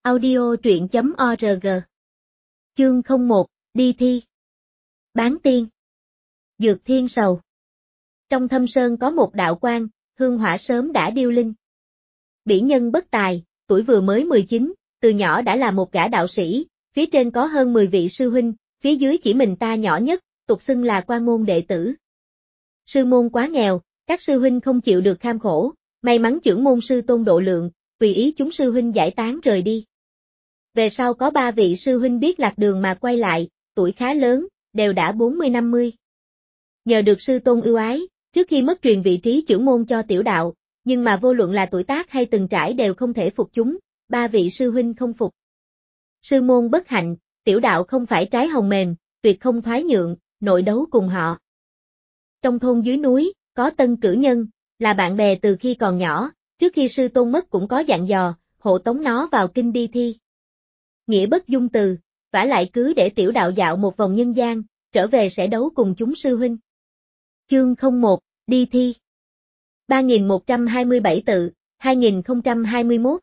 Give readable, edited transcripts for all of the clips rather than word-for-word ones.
Audio truyện.org. Chương 01, đi thi. Bán tiên. Dược thiên sầu. Trong thâm sơn có một đạo quan, hương hỏa sớm đã điêu linh. Bỉ nhân bất tài, tuổi vừa mới 19, từ nhỏ đã là một gã đạo sĩ, phía trên có hơn 10 vị sư huynh, phía dưới chỉ mình ta nhỏ nhất, tục xưng là quan môn đệ tử. Sư môn quá nghèo, các sư huynh không chịu được kham khổ, may mắn chưởng môn sư Tôn độ lượng, tùy ý chúng sư huynh giải tán rời đi. Về sau có 3 vị sư huynh biết lạc đường mà quay lại, tuổi khá lớn, đều đã 40-50. Nhờ được sư Tôn ưu ái, trước khi mất truyền vị trí chưởng môn cho tiểu đạo, nhưng mà vô luận là tuổi tác hay từng trải đều không thể phục chúng, 3 vị sư huynh không phục. Sư môn bất hạnh, tiểu đạo không phải trái hồng mềm, tuyệt không thoái nhượng, nội đấu cùng họ. Trong thôn dưới núi, có Tân Cử Nhân, là bạn bè từ khi còn nhỏ, trước khi sư Tôn mất cũng có dặn dò, hộ tống nó vào kinh đi thi. Nghĩa bất dung từ, vả lại cứ để tiểu đạo dạo một vòng nhân gian, trở về sẽ đấu cùng chúng sư huynh. Chương 01, đi thi. 3127 tự, 2021.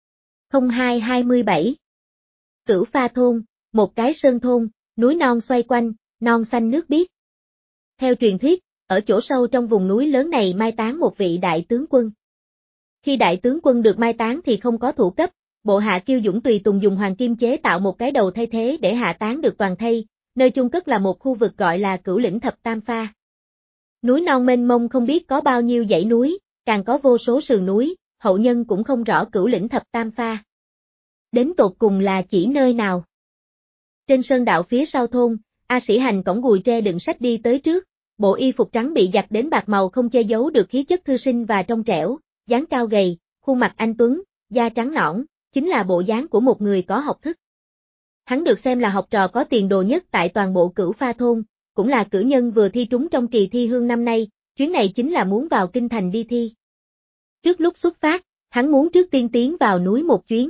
0227. Cửu Pha thôn, một cái sơn thôn, núi non xoay quanh, non xanh nước biếc. Theo truyền thuyết, ở chỗ sâu trong vùng núi lớn này mai táng một vị đại tướng quân. Khi đại tướng quân được mai táng thì không có thủ cấp, bộ hạ Kiêu Dũng tùy tùng dùng hoàng kim chế tạo một cái đầu thay thế để hạ táng được toàn thây, nơi chôn cất là một khu vực gọi là Cửu Lĩnh Thập Tam Pha. Núi non mênh mông không biết có bao nhiêu dãy núi, càng có vô số sườn núi, hậu nhân cũng không rõ Cửu Lĩnh Thập Tam Pha đến tột cùng là chỉ nơi nào. Trên sơn đạo phía sau thôn, A Sĩ Hành cõng gùi tre đựng sách đi tới trước, bộ y phục trắng bị giặt đến bạc màu không che giấu được khí chất thư sinh và trong trẻo, dáng cao gầy, khuôn mặt anh tuấn, da trắng nõn, chính là bộ dáng của một người có học thức. Hắn được xem là học trò có tiền đồ nhất tại toàn bộ Cửu Pha thôn, cũng là cử nhân vừa thi trúng trong kỳ thi hương năm nay, chuyến này chính là muốn vào kinh thành đi thi. Trước lúc xuất phát, hắn muốn trước tiên tiến vào núi một chuyến.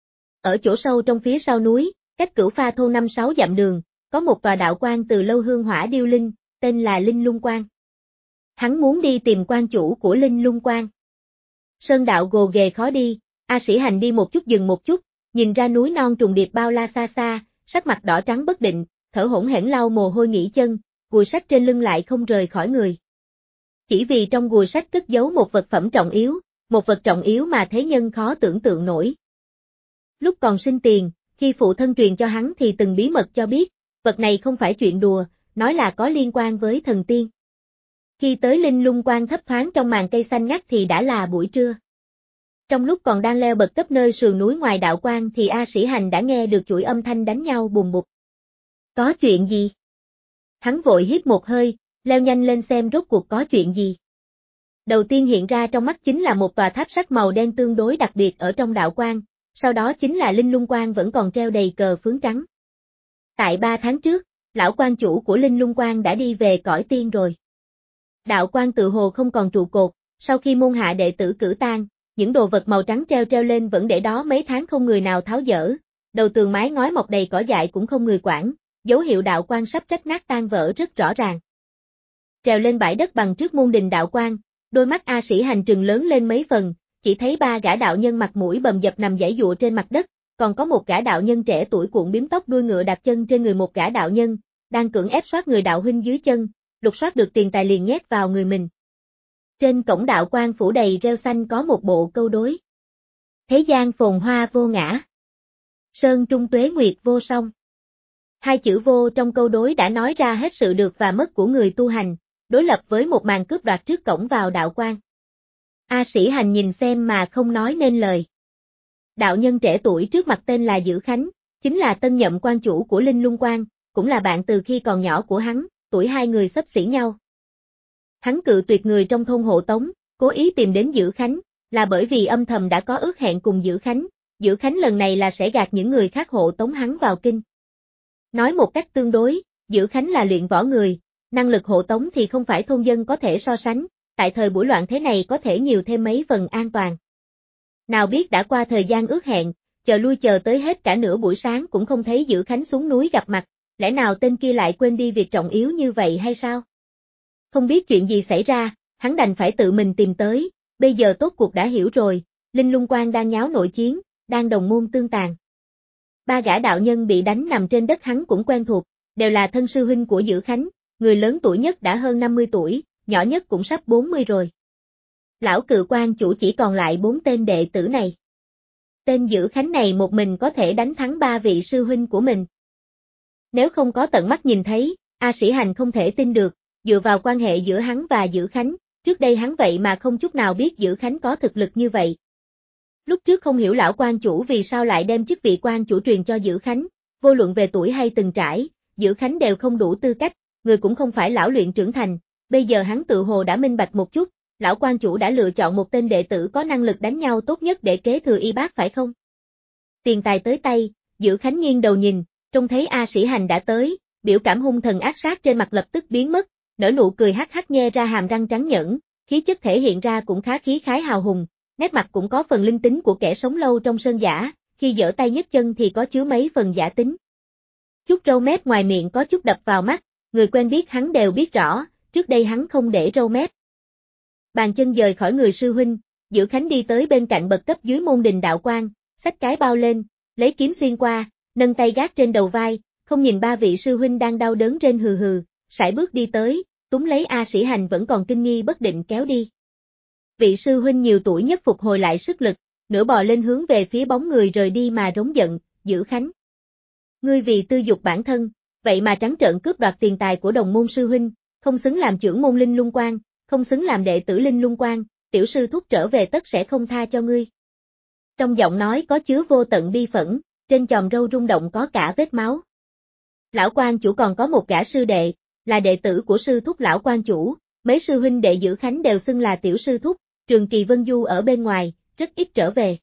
Ở chỗ sâu trong phía sau núi, cách Cửu Pha thôn 5-6 dặm đường, có một tòa đạo quan từ lâu hương hỏa điêu linh, tên là Linh Lung Quan. Hắn muốn đi tìm quan chủ của Linh Lung Quan. Sơn đạo gồ ghề khó đi, A Sĩ Hành đi một chút dừng một chút, nhìn ra núi non trùng điệp bao la xa xa, sắc mặt đỏ trắng bất định, thở hổn hển lau mồ hôi nghỉ chân, gùi sách trên lưng lại không rời khỏi người. Chỉ vì trong gùi sách cất giấu một vật phẩm trọng yếu, một vật trọng yếu mà thế nhân khó tưởng tượng nổi. Lúc còn sinh tiền, khi phụ thân truyền cho hắn thì từng bí mật cho biết, vật này không phải chuyện đùa, nói là có liên quan với thần tiên. Khi tới Linh Lung Quan thấp thoáng trong màn cây xanh ngắt thì đã là buổi trưa. Trong lúc còn đang leo bậc cấp nơi sườn núi ngoài đạo quan thì A Sĩ Hành đã nghe được chuỗi âm thanh đánh nhau bùm bụp. Có chuyện gì? Hắn vội hít một hơi, leo nhanh lên xem rốt cuộc có chuyện gì. Đầu tiên hiện ra trong mắt chính là một tòa tháp sắt màu đen tương đối đặc biệt ở trong đạo quan, sau đó chính là Linh Lung Quan vẫn còn treo đầy cờ phướng trắng. Tại 3 tháng trước, lão quan chủ của Linh Lung Quan đã đi về cõi tiên rồi. Đạo quan tự hồ không còn trụ cột, sau khi môn hạ đệ tử cử tang, những đồ vật màu trắng treo lên vẫn để đó mấy tháng không người nào tháo dỡ, đầu tường mái ngói mọc đầy cỏ dại cũng không người quản, dấu hiệu đạo quan sắp rách nát tan vỡ rất rõ ràng. Trèo lên bãi đất bằng trước môn đình đạo quan, đôi mắt A Sĩ Hành trừng lớn lên mấy phần, chỉ thấy 3 gã đạo nhân mặt mũi bầm dập nằm giãy giụa trên mặt đất, còn có một gã đạo nhân trẻ tuổi cuộn bím tóc đuôi ngựa đạp chân trên người một gã đạo nhân, đang cưỡng ép soát người đạo huynh dưới chân, lục soát được tiền tài liền nhét vào người mình. Trên cổng đạo quan phủ đầy rêu xanh có một bộ câu đối. Thế gian phồn hoa vô ngã. Sơn trung tuế nguyệt vô song. 2 chữ vô trong câu đối đã nói ra hết sự được và mất của người tu hành, đối lập với một màn cướp đoạt trước cổng vào đạo quan. A Sĩ Hành nhìn xem mà không nói nên lời. Đạo nhân trẻ tuổi trước mặt tên là Dữ Khánh, chính là tân nhậm quan chủ của Linh Lung Quan, cũng là bạn từ khi còn nhỏ của hắn, tuổi 2 người xấp xỉ nhau. Hắn cự tuyệt người trong thôn hộ tống, cố ý tìm đến Dữ Khánh, là bởi vì âm thầm đã có ước hẹn cùng Dữ Khánh, Dữ Khánh lần này là sẽ gạt những người khác hộ tống hắn vào kinh. Nói một cách tương đối, Dữ Khánh là luyện võ người, năng lực hộ tống thì không phải thôn dân có thể so sánh, tại thời buổi loạn thế này có thể nhiều thêm mấy phần an toàn. Nào biết đã qua thời gian ước hẹn, chờ lui chờ tới hết cả nửa buổi sáng cũng không thấy Dữ Khánh xuống núi gặp mặt, lẽ nào tên kia lại quên đi việc trọng yếu như vậy hay sao? Không biết chuyện gì xảy ra, hắn đành phải tự mình tìm tới, bây giờ tốt cuộc đã hiểu rồi, Linh Lung Quan đang nháo nội chiến, đang đồng môn tương tàn. Ba gã đạo nhân bị đánh nằm trên đất hắn cũng quen thuộc, đều là thân sư huynh của Dữ Khánh, người lớn tuổi nhất đã hơn 50 tuổi, nhỏ nhất cũng sắp 40 rồi. Lão Cự Quan chủ chỉ còn lại 4 tên đệ tử này. Tên Dữ Khánh này một mình có thể đánh thắng 3 vị sư huynh của mình. Nếu không có tận mắt nhìn thấy, A Sĩ Hành không thể tin được, dựa vào quan hệ giữa hắn và Dữ Khánh, trước đây hắn vậy mà không chút nào biết Dữ Khánh có thực lực như vậy. Lúc trước không hiểu lão quan chủ vì sao lại đem chức vị quan chủ truyền cho Dữ Khánh, vô luận về tuổi hay từng trải, Dữ Khánh đều không đủ tư cách, người cũng không phải lão luyện trưởng thành, bây giờ hắn tự hồ đã minh bạch một chút, lão quan chủ đã lựa chọn một tên đệ tử có năng lực đánh nhau tốt nhất để kế thừa y bát phải không? Tiền tài tới tay, Dữ Khánh nghiêng đầu nhìn, trông thấy A Sĩ Hành đã tới, biểu cảm hung thần ác sát trên mặt lập tức biến mất, nở nụ cười hắc hắc nhe ra hàm răng trắng nhẫn, khí chất thể hiện ra cũng khá khí khái hào hùng, nét mặt cũng có phần linh tính của kẻ sống lâu trong sơn giả, khi giở tay nhấc chân thì có chứa mấy phần giả tính. Chút râu mép ngoài miệng có chút đập vào mắt, người quen biết hắn đều biết rõ, trước đây hắn không để râu mép. Bàn chân dời khỏi người sư huynh, Dữ Khánh đi tới bên cạnh bậc cấp dưới môn đình đạo quan, xách cái bao lên, lấy kiếm xuyên qua, nâng tay gác trên đầu vai, không nhìn 3 vị sư huynh đang đau đớn trên hừ hừ, sải bước đi tới, túm lấy A Sĩ Hành vẫn còn kinh nghi bất định kéo đi. Vị sư huynh nhiều tuổi nhất phục hồi lại sức lực, nửa bò lên hướng về phía bóng người rời đi mà rống giận, Dữ Khánh. Ngươi vì tư dục bản thân, vậy mà trắng trợn cướp đoạt tiền tài của đồng môn sư huynh, không xứng làm trưởng môn Linh Lung Quan, không xứng làm đệ tử Linh Lung Quan, tiểu sư thúc trở về tất sẽ không tha cho ngươi. Trong giọng nói có chứa vô tận bi phẫn, trên chòm râu rung động có cả vết máu. Lão quan chủ còn có một gã sư đệ, là đệ tử của sư thúc lão quan chủ, mấy sư huynh đệ Dữ Khánh đều xưng là tiểu sư thúc, Trường Kỳ Vân Du ở bên ngoài, rất ít trở về.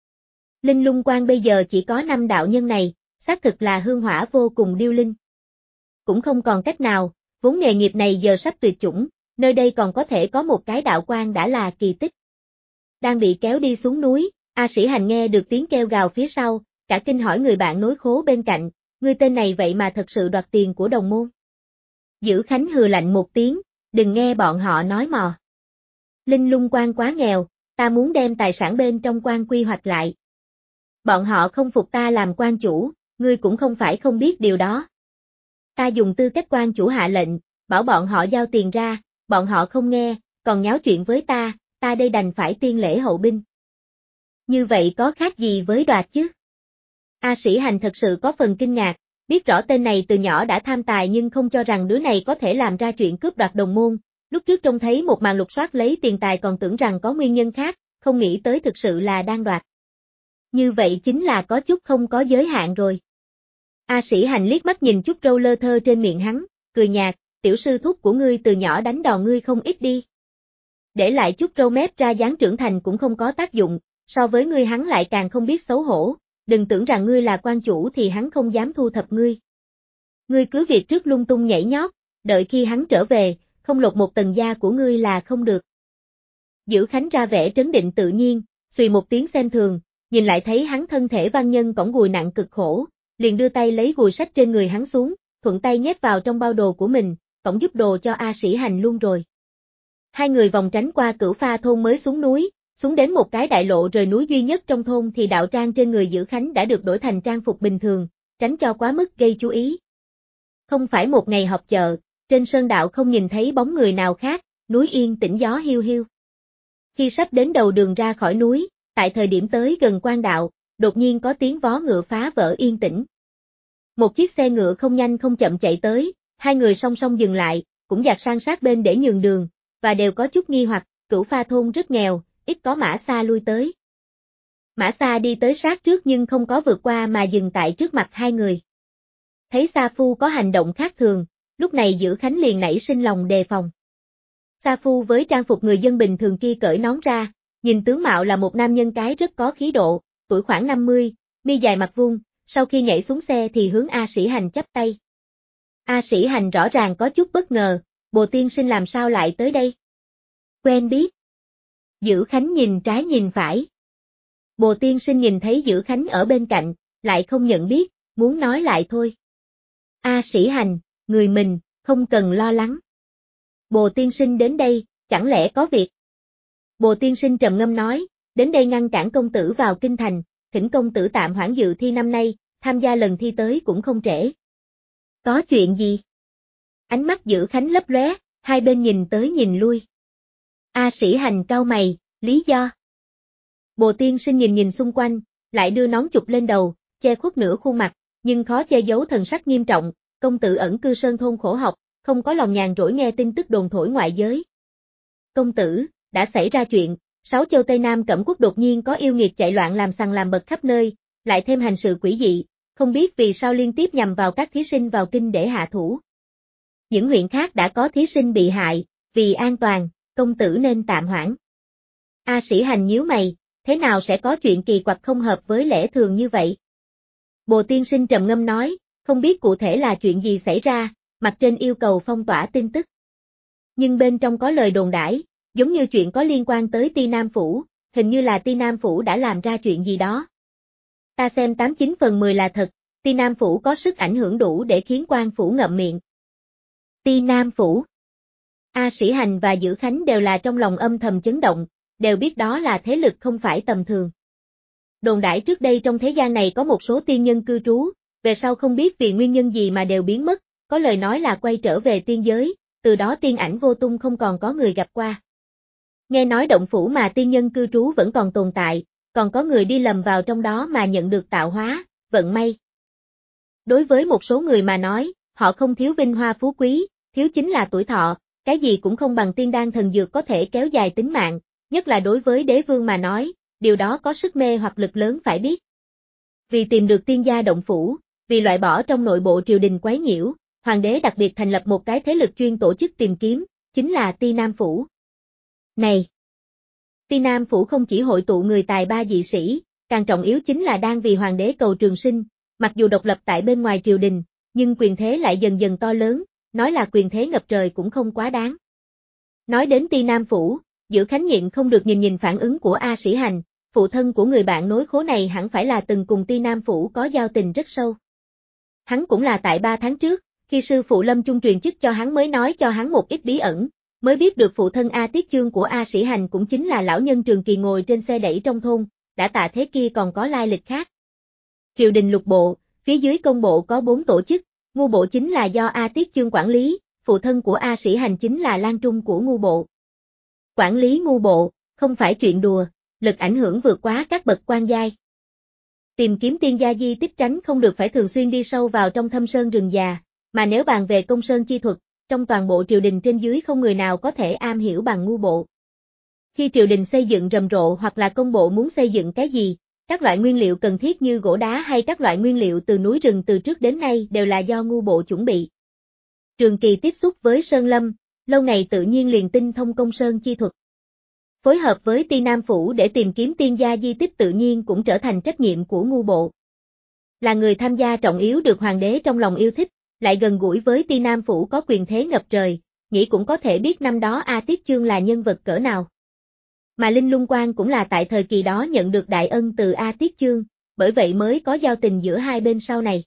Linh Lung Quan bây giờ chỉ có 5 đạo nhân này, xác thực là hương hỏa vô cùng điêu linh. Cũng không còn cách nào, vốn nghề nghiệp này giờ sắp tuyệt chủng, nơi đây còn có thể có một cái đạo quan đã là kỳ tích. Đang bị kéo đi xuống núi, A Sĩ Hành nghe được tiếng kêu gào phía sau, cả kinh hỏi người bạn nối khố bên cạnh, ngươi tên này vậy mà thật sự đoạt tiền của đồng môn. Dữ Khánh hừ lạnh một tiếng, đừng nghe bọn họ nói mò. Linh Lung Quan quá nghèo, ta muốn đem tài sản bên trong quan quy hoạch lại. Bọn họ không phục ta làm quan chủ, ngươi cũng không phải không biết điều đó. Ta dùng tư cách quan chủ hạ lệnh, bảo bọn họ giao tiền ra, bọn họ không nghe, còn nháo chuyện với ta đây đành phải tiên lễ hậu binh. Như vậy có khác gì với đoạt chứ? A Sĩ Hành thật sự có phần kinh ngạc, biết rõ tên này từ nhỏ đã tham tài nhưng không cho rằng đứa này có thể làm ra chuyện cướp đoạt đồng môn, lúc trước trông thấy một màn lục soát lấy tiền tài còn tưởng rằng có nguyên nhân khác, không nghĩ tới thực sự là đang đoạt. Như vậy chính là có chút không có giới hạn rồi. A Sĩ Hành liếc mắt nhìn chút râu lơ thơ trên miệng hắn, cười nhạt, tiểu sư thúc của ngươi từ nhỏ đánh đòn ngươi không ít đi. Để lại chút râu mép ra dáng trưởng thành cũng không có tác dụng, so với ngươi hắn lại càng không biết xấu hổ, đừng tưởng rằng ngươi là quan chủ thì hắn không dám thu thập ngươi. Ngươi cứ việc trước lung tung nhảy nhót, đợi khi hắn trở về, không lột một tầng da của ngươi là không được. Dữ Khánh ra vẻ trấn định tự nhiên, xùy một tiếng xem thường, nhìn lại thấy hắn thân thể văn nhân cõng gùi nặng cực khổ, liền đưa tay lấy gùi sách trên người hắn xuống, thuận tay nhét vào trong bao đồ của mình, cõng giúp đồ cho A Sĩ Hành luôn rồi. Hai người vòng tránh qua Cửu Pha thôn mới xuống núi, xuống đến một cái đại lộ rời núi duy nhất trong thôn thì đạo trang trên người Dữ Khánh đã được đổi thành trang phục bình thường, tránh cho quá mức gây chú ý. Không phải một ngày họp chợ, trên sơn đạo không nhìn thấy bóng người nào khác, núi yên tĩnh gió hiu hiu. Khi sắp đến đầu đường ra khỏi núi, tại thời điểm tới gần quan đạo, đột nhiên có tiếng vó ngựa phá vỡ yên tĩnh. Một chiếc xe ngựa không nhanh không chậm chạy tới, hai người song song dừng lại, cũng dạt sang sát bên để nhường đường, và đều có chút nghi hoặc, Cửu Pha thôn rất nghèo, ít có mã xa lui tới. Mã xa đi tới sát trước nhưng không có vượt qua mà dừng tại trước mặt hai người. Thấy Sa Phu có hành động khác thường, lúc này Dữ Khánh liền nảy sinh lòng đề phòng. Sa Phu với trang phục người dân bình thường kia cởi nón ra, nhìn tướng mạo là một nam nhân cái rất có khí độ, tuổi khoảng 50, mi dài mặt vuông, sau khi nhảy xuống xe thì hướng A Sĩ Hành chắp tay. A Sĩ Hành rõ ràng có chút bất ngờ, Bồ tiên sinh làm sao lại tới đây? Quen biết. Dữ Khánh nhìn trái nhìn phải. Bồ tiên sinh nhìn thấy Dữ Khánh ở bên cạnh, lại không nhận biết, muốn nói lại thôi. A Sĩ Hành, người mình, không cần lo lắng. Bồ tiên sinh đến đây, chẳng lẽ có việc? Bồ tiên sinh trầm ngâm nói, đến đây ngăn cản công tử vào kinh thành, thỉnh công tử tạm hoãn dự thi năm nay, tham gia lần thi tới cũng không trễ. Có chuyện gì? Ánh mắt Dữ Khánh lấp lóe, hai bên nhìn tới nhìn lui. A Sĩ Hành cau mày, lý do? Bồ Tiên Sinh nhìn xung quanh, lại đưa nón chụp lên đầu, che khuất nửa khuôn mặt, nhưng khó che giấu thần sắc nghiêm trọng, công tử ẩn cư sơn thôn khổ học, không có lòng nhàn rỗi nghe tin tức đồn thổi ngoại giới. Công tử, đã xảy ra chuyện, 6 châu Tây Nam Cẩm Quốc đột nhiên có yêu nghiệt chạy loạn làm sằng làm bật khắp nơi, lại thêm hành sự quỷ dị, không biết vì sao liên tiếp nhằm vào các thí sinh vào kinh để hạ thủ. Những huyện khác đã có thí sinh bị hại, vì an toàn, công tử nên tạm hoãn. A Sĩ Hành nhíu mày, thế nào sẽ có chuyện kỳ quặc không hợp với lẽ thường như vậy? Bồ Tiên Sinh trầm ngâm nói, không biết cụ thể là chuyện gì xảy ra, mặt trên yêu cầu phong tỏa tin tức. Nhưng bên trong có lời đồn đãi, giống như chuyện có liên quan tới Ti Nam Phủ, hình như là Ti Nam Phủ đã làm ra chuyện gì đó. Ta xem 89 phần 10 là thật, Ti Nam Phủ có sức ảnh hưởng đủ để khiến quan phủ ngậm miệng. Ti Nam Phủ. A Sĩ Hành và Dữ Khánh đều là trong lòng âm thầm chấn động, đều biết đó là thế lực không phải tầm thường. Đồn đãi trước đây trong thế gian này có một số tiên nhân cư trú, về sau không biết vì nguyên nhân gì mà đều biến mất, có lời nói là quay trở về tiên giới, từ đó tiên ảnh vô tung không còn có người gặp qua. Nghe nói động phủ mà tiên nhân cư trú vẫn còn tồn tại, còn có người đi lầm vào trong đó mà nhận được tạo hóa, vận may. Đối với một số người mà nói, họ không thiếu vinh hoa phú quý, thiếu chính là tuổi thọ, cái gì cũng không bằng tiên đan thần dược có thể kéo dài tính mạng, nhất là đối với đế vương mà nói, điều đó có sức mê hoặc lực lớn phải biết. Vì tìm được tiên gia động phủ, vì loại bỏ trong nội bộ triều đình quấy nhiễu, hoàng đế đặc biệt thành lập một cái thế lực chuyên tổ chức tìm kiếm, chính là Ti Nam Phủ. Này! Ti Nam Phủ không chỉ hội tụ người tài ba dị sĩ, càng trọng yếu chính là đang vì hoàng đế cầu trường sinh, mặc dù độc lập tại bên ngoài triều đình, nhưng quyền thế lại dần dần to lớn, nói là quyền thế ngập trời cũng không quá đáng. Nói đến Ti Nam Phủ, Dữ Khánh nhịn không được nhìn phản ứng của A Sĩ Hành, phụ thân của người bạn nối khố này hẳn phải là từng cùng Ti Nam Phủ có giao tình rất sâu. Hắn cũng là tại 3 tháng trước, khi sư phụ Lâm Trung truyền chức cho hắn mới nói cho hắn một ít bí ẩn, mới biết được phụ thân A Tiết Chương của A Sĩ Hành cũng chính là lão nhân Trường Kỳ ngồi trên xe đẩy trong thôn, đã tạ thế kia còn có lai lịch khác. Triều đình lục bộ, phía dưới công bộ có 4 tổ chức, ngu bộ chính là do A Tiết Chương quản lý, phụ thân của A Sĩ Hành chính là Lan Trung của ngu bộ. Quản lý ngu bộ, không phải chuyện đùa, lực ảnh hưởng vượt quá các bậc quan giai. Tìm kiếm tiên gia di tích tránh không được phải thường xuyên đi sâu vào trong thâm sơn rừng già, mà nếu bàn về công sơn chi thuật, trong toàn bộ triều đình trên dưới không người nào có thể am hiểu bằng ngu bộ. Khi triều đình xây dựng rầm rộ hoặc là công bộ muốn xây dựng cái gì, các loại nguyên liệu cần thiết như gỗ đá hay các loại nguyên liệu từ núi rừng từ trước đến nay đều là do ngu bộ chuẩn bị. Trường Kỳ tiếp xúc với Sơn Lâm, lâu ngày tự nhiên liền tinh thông công sơn chi thuật. Phối hợp với Ti Nam Phủ để tìm kiếm tiên gia di tích tự nhiên cũng trở thành trách nhiệm của ngu bộ. Là người tham gia trọng yếu được hoàng đế trong lòng yêu thích, lại gần gũi với Ti Nam Phủ có quyền thế ngập trời, nghĩ cũng có thể biết năm đó A Tiết Chương là nhân vật cỡ nào. Mà Linh Lung Quan cũng là tại thời kỳ đó nhận được đại ân từ A Tiết Chương, bởi vậy mới có giao tình giữa hai bên sau này.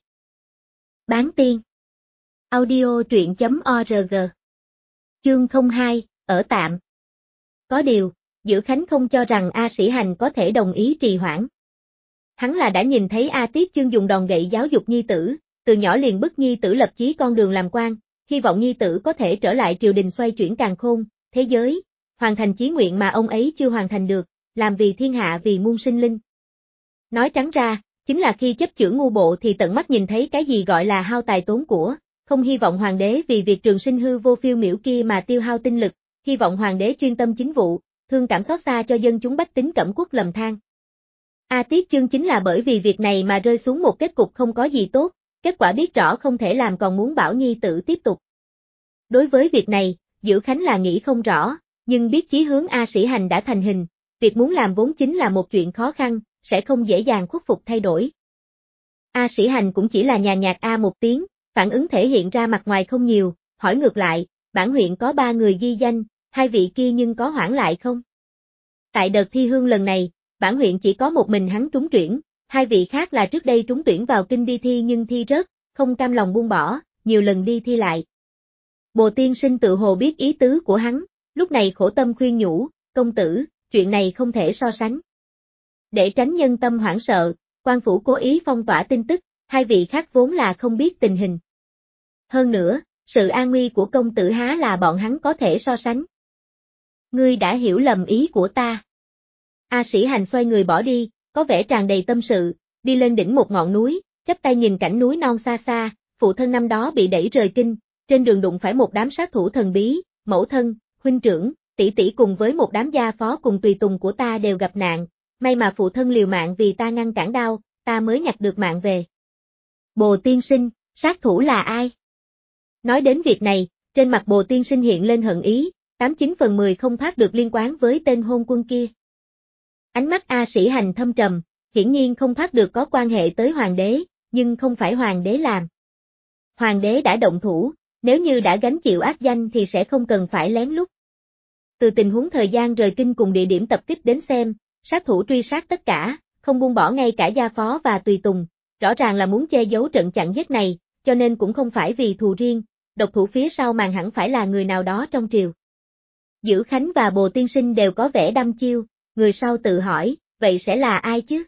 Bán tiên. Audio truyện.org. Chương 02, ở tạm. Có điều, Dữ Khánh không cho rằng A Sĩ Hành có thể đồng ý trì hoãn. Hắn là đã nhìn thấy A Tiết Chương dùng đòn gậy giáo dục nhi tử, từ nhỏ liền bức nhi tử lập chí con đường làm quan, hy vọng nhi tử có thể trở lại triều đình xoay chuyển càn khôn, thế giới, hoàn thành chí nguyện mà ông ấy chưa hoàn thành được, làm vì thiên hạ vì muôn sinh linh. Nói trắng ra, chính là khi chấp chưởng ngu bộ thì tận mắt nhìn thấy cái gì gọi là hao tài tốn của, không hy vọng hoàng đế vì việc trường sinh hư vô phiêu miểu kia mà tiêu hao tinh lực, hy vọng hoàng đế chuyên tâm chính vụ, thương cảm xót xa cho dân chúng bách tính Cẩm Quốc lầm than. A Tiết Chương chính là bởi vì việc này mà rơi xuống một kết cục không có gì tốt, kết quả biết rõ không thể làm còn muốn bảo nhi tử tiếp tục. Đối với việc này, Dữ Khánh là nghĩ không rõ, nhưng biết chí hướng A Sĩ Hành đã thành hình, việc muốn làm vốn chính là một chuyện khó khăn, sẽ không dễ dàng khuất phục thay đổi. A Sĩ Hành cũng chỉ là nhàn nhạt A một tiếng, phản ứng thể hiện ra mặt ngoài không nhiều, hỏi ngược lại, bản huyện có 3 người ghi danh, 2 vị kia nhưng có hoãn lại không? Tại đợt thi hương lần này, bản huyện chỉ có một mình hắn trúng tuyển, 2 vị khác là trước đây trúng tuyển vào kinh đi thi nhưng thi rớt, không cam lòng buông bỏ, nhiều lần đi thi lại. Bồ Tiên Sinh tự hồ biết ý tứ của hắn, lúc này khổ tâm khuyên nhủ, công tử, chuyện này không thể so sánh. Để tránh nhân tâm hoảng sợ, quan phủ cố ý phong tỏa tin tức, hai vị khác vốn là không biết tình hình. Hơn nữa, sự an nguy của công tử há là bọn hắn có thể so sánh. Ngươi đã hiểu lầm ý của ta. A Sĩ Hành xoay người bỏ đi, có vẻ tràn đầy tâm sự, đi lên đỉnh một ngọn núi, chắp tay nhìn cảnh núi non xa xa, phụ thân năm đó bị đẩy rời kinh, trên đường đụng phải một đám sát thủ thần bí, mẫu thân, huynh trưởng, tỷ tỷ cùng với một đám gia phó cùng tùy tùng của ta đều gặp nạn, may mà phụ thân liều mạng vì ta ngăn cản đao, ta mới nhặt được mạng về. Bồ tiên sinh, sát thủ là ai? Nói đến việc này, trên mặt Bồ tiên sinh hiện lên hận ý, 89/10 không thoát được liên quan với tên hôn quân kia. Ánh mắt A Sĩ Hành thâm trầm, hiển nhiên không thoát được có quan hệ tới hoàng đế, nhưng không phải hoàng đế làm. Hoàng đế đã động thủ, nếu như đã gánh chịu ác danh thì sẽ không cần phải lén lút. Từ tình huống thời gian rời kinh cùng địa điểm tập kích đến xem, sát thủ truy sát tất cả, không buông bỏ ngay cả gia phó và tùy tùng, rõ ràng là muốn che giấu trận chặn giết này, cho nên cũng không phải vì thù riêng, độc thủ phía sau màn hẳn phải là người nào đó trong triều. Dữ Khánh và Bồ tiên sinh đều có vẻ đăm chiêu, người sau tự hỏi, vậy sẽ là ai chứ?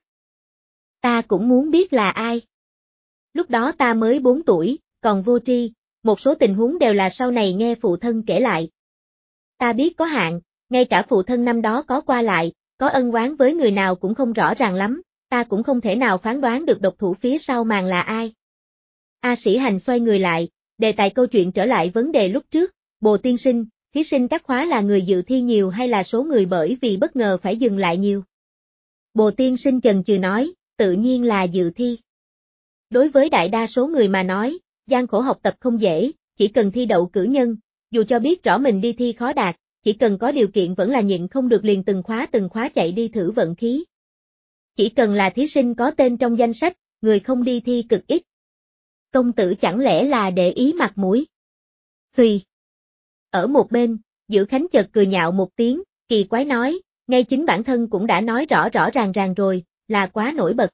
Ta cũng muốn biết là ai. Lúc đó ta mới 4 tuổi, còn vô tri, một số tình huống đều là sau này nghe phụ thân kể lại. Ta biết có hạn, ngay cả phụ thân năm đó có qua lại, có ân oán với người nào cũng không rõ ràng lắm, ta cũng không thể nào phán đoán được độc thủ phía sau màn là ai. A Sĩ Hành xoay người lại, đề tài câu chuyện trở lại vấn đề lúc trước, Bồ tiên sinh, thí sinh các khóa là người dự thi nhiều hay là số người bởi vì bất ngờ phải dừng lại nhiều? Bồ tiên sinh chần chừ nói, tự nhiên là dự thi. Đối với đại đa số người mà nói, gian khổ học tập không dễ, chỉ cần thi đậu cử nhân, dù cho biết rõ mình đi thi khó đạt, chỉ cần có điều kiện vẫn là nhịn không được liền từng khóa chạy đi thử vận khí. Chỉ cần là thí sinh có tên trong danh sách, người không đi thi cực ít. Công tử chẳng lẽ là để ý mặt mũi? Phì. Ở một bên, Dữ Khánh chợt cười nhạo một tiếng, kỳ quái nói, ngay chính bản thân cũng đã nói rõ ràng rồi, là quá nổi bật.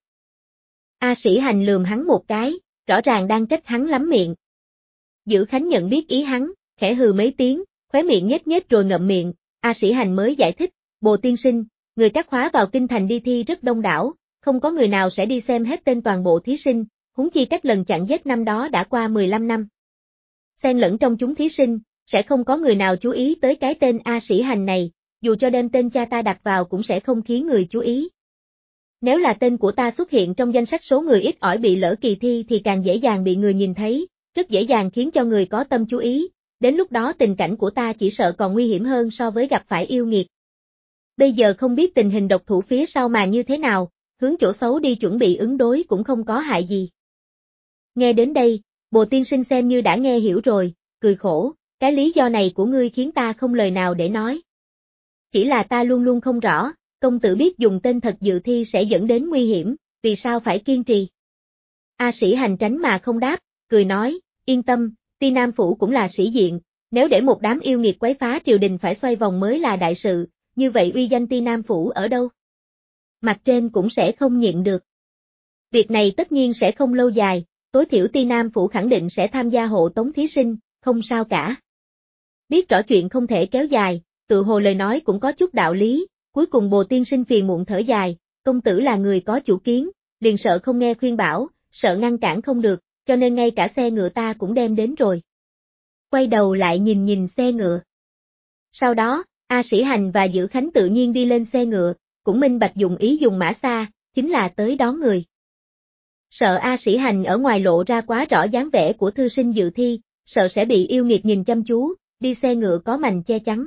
A Sĩ Hành lườm hắn một cái, rõ ràng đang trách hắn lắm miệng. Dữ Khánh nhận biết ý hắn, khẽ hừ mấy tiếng, khóe miệng nhếch rồi ngậm miệng, A Sĩ Hành mới giải thích, Bồ tiên sinh, người các khóa vào kinh thành đi thi rất đông đảo, không có người nào sẽ đi xem hết tên toàn bộ thí sinh, huống chi cách lần chặn giết năm đó đã qua 15 năm. Xen lẫn trong chúng thí sinh, sẽ không có người nào chú ý tới cái tên A Sĩ Hành này, dù cho đem tên cha ta đặt vào cũng sẽ không khiến người chú ý. Nếu là tên của ta xuất hiện trong danh sách số người ít ỏi bị lỡ kỳ thi thì càng dễ dàng bị người nhìn thấy, rất dễ dàng khiến cho người có tâm chú ý, đến lúc đó tình cảnh của ta chỉ sợ còn nguy hiểm hơn so với gặp phải yêu nghiệt. Bây giờ không biết tình hình độc thủ phía sau màn như thế nào, hướng chỗ xấu đi chuẩn bị ứng đối cũng không có hại gì. Nghe đến đây, Bồ tiên sinh xem như đã nghe hiểu rồi, cười khổ, cái lý do này của ngươi khiến ta không lời nào để nói. Chỉ là ta luôn luôn không rõ, công tử biết dùng tên thật dự thi sẽ dẫn đến nguy hiểm, vì sao phải kiên trì? A Sĩ Hành tránh mà không đáp, cười nói, yên tâm, Ti Nam Phủ cũng là sĩ diện, nếu để một đám yêu nghiệt quấy phá triều đình phải xoay vòng mới là đại sự, như vậy uy danh Ti Nam Phủ ở đâu? Mặt trên cũng sẽ không nhịn được. Việc này tất nhiên sẽ không lâu dài, tối thiểu Ti Nam Phủ khẳng định sẽ tham gia hộ tống thí sinh, không sao cả. Biết rõ chuyện không thể kéo dài, tự hồ lời nói cũng có chút đạo lý, cuối cùng Bồ tiên sinh phiền muộn thở dài, công tử là người có chủ kiến, liền sợ không nghe khuyên bảo, sợ ngăn cản không được, cho nên ngay cả xe ngựa ta cũng đem đến rồi. Quay đầu lại nhìn xe ngựa. Sau đó, A Sĩ Hành và Dữ Khánh tự nhiên đi lên xe ngựa, cũng minh bạch dùng ý dùng mã xa, chính là tới đón người. Sợ A Sĩ Hành ở ngoài lộ ra quá rõ dáng vẻ của thư sinh dự thi, sợ sẽ bị yêu nghiệt nhìn chăm chú, đi xe ngựa có mành che chắn.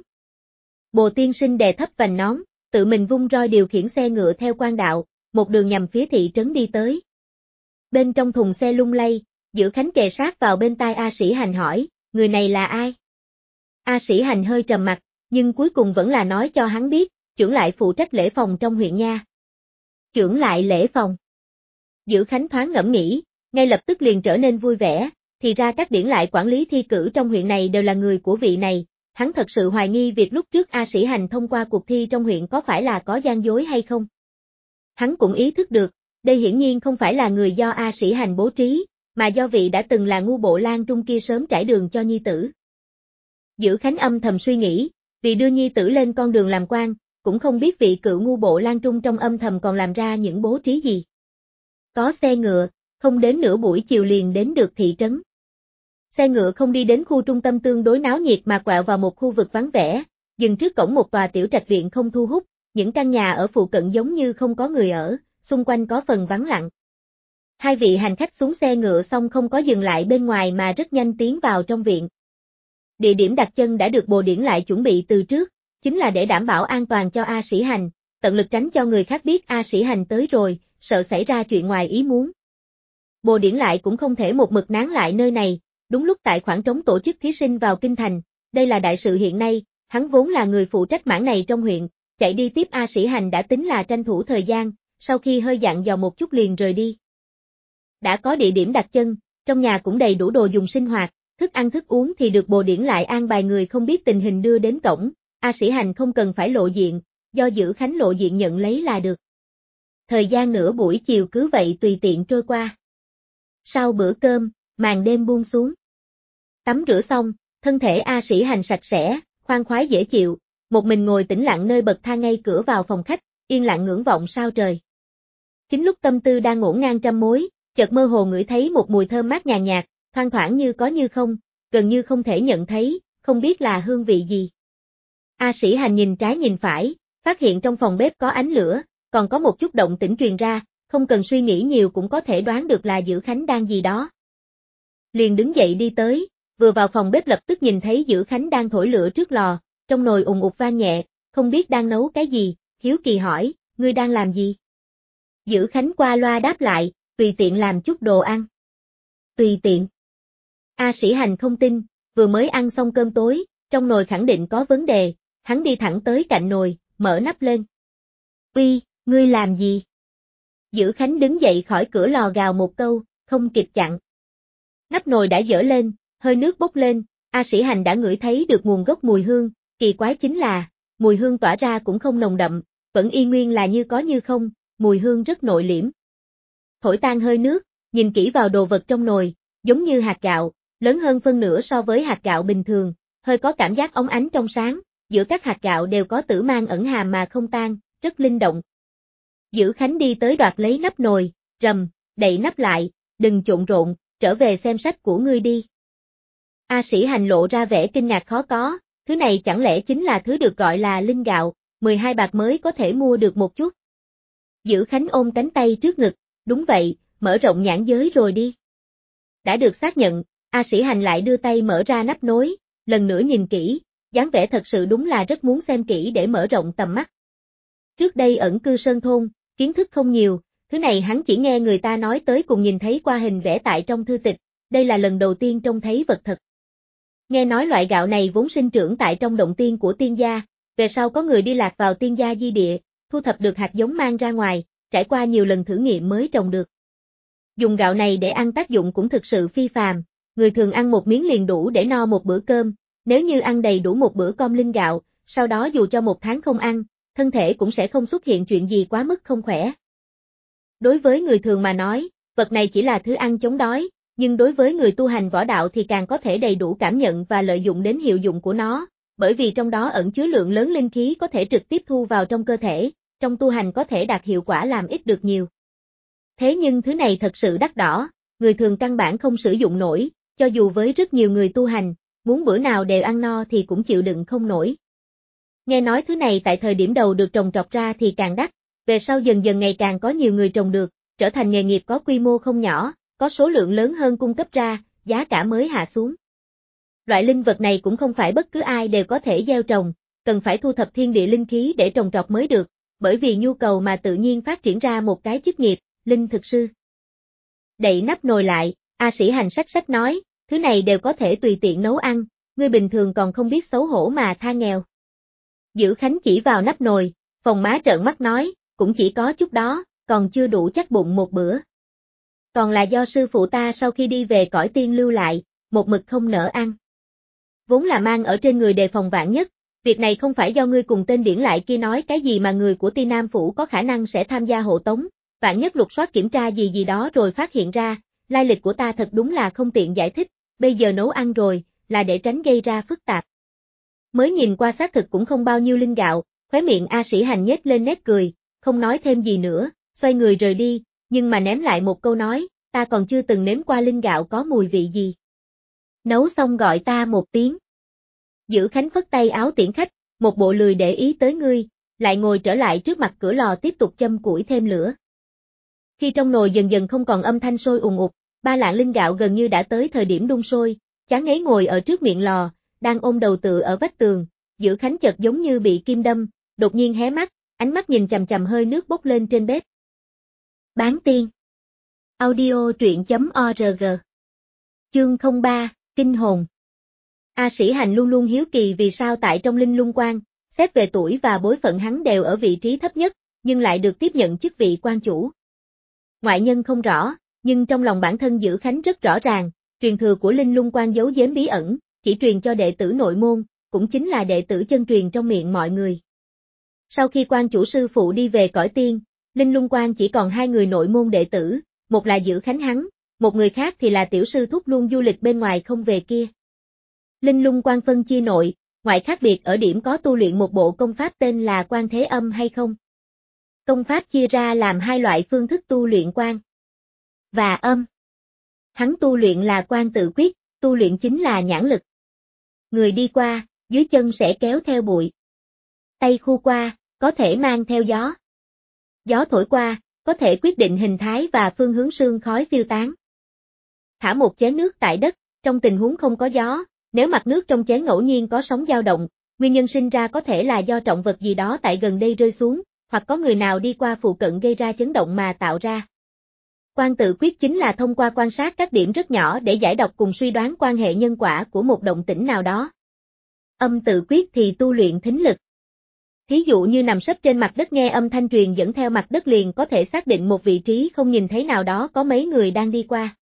Bồ tiên sinh đè thấp vành nón, tự mình vung roi điều khiển xe ngựa theo quan đạo, một đường nhằm phía thị trấn đi tới. Bên trong thùng xe lung lay, Dữ Khánh kề sát vào bên tai A Sĩ Hành hỏi, người này là ai? A Sĩ Hành hơi trầm mặt, nhưng cuối cùng vẫn là nói cho hắn biết, chưởng lại phụ trách lễ phòng trong huyện nha. Chưởng lại lễ phòng. Dữ Khánh thoáng ngẫm nghĩ, ngay lập tức liền trở nên vui vẻ, thì ra các điển lại quản lý thi cử trong huyện này đều là người của vị này, hắn thật sự hoài nghi việc lúc trước A Sĩ Hành thông qua cuộc thi trong huyện có phải là có gian dối hay không. Hắn cũng ý thức được, đây hiển nhiên không phải là người do A Sĩ Hành bố trí, mà do vị đã từng là ngu bộ lang trung kia sớm trải đường cho nhi tử. Dữ Khánh âm thầm suy nghĩ, vì đưa nhi tử lên con đường làm quan, cũng không biết vị cựu ngu bộ Lan Trung trong âm thầm còn làm ra những bố trí gì. Có xe ngựa, không đến nửa buổi chiều liền đến được thị trấn. Xe ngựa không đi đến khu trung tâm tương đối náo nhiệt mà quẹo vào một khu vực vắng vẻ, dừng trước cổng một tòa tiểu trạch viện không thu hút, những căn nhà ở phụ cận giống như không có người ở, xung quanh có phần vắng lặng. Hai vị hành khách xuống xe ngựa xong không có dừng lại bên ngoài mà rất nhanh tiến vào trong viện. Địa điểm đặt chân đã được Bồ Điển lại chuẩn bị từ trước, chính là để đảm bảo an toàn cho A Sĩ Hành, tận lực tránh cho người khác biết A Sĩ Hành tới rồi, sợ xảy ra chuyện ngoài ý muốn. Bồ Điển lại cũng không thể một mực nán lại nơi này, đúng lúc tại khoảng trống tổ chức thí sinh vào kinh thành, đây là đại sự hiện nay, hắn vốn là người phụ trách mảng này trong huyện, chạy đi tiếp A Sĩ Hành đã tính là tranh thủ thời gian, sau khi hơi dặn dò một chút liền rời đi. Đã có địa điểm đặt chân, trong nhà cũng đầy đủ đồ dùng sinh hoạt, thức ăn thức uống thì được Bồ Điển lại an bài người không biết tình hình đưa đến cổng, A Sĩ Hành không cần phải lộ diện, do Dữ Khánh lộ diện nhận lấy là được. Thời gian nửa buổi chiều cứ vậy tùy tiện trôi qua. Sau bữa cơm, màn đêm buông xuống. Tắm rửa xong, thân thể A Sĩ Hành sạch sẽ, khoan khoái dễ chịu, một mình ngồi tĩnh lặng nơi bậc thang ngay cửa vào phòng khách, yên lặng ngưỡng vọng sao trời. Chính lúc tâm tư đang ngổn ngang trăm mối, chợt mơ hồ ngửi thấy một mùi thơm mát nhàn nhạt, thoang thoảng như có như không, gần như không thể nhận thấy, không biết là hương vị gì. A Sĩ Hành nhìn trái nhìn phải, phát hiện trong phòng bếp có ánh lửa, còn có một chút động tĩnh truyền ra, không cần suy nghĩ nhiều cũng có thể đoán được là Dữ Khánh đang gì đó. Liền đứng dậy đi tới, vừa vào phòng bếp lập tức nhìn thấy Dữ Khánh đang thổi lửa trước lò, trong nồi ùn ụt vang nhẹ, không biết đang nấu cái gì, hiếu kỳ hỏi, ngươi đang làm gì? Dữ Khánh qua loa đáp lại, tùy tiện làm chút đồ ăn. Tùy tiện. A Sĩ Hành không tin, vừa mới ăn xong cơm tối, trong nồi khẳng định có vấn đề, hắn đi thẳng tới cạnh nồi, mở nắp lên. Uy, ngươi làm gì? Dữ Khánh đứng dậy khỏi cửa lò gào một câu, không kịp chặn. Nắp nồi đã dở lên, hơi nước bốc lên, A Sĩ Hành đã ngửi thấy được nguồn gốc mùi hương, kỳ quái chính là, mùi hương tỏa ra cũng không nồng đậm, vẫn y nguyên là như có như không, mùi hương rất nội liễm. Thổi tan hơi nước, nhìn kỹ vào đồ vật trong nồi, giống như hạt gạo, lớn hơn phân nửa so với hạt gạo bình thường, hơi có cảm giác óng ánh trong sáng, giữa các hạt gạo đều có tử mang ẩn hàm mà không tan, rất linh động. Dữ Khánh đi tới đoạt lấy nắp nồi, rầm, đậy nắp lại, đừng trộn rộn, trở về xem sách của ngươi đi. A Sĩ Hành lộ ra vẻ kinh ngạc khó có, thứ này chẳng lẽ chính là thứ được gọi là linh gạo, 12 bạc mới có thể mua được một chút. Dữ Khánh ôm cánh tay trước ngực, đúng vậy, mở rộng nhãn giới rồi đi. Đã được xác nhận, A Sĩ Hành lại đưa tay mở ra nắp nối, lần nữa nhìn kỹ, dáng vẻ thật sự đúng là rất muốn xem kỹ để mở rộng tầm mắt. Trước đây ẩn cư sơn thôn, kiến thức không nhiều, thứ này hắn chỉ nghe người ta nói tới cùng nhìn thấy qua hình vẽ tại trong thư tịch, đây là lần đầu tiên trông thấy vật thật. Nghe nói loại gạo này vốn sinh trưởng tại trong động tiên của tiên gia, về sau có người đi lạc vào tiên gia di địa, thu thập được hạt giống mang ra ngoài, trải qua nhiều lần thử nghiệm mới trồng được. Dùng gạo này để ăn tác dụng cũng thực sự phi phàm, người thường ăn một miếng liền đủ để no một bữa cơm, nếu như ăn đầy đủ một bữa com linh gạo, sau đó dù cho một tháng không ăn, thân thể cũng sẽ không xuất hiện chuyện gì quá mức không khỏe. Đối với người thường mà nói, vật này chỉ là thứ ăn chống đói, nhưng đối với người tu hành võ đạo thì càng có thể đầy đủ cảm nhận và lợi dụng đến hiệu dụng của nó, bởi vì trong đó ẩn chứa lượng lớn linh khí có thể trực tiếp thu vào trong cơ thể, trong tu hành có thể đạt hiệu quả làm ít được nhiều. Thế nhưng thứ này thật sự đắt đỏ, người thường căn bản không sử dụng nổi, cho dù với rất nhiều người tu hành, muốn bữa nào đều ăn no thì cũng chịu đựng không nổi. Nghe nói thứ này tại thời điểm đầu được trồng trọt ra thì càng đắt, về sau dần dần ngày càng có nhiều người trồng được, trở thành nghề nghiệp có quy mô không nhỏ, có số lượng lớn hơn cung cấp ra, giá cả mới hạ xuống. Loại linh vật này cũng không phải bất cứ ai đều có thể gieo trồng, cần phải thu thập thiên địa linh khí để trồng trọt mới được, bởi vì nhu cầu mà tự nhiên phát triển ra một cái chức nghiệp, linh thực sư. Đậy nắp nồi lại, A Sĩ Hành sách nói, thứ này đều có thể tùy tiện nấu ăn, ngươi bình thường còn không biết xấu hổ mà tha nghèo. Dữ Khánh chỉ vào nắp nồi, phòng má trợn mắt nói, cũng chỉ có chút đó, còn chưa đủ chắc bụng một bữa. Còn là do sư phụ ta sau khi đi về cõi tiên lưu lại, một mực không nỡ ăn. Vốn là mang ở trên người đề phòng vạn nhất, việc này không phải do ngươi cùng tên điển lại kia nói cái gì mà người của Ti Nam Phủ có khả năng sẽ tham gia hộ tống, vạn nhất lục soát kiểm tra gì gì đó rồi phát hiện ra, lai lịch của ta thật đúng là không tiện giải thích, bây giờ nấu ăn rồi, là để tránh gây ra phức tạp. Mới nhìn qua xác thực cũng không bao nhiêu linh gạo, Khóe miệng A Sĩ Hành nhếch lên nét cười, không nói thêm gì nữa, xoay người rời đi, nhưng mà ném lại một câu nói, ta còn chưa từng nếm qua linh gạo có mùi vị gì. Nấu xong gọi ta một tiếng. Dữ Khánh phất tay áo tiễn khách, một bộ lười để ý tới ngươi, lại ngồi trở lại trước mặt cửa lò tiếp tục châm củi thêm lửa. Khi trong nồi dần dần không còn âm thanh sôi ùn ục, 3 lạng linh gạo gần như đã tới thời điểm đun sôi, chán ngấy ngồi ở trước miệng lò, đang ôm đầu tựa ở vách tường, Dữ Khánh chợt giống như bị kim đâm, đột nhiên hé mắt, ánh mắt nhìn chằm chằm hơi nước bốc lên trên bếp. Bán tiên. Audio truyện.org. Chương 03, Kinh hồn. A Sĩ Hành luôn luôn hiếu kỳ vì sao tại trong Linh Lung Quan, xét về tuổi và bối phận hắn đều ở vị trí thấp nhất, nhưng lại được tiếp nhận chức vị quan chủ. Ngoại nhân không rõ, nhưng trong lòng bản thân Dữ Khánh rất rõ ràng, truyền thừa của Linh Lung Quan giấu giếm bí ẩn, chỉ truyền cho đệ tử nội môn, cũng chính là đệ tử chân truyền trong miệng mọi người. Sau khi quan chủ sư phụ đi về cõi tiên, Linh Lung Quan chỉ còn 2 người nội môn đệ tử, một là Dữ Khánh hắn, một người khác thì là tiểu sư thúc luôn du lịch bên ngoài không về kia. Linh Lung Quan phân chia nội, ngoại khác biệt ở điểm có tu luyện một bộ công pháp tên là Quan Thế Âm hay không. Công pháp chia ra làm 2 loại phương thức tu luyện quan và âm. Hắn tu luyện là quan tự quyết, tu luyện chính là nhãn lực. Người đi qua, dưới chân sẽ kéo theo bụi. Tay khu qua, có thể mang theo gió. Gió thổi qua, có thể quyết định hình thái và phương hướng sương khói phiêu tán. Thả một chén nước tại đất, trong tình huống không có gió, nếu mặt nước trong chén ngẫu nhiên có sóng dao động, nguyên nhân sinh ra có thể là do trọng vật gì đó tại gần đây rơi xuống, hoặc có người nào đi qua phụ cận gây ra chấn động mà tạo ra. Quan tự quyết chính là thông qua quan sát các điểm rất nhỏ để giải đọc cùng suy đoán quan hệ nhân quả của một động tĩnh nào đó. Âm tự quyết thì tu luyện thính lực. Thí dụ như nằm sấp trên mặt đất nghe âm thanh truyền dẫn theo mặt đất liền có thể xác định một vị trí không nhìn thấy nào đó có mấy người đang đi qua.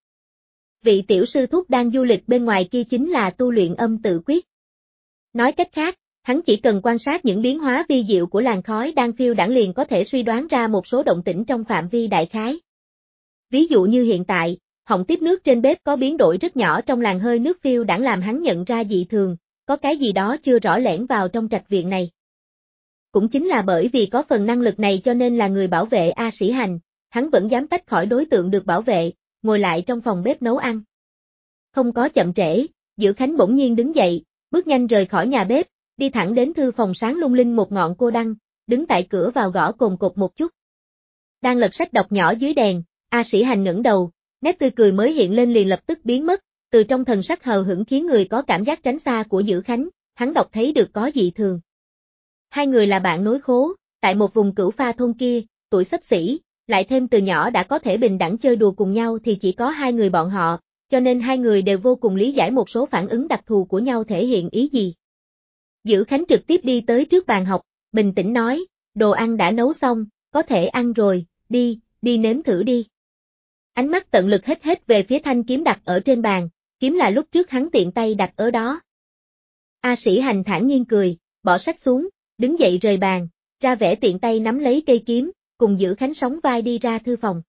Vị tiểu sư thúc đang du lịch bên ngoài kia chính là tu luyện âm tự quyết. Nói cách khác, hắn chỉ cần quan sát những biến hóa vi diệu của làn khói đang phiêu đãng liền có thể suy đoán ra một số động tĩnh trong phạm vi đại khái. Ví dụ như hiện tại, họng tiếp nước trên bếp có biến đổi rất nhỏ trong làn hơi nước phiêu đãng làm hắn nhận ra dị thường, có cái gì đó chưa rõ lẻn vào trong trạch viện này. Cũng chính là bởi vì có phần năng lực này cho nên là người bảo vệ A Sĩ Hành, hắn vẫn dám tách khỏi đối tượng được bảo vệ, ngồi lại trong phòng bếp nấu ăn. Không có chậm trễ, Dữ Khánh bỗng nhiên đứng dậy, bước nhanh rời khỏi nhà bếp, đi thẳng đến thư phòng sáng lung linh một ngọn cô đăng, đứng tại cửa vào gõ cồn cột một chút. Đang lật sách đọc nhỏ dưới đèn, A Sĩ Hành ngẩng đầu, nét tươi cười mới hiện lên liền lập tức biến mất, từ trong thần sắc hờ hững khiến người có cảm giác tránh xa của Dữ Khánh, hắn đọc thấy được có dị thường. 2 người là bạn nối khố, tại một vùng cửu pha thôn kia, tuổi xấp xỉ, lại thêm từ nhỏ đã có thể bình đẳng chơi đùa cùng nhau thì chỉ có 2 người bọn họ, cho nên 2 người đều vô cùng lý giải một số phản ứng đặc thù của nhau thể hiện ý gì. Dữ Khánh trực tiếp đi tới trước bàn học, bình tĩnh nói, đồ ăn đã nấu xong, có thể ăn rồi, đi nếm thử đi. Ánh mắt tận lực hết về phía thanh kiếm đặt ở trên bàn, kiếm là lúc trước hắn tiện tay đặt ở đó. A Sĩ Hành thản nhiên cười, bỏ sách xuống, đứng dậy rời bàn, ra vẻ tiện tay nắm lấy cây kiếm, cùng Dữ Khánh sóng vai đi ra thư phòng.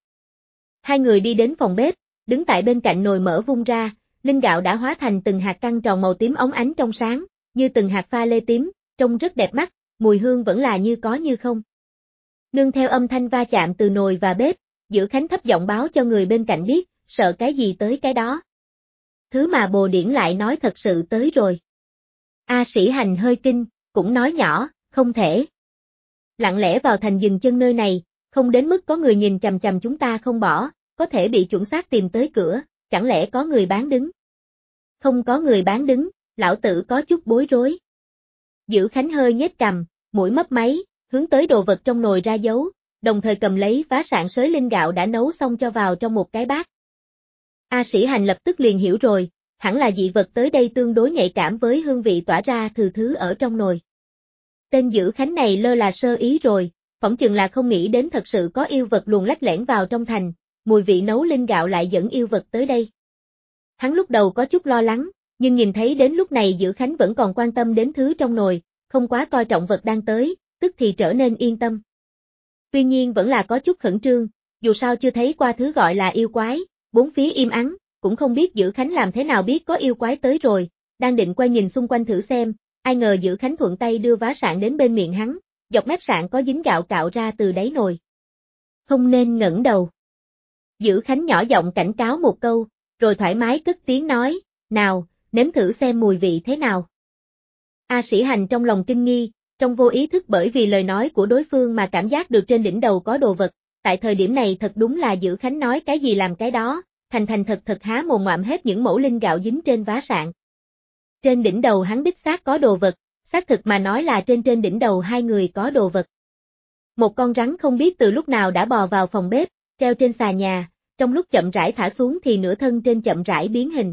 2 người đi đến phòng bếp, đứng tại bên cạnh nồi mỡ vung ra, linh gạo đã hóa thành từng hạt căng tròn màu tím óng ánh trong sáng, như từng hạt pha lê tím, trông rất đẹp mắt, mùi hương vẫn là như có như không. Nương theo âm thanh va chạm từ nồi và bếp, Dữ Khánh thấp giọng báo cho người bên cạnh biết, sợ cái gì tới cái đó. Thứ mà Bồ Điển lại nói thật sự tới rồi. A Sĩ Hành hơi kinh, cũng nói nhỏ, không thể. Lặng lẽ vào thành dừng chân nơi này, không đến mức có người nhìn chằm chằm chúng ta không bỏ, có thể bị chuẩn xác tìm tới cửa, chẳng lẽ có người bán đứng. Không có người bán đứng, lão tử có chút bối rối. Dữ Khánh hơi nhếch cằm, mũi mấp máy, hướng tới đồ vật trong nồi ra dấu, đồng thời cầm lấy vá sạn sới linh gạo đã nấu xong cho vào trong một cái bát. A Sĩ Hành lập tức liền hiểu rồi, hẳn là dị vật tới đây tương đối nhạy cảm với hương vị tỏa ra từ thứ ở trong nồi. Tên Dữ Khánh này lơ là sơ ý rồi, phỏng chừng là không nghĩ đến thật sự có yêu vật luồn lách lẻn vào trong thành, mùi vị nấu linh gạo lại dẫn yêu vật tới đây. Hắn lúc đầu có chút lo lắng, nhưng nhìn thấy đến lúc này Dữ Khánh vẫn còn quan tâm đến thứ trong nồi, không quá coi trọng vật đang tới, tức thì trở nên yên tâm. Tuy nhiên vẫn là có chút khẩn trương, dù sao chưa thấy qua thứ gọi là yêu quái, bốn phía im ắng, cũng không biết Dữ Khánh làm thế nào biết có yêu quái tới rồi, đang định quay nhìn xung quanh thử xem, ai ngờ Dữ Khánh thuận tay đưa vá sạn đến bên miệng hắn, dọc mép sạn có dính gạo cạo ra từ đáy nồi. Không nên ngẩng đầu. Dữ Khánh nhỏ giọng cảnh cáo một câu, rồi thoải mái cất tiếng nói, nào, nếm thử xem mùi vị thế nào. A Sĩ Hành trong lòng kinh nghi, trong vô ý thức bởi vì lời nói của đối phương mà cảm giác được trên đỉnh đầu có đồ vật, tại thời điểm này thật đúng là Dữ Khánh nói cái gì làm cái đó, thành thật há mồm ngoạm hết những mẩu linh gạo dính trên vá sạn. Trên đỉnh đầu hắn đích xác có đồ vật, xác thực mà nói là trên đỉnh đầu hai người có đồ vật. Một con rắn không biết từ lúc nào đã bò vào phòng bếp, treo trên xà nhà, trong lúc chậm rãi thả xuống thì nửa thân trên chậm rãi biến hình.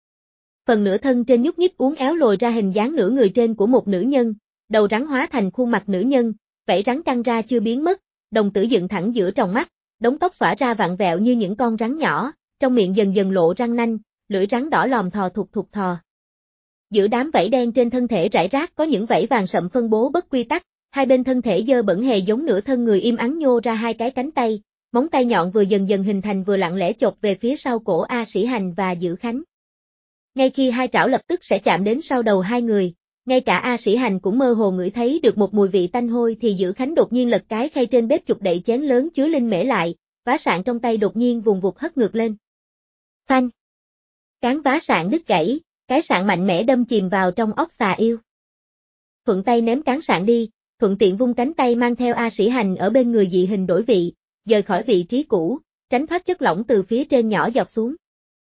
Phần nửa thân trên nhúc nhích uốn éo lồi ra hình dáng nửa người trên của một nữ nhân, đầu rắn hóa thành khuôn mặt nữ nhân, vảy rắn căng ra chưa biến mất, đồng tử dựng thẳng giữa tròng mắt, đống tóc xõa ra vặn vẹo như những con rắn nhỏ, trong miệng dần dần lộ răng nanh, lưỡi rắn đỏ lòm thò thục thò. Giữa đám vảy đen trên thân thể rải rác có những vảy vàng sậm phân bố bất quy tắc, hai bên thân thể dơ bẩn hề giống nửa thân người im ắng nhô ra hai cái cánh tay, móng tay nhọn vừa dần dần hình thành vừa lặng lẽ chộp về phía sau cổ A Sĩ Hành và Dữ Khánh. Ngay khi hai trảo lập tức sẽ chạm đến sau đầu hai người, ngay cả A Sĩ Hành cũng mơ hồ ngửi thấy được một mùi vị tanh hôi thì Dữ Khánh đột nhiên lật cái khay trên bếp chụp đậy chén lớn chứa linh mễ lại, vá sạn trong tay đột nhiên vùng vụt hất ngược lên. Phanh! Cán vá sạn đứt gãy, cái sạn mạnh mẽ đâm chìm vào trong óc xà yêu. Thuận tay ném cán sạn đi, thuận tiện vung cánh tay mang theo A Sĩ Hành ở bên người dị hình đổi vị, rời khỏi vị trí cũ, tránh thoát chất lỏng từ phía trên nhỏ giọt xuống.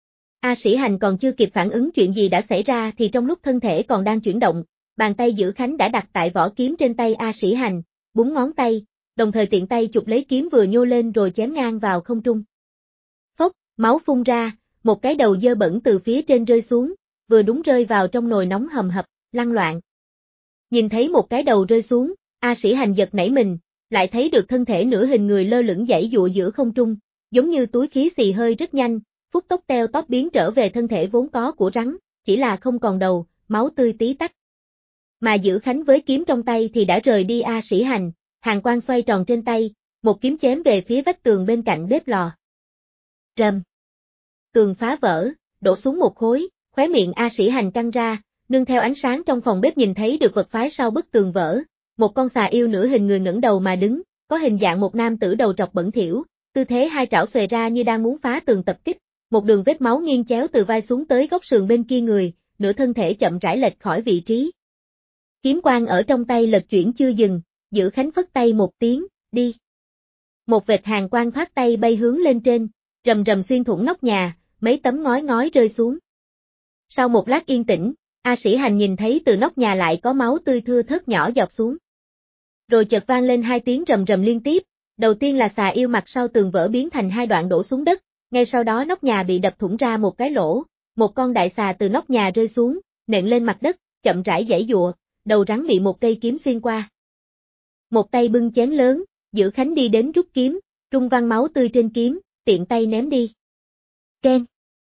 A Sĩ Hành còn chưa kịp phản ứng chuyện gì đã xảy ra thì trong lúc thân thể còn đang chuyển động, bàn tay Dữ Khánh đã đặt tại vỏ kiếm trên tay A Sĩ Hành, búng ngón tay, đồng thời tiện tay chụp lấy kiếm vừa nhô lên rồi chém ngang vào không trung. Phốc, máu phun ra, một cái đầu dơ bẩn từ phía trên rơi xuống, vừa đúng rơi vào trong nồi nóng hầm hập, lăn loạn. Nhìn thấy một cái đầu rơi xuống, A Sĩ Hành giật nảy mình, lại thấy được thân thể nửa hình người lơ lửng giãy giụa giữa không trung, giống như túi khí xì hơi rất nhanh, phút tốc teo tóp biến trở về thân thể vốn có của rắn, chỉ là không còn đầu, máu tươi tí tách. Mà Dữ Khánh với kiếm trong tay thì đã rời đi A Sĩ Hành, hàn quang xoay tròn trên tay, một kiếm chém về phía vách tường bên cạnh bếp lò. Rầm. Tường phá vỡ, đổ xuống một khối, khóe miệng A Sĩ Hành căng ra, nương theo ánh sáng trong phòng bếp nhìn thấy được vật phái sau bức tường vỡ, một con xà yêu nửa hình người ngẩng đầu mà đứng, có hình dạng một nam tử đầu trọc bẩn thỉu, tư thế hai trảo xòe ra như đang muốn phá tường tập kích, một đường vết máu nghiêng chéo từ vai xuống tới góc sườn bên kia người, nửa thân thể chậm rãi lệch khỏi vị trí. Kiếm quang ở trong tay lật chuyển chưa dừng, Dữ Khánh phất tay một tiếng, đi. Một vệt hàn quang thoát tay bay hướng lên trên, rầm rầm xuyên thủng nóc nhà, mấy tấm ngói rơi xuống. Sau một lát yên tĩnh, A Sĩ Hành nhìn thấy từ nóc nhà lại có máu tươi thưa thớt nhỏ giọt xuống. Rồi chợt vang lên hai tiếng rầm rầm liên tiếp, đầu tiên là xà yêu mặt sau tường vỡ biến thành hai đoạn đổ xuống đất, ngay sau đó nóc nhà bị đập thủng ra một cái lỗ, một con đại xà từ nóc nhà rơi xuống, nện lên mặt đất, chậm rãi giãy giụa, đầu rắn bị một cây kiếm xuyên qua. Một tay bưng chén lớn, Dữ Khánh đi đến rút kiếm, trung văng máu tươi trên kiếm, tiện tay ném đi. Keng.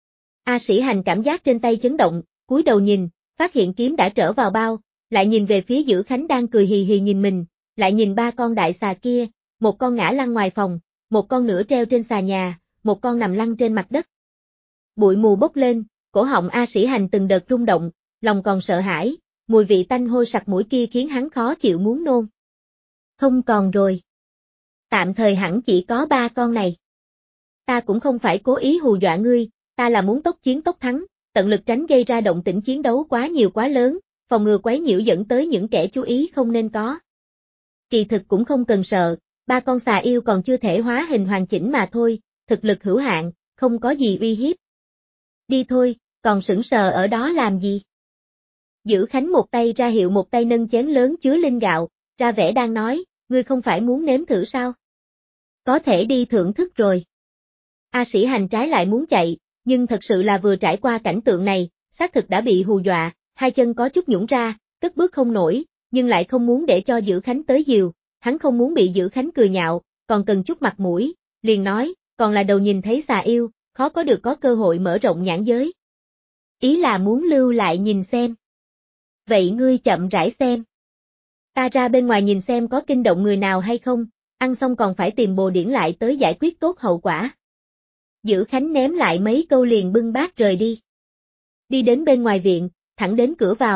A Sĩ Hành cảm giác trên tay chấn động, cúi đầu nhìn, phát hiện kiếm đã trở vào bao, lại nhìn về phía Dữ Khánh đang cười hì hì nhìn mình, lại nhìn ba con đại xà kia, một con ngã lăn ngoài phòng, một con nửa treo trên xà nhà, một con nằm lăn trên mặt đất. Bụi mù bốc lên, cổ họng A Sĩ Hành từng đợt rung động, lòng còn sợ hãi, mùi vị tanh hôi sặc mũi kia khiến hắn khó chịu muốn nôn. Không còn rồi. Tạm thời hẳn chỉ có ba con này. Ta cũng không phải cố ý hù dọa ngươi, ta là muốn tốc chiến tốc thắng, tận lực tránh gây ra động tĩnh chiến đấu quá nhiều quá lớn, phòng ngừa quấy nhiễu dẫn tới những kẻ chú ý không nên có. Kỳ thực cũng không cần sợ, ba con xà yêu còn chưa thể hóa hình hoàn chỉnh mà thôi, thực lực hữu hạn, không có gì uy hiếp. Đi thôi, còn sững sờ ở đó làm gì? Dữ Khánh một tay ra hiệu một tay nâng chén lớn chứa linh gạo, ra vẻ đang nói, ngươi không phải muốn nếm thử sao? Có thể đi thưởng thức rồi. A Sĩ Hành trái lại muốn chạy, nhưng thật sự là vừa trải qua cảnh tượng này, xác thực đã bị hù dọa, hai chân có chút nhũn ra, cất bước không nổi, nhưng lại không muốn để cho Dữ Khánh tới dìu, hắn không muốn bị Dữ Khánh cười nhạo, còn cần chút mặt mũi, liền nói, còn là đầu nhìn thấy xà yêu, khó có được có cơ hội mở rộng nhãn giới. Ý là muốn lưu lại nhìn xem. Vậy ngươi chậm rãi xem. Ta ra bên ngoài nhìn xem có kinh động người nào hay không, ăn xong còn phải tìm Bồ Điển lại tới giải quyết tốt hậu quả. Dữ Khánh ném lại mấy câu liền bưng bát rời đi. Đi đến bên ngoài viện, thẳng đến cửa vào,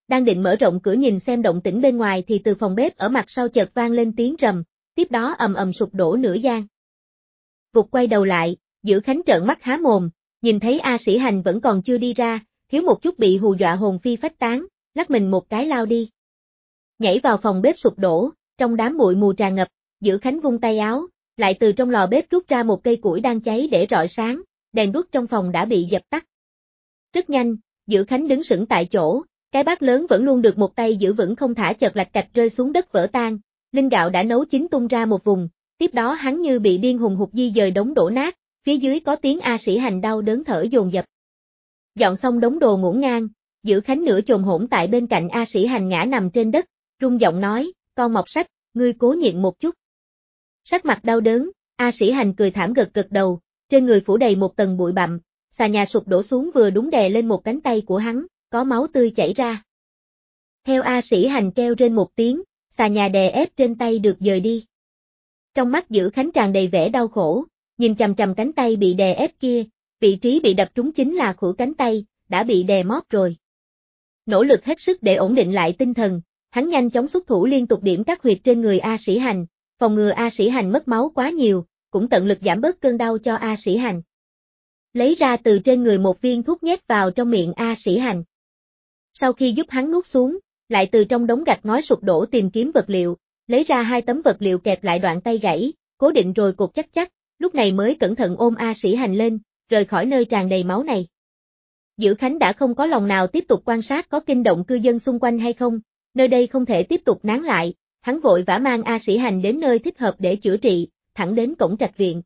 Đang định mở rộng cửa nhìn xem động tĩnh bên ngoài thì từ phòng bếp ở mặt sau chợt vang lên tiếng rầm, tiếp đó ầm ầm sụp đổ nửa gian. Vụt quay đầu lại, Dữ Khánh trợn mắt há mồm, nhìn thấy A Sĩ Hành vẫn còn chưa đi ra, thiếu một chút bị hù dọa hồn phi phách tán, lắc mình một cái lao đi. Nhảy vào phòng bếp sụp đổ, trong đám bụi mù tràn ngập, Dữ Khánh vung tay áo, lại từ trong lò bếp rút ra một cây củi đang cháy để rọi sáng, đèn đuốc trong phòng đã bị dập tắt. Rất nhanh, Dữ Khánh đứng sững tại chỗ, cái bát lớn vẫn luôn được một tay giữ vững không thả chợt lạch cạch rơi xuống đất vỡ tan, linh gạo đã nấu chín tung ra một vùng, tiếp đó hắn như bị điên hùng hục di dời đống đổ nát, phía dưới có tiếng A Sĩ Hành đau đớn thở dồn dập. Dọn xong đống đồ ngổn ngang, Dữ Khánh nửa chồm hổn tại bên cạnh A Sĩ Hành ngã nằm trên đất, run giọng nói, con mọt sách, ngươi cố nhịn một chút. Sắc mặt đau đớn, A Sĩ Hành cười thảm gật gật đầu, trên người phủ đầy một tầng bụi bặm, xà nhà sụp đổ xuống vừa đúng đè lên một cánh tay của hắn, có máu tươi chảy ra. Theo A Sĩ Hành kêu trên một tiếng, xà nhà đè ép trên tay được dời đi. Trong mắt Dữ Khánh tràn đầy vẻ đau khổ, nhìn chằm chằm cánh tay bị đè ép kia, vị trí bị đập trúng chính là khuỷu cánh tay, đã bị đè móp rồi. Nỗ lực hết sức để ổn định lại tinh thần, hắn nhanh chóng xuất thủ liên tục điểm các huyệt trên người A Sĩ Hành, phòng ngừa A Sĩ Hành mất máu quá nhiều, cũng tận lực giảm bớt cơn đau cho A Sĩ Hành. Lấy ra từ trên người một viên thuốc nhét vào trong miệng A Sĩ Hành. Sau khi giúp hắn nuốt xuống, lại từ trong đống gạch ngói sụp đổ tìm kiếm vật liệu, lấy ra 2 tấm vật liệu kẹp lại đoạn tay gãy, cố định rồi cột chắc chắc, lúc này mới cẩn thận ôm A Sĩ Hành lên, rời khỏi nơi tràn đầy máu này. Dữ Khánh đã không có lòng nào tiếp tục quan sát có kinh động cư dân xung quanh hay không, nơi đây không thể tiếp tục nán lại, hắn vội vã mang A Sĩ Hành đến nơi thích hợp để chữa trị, thẳng đến cổng trạch viện.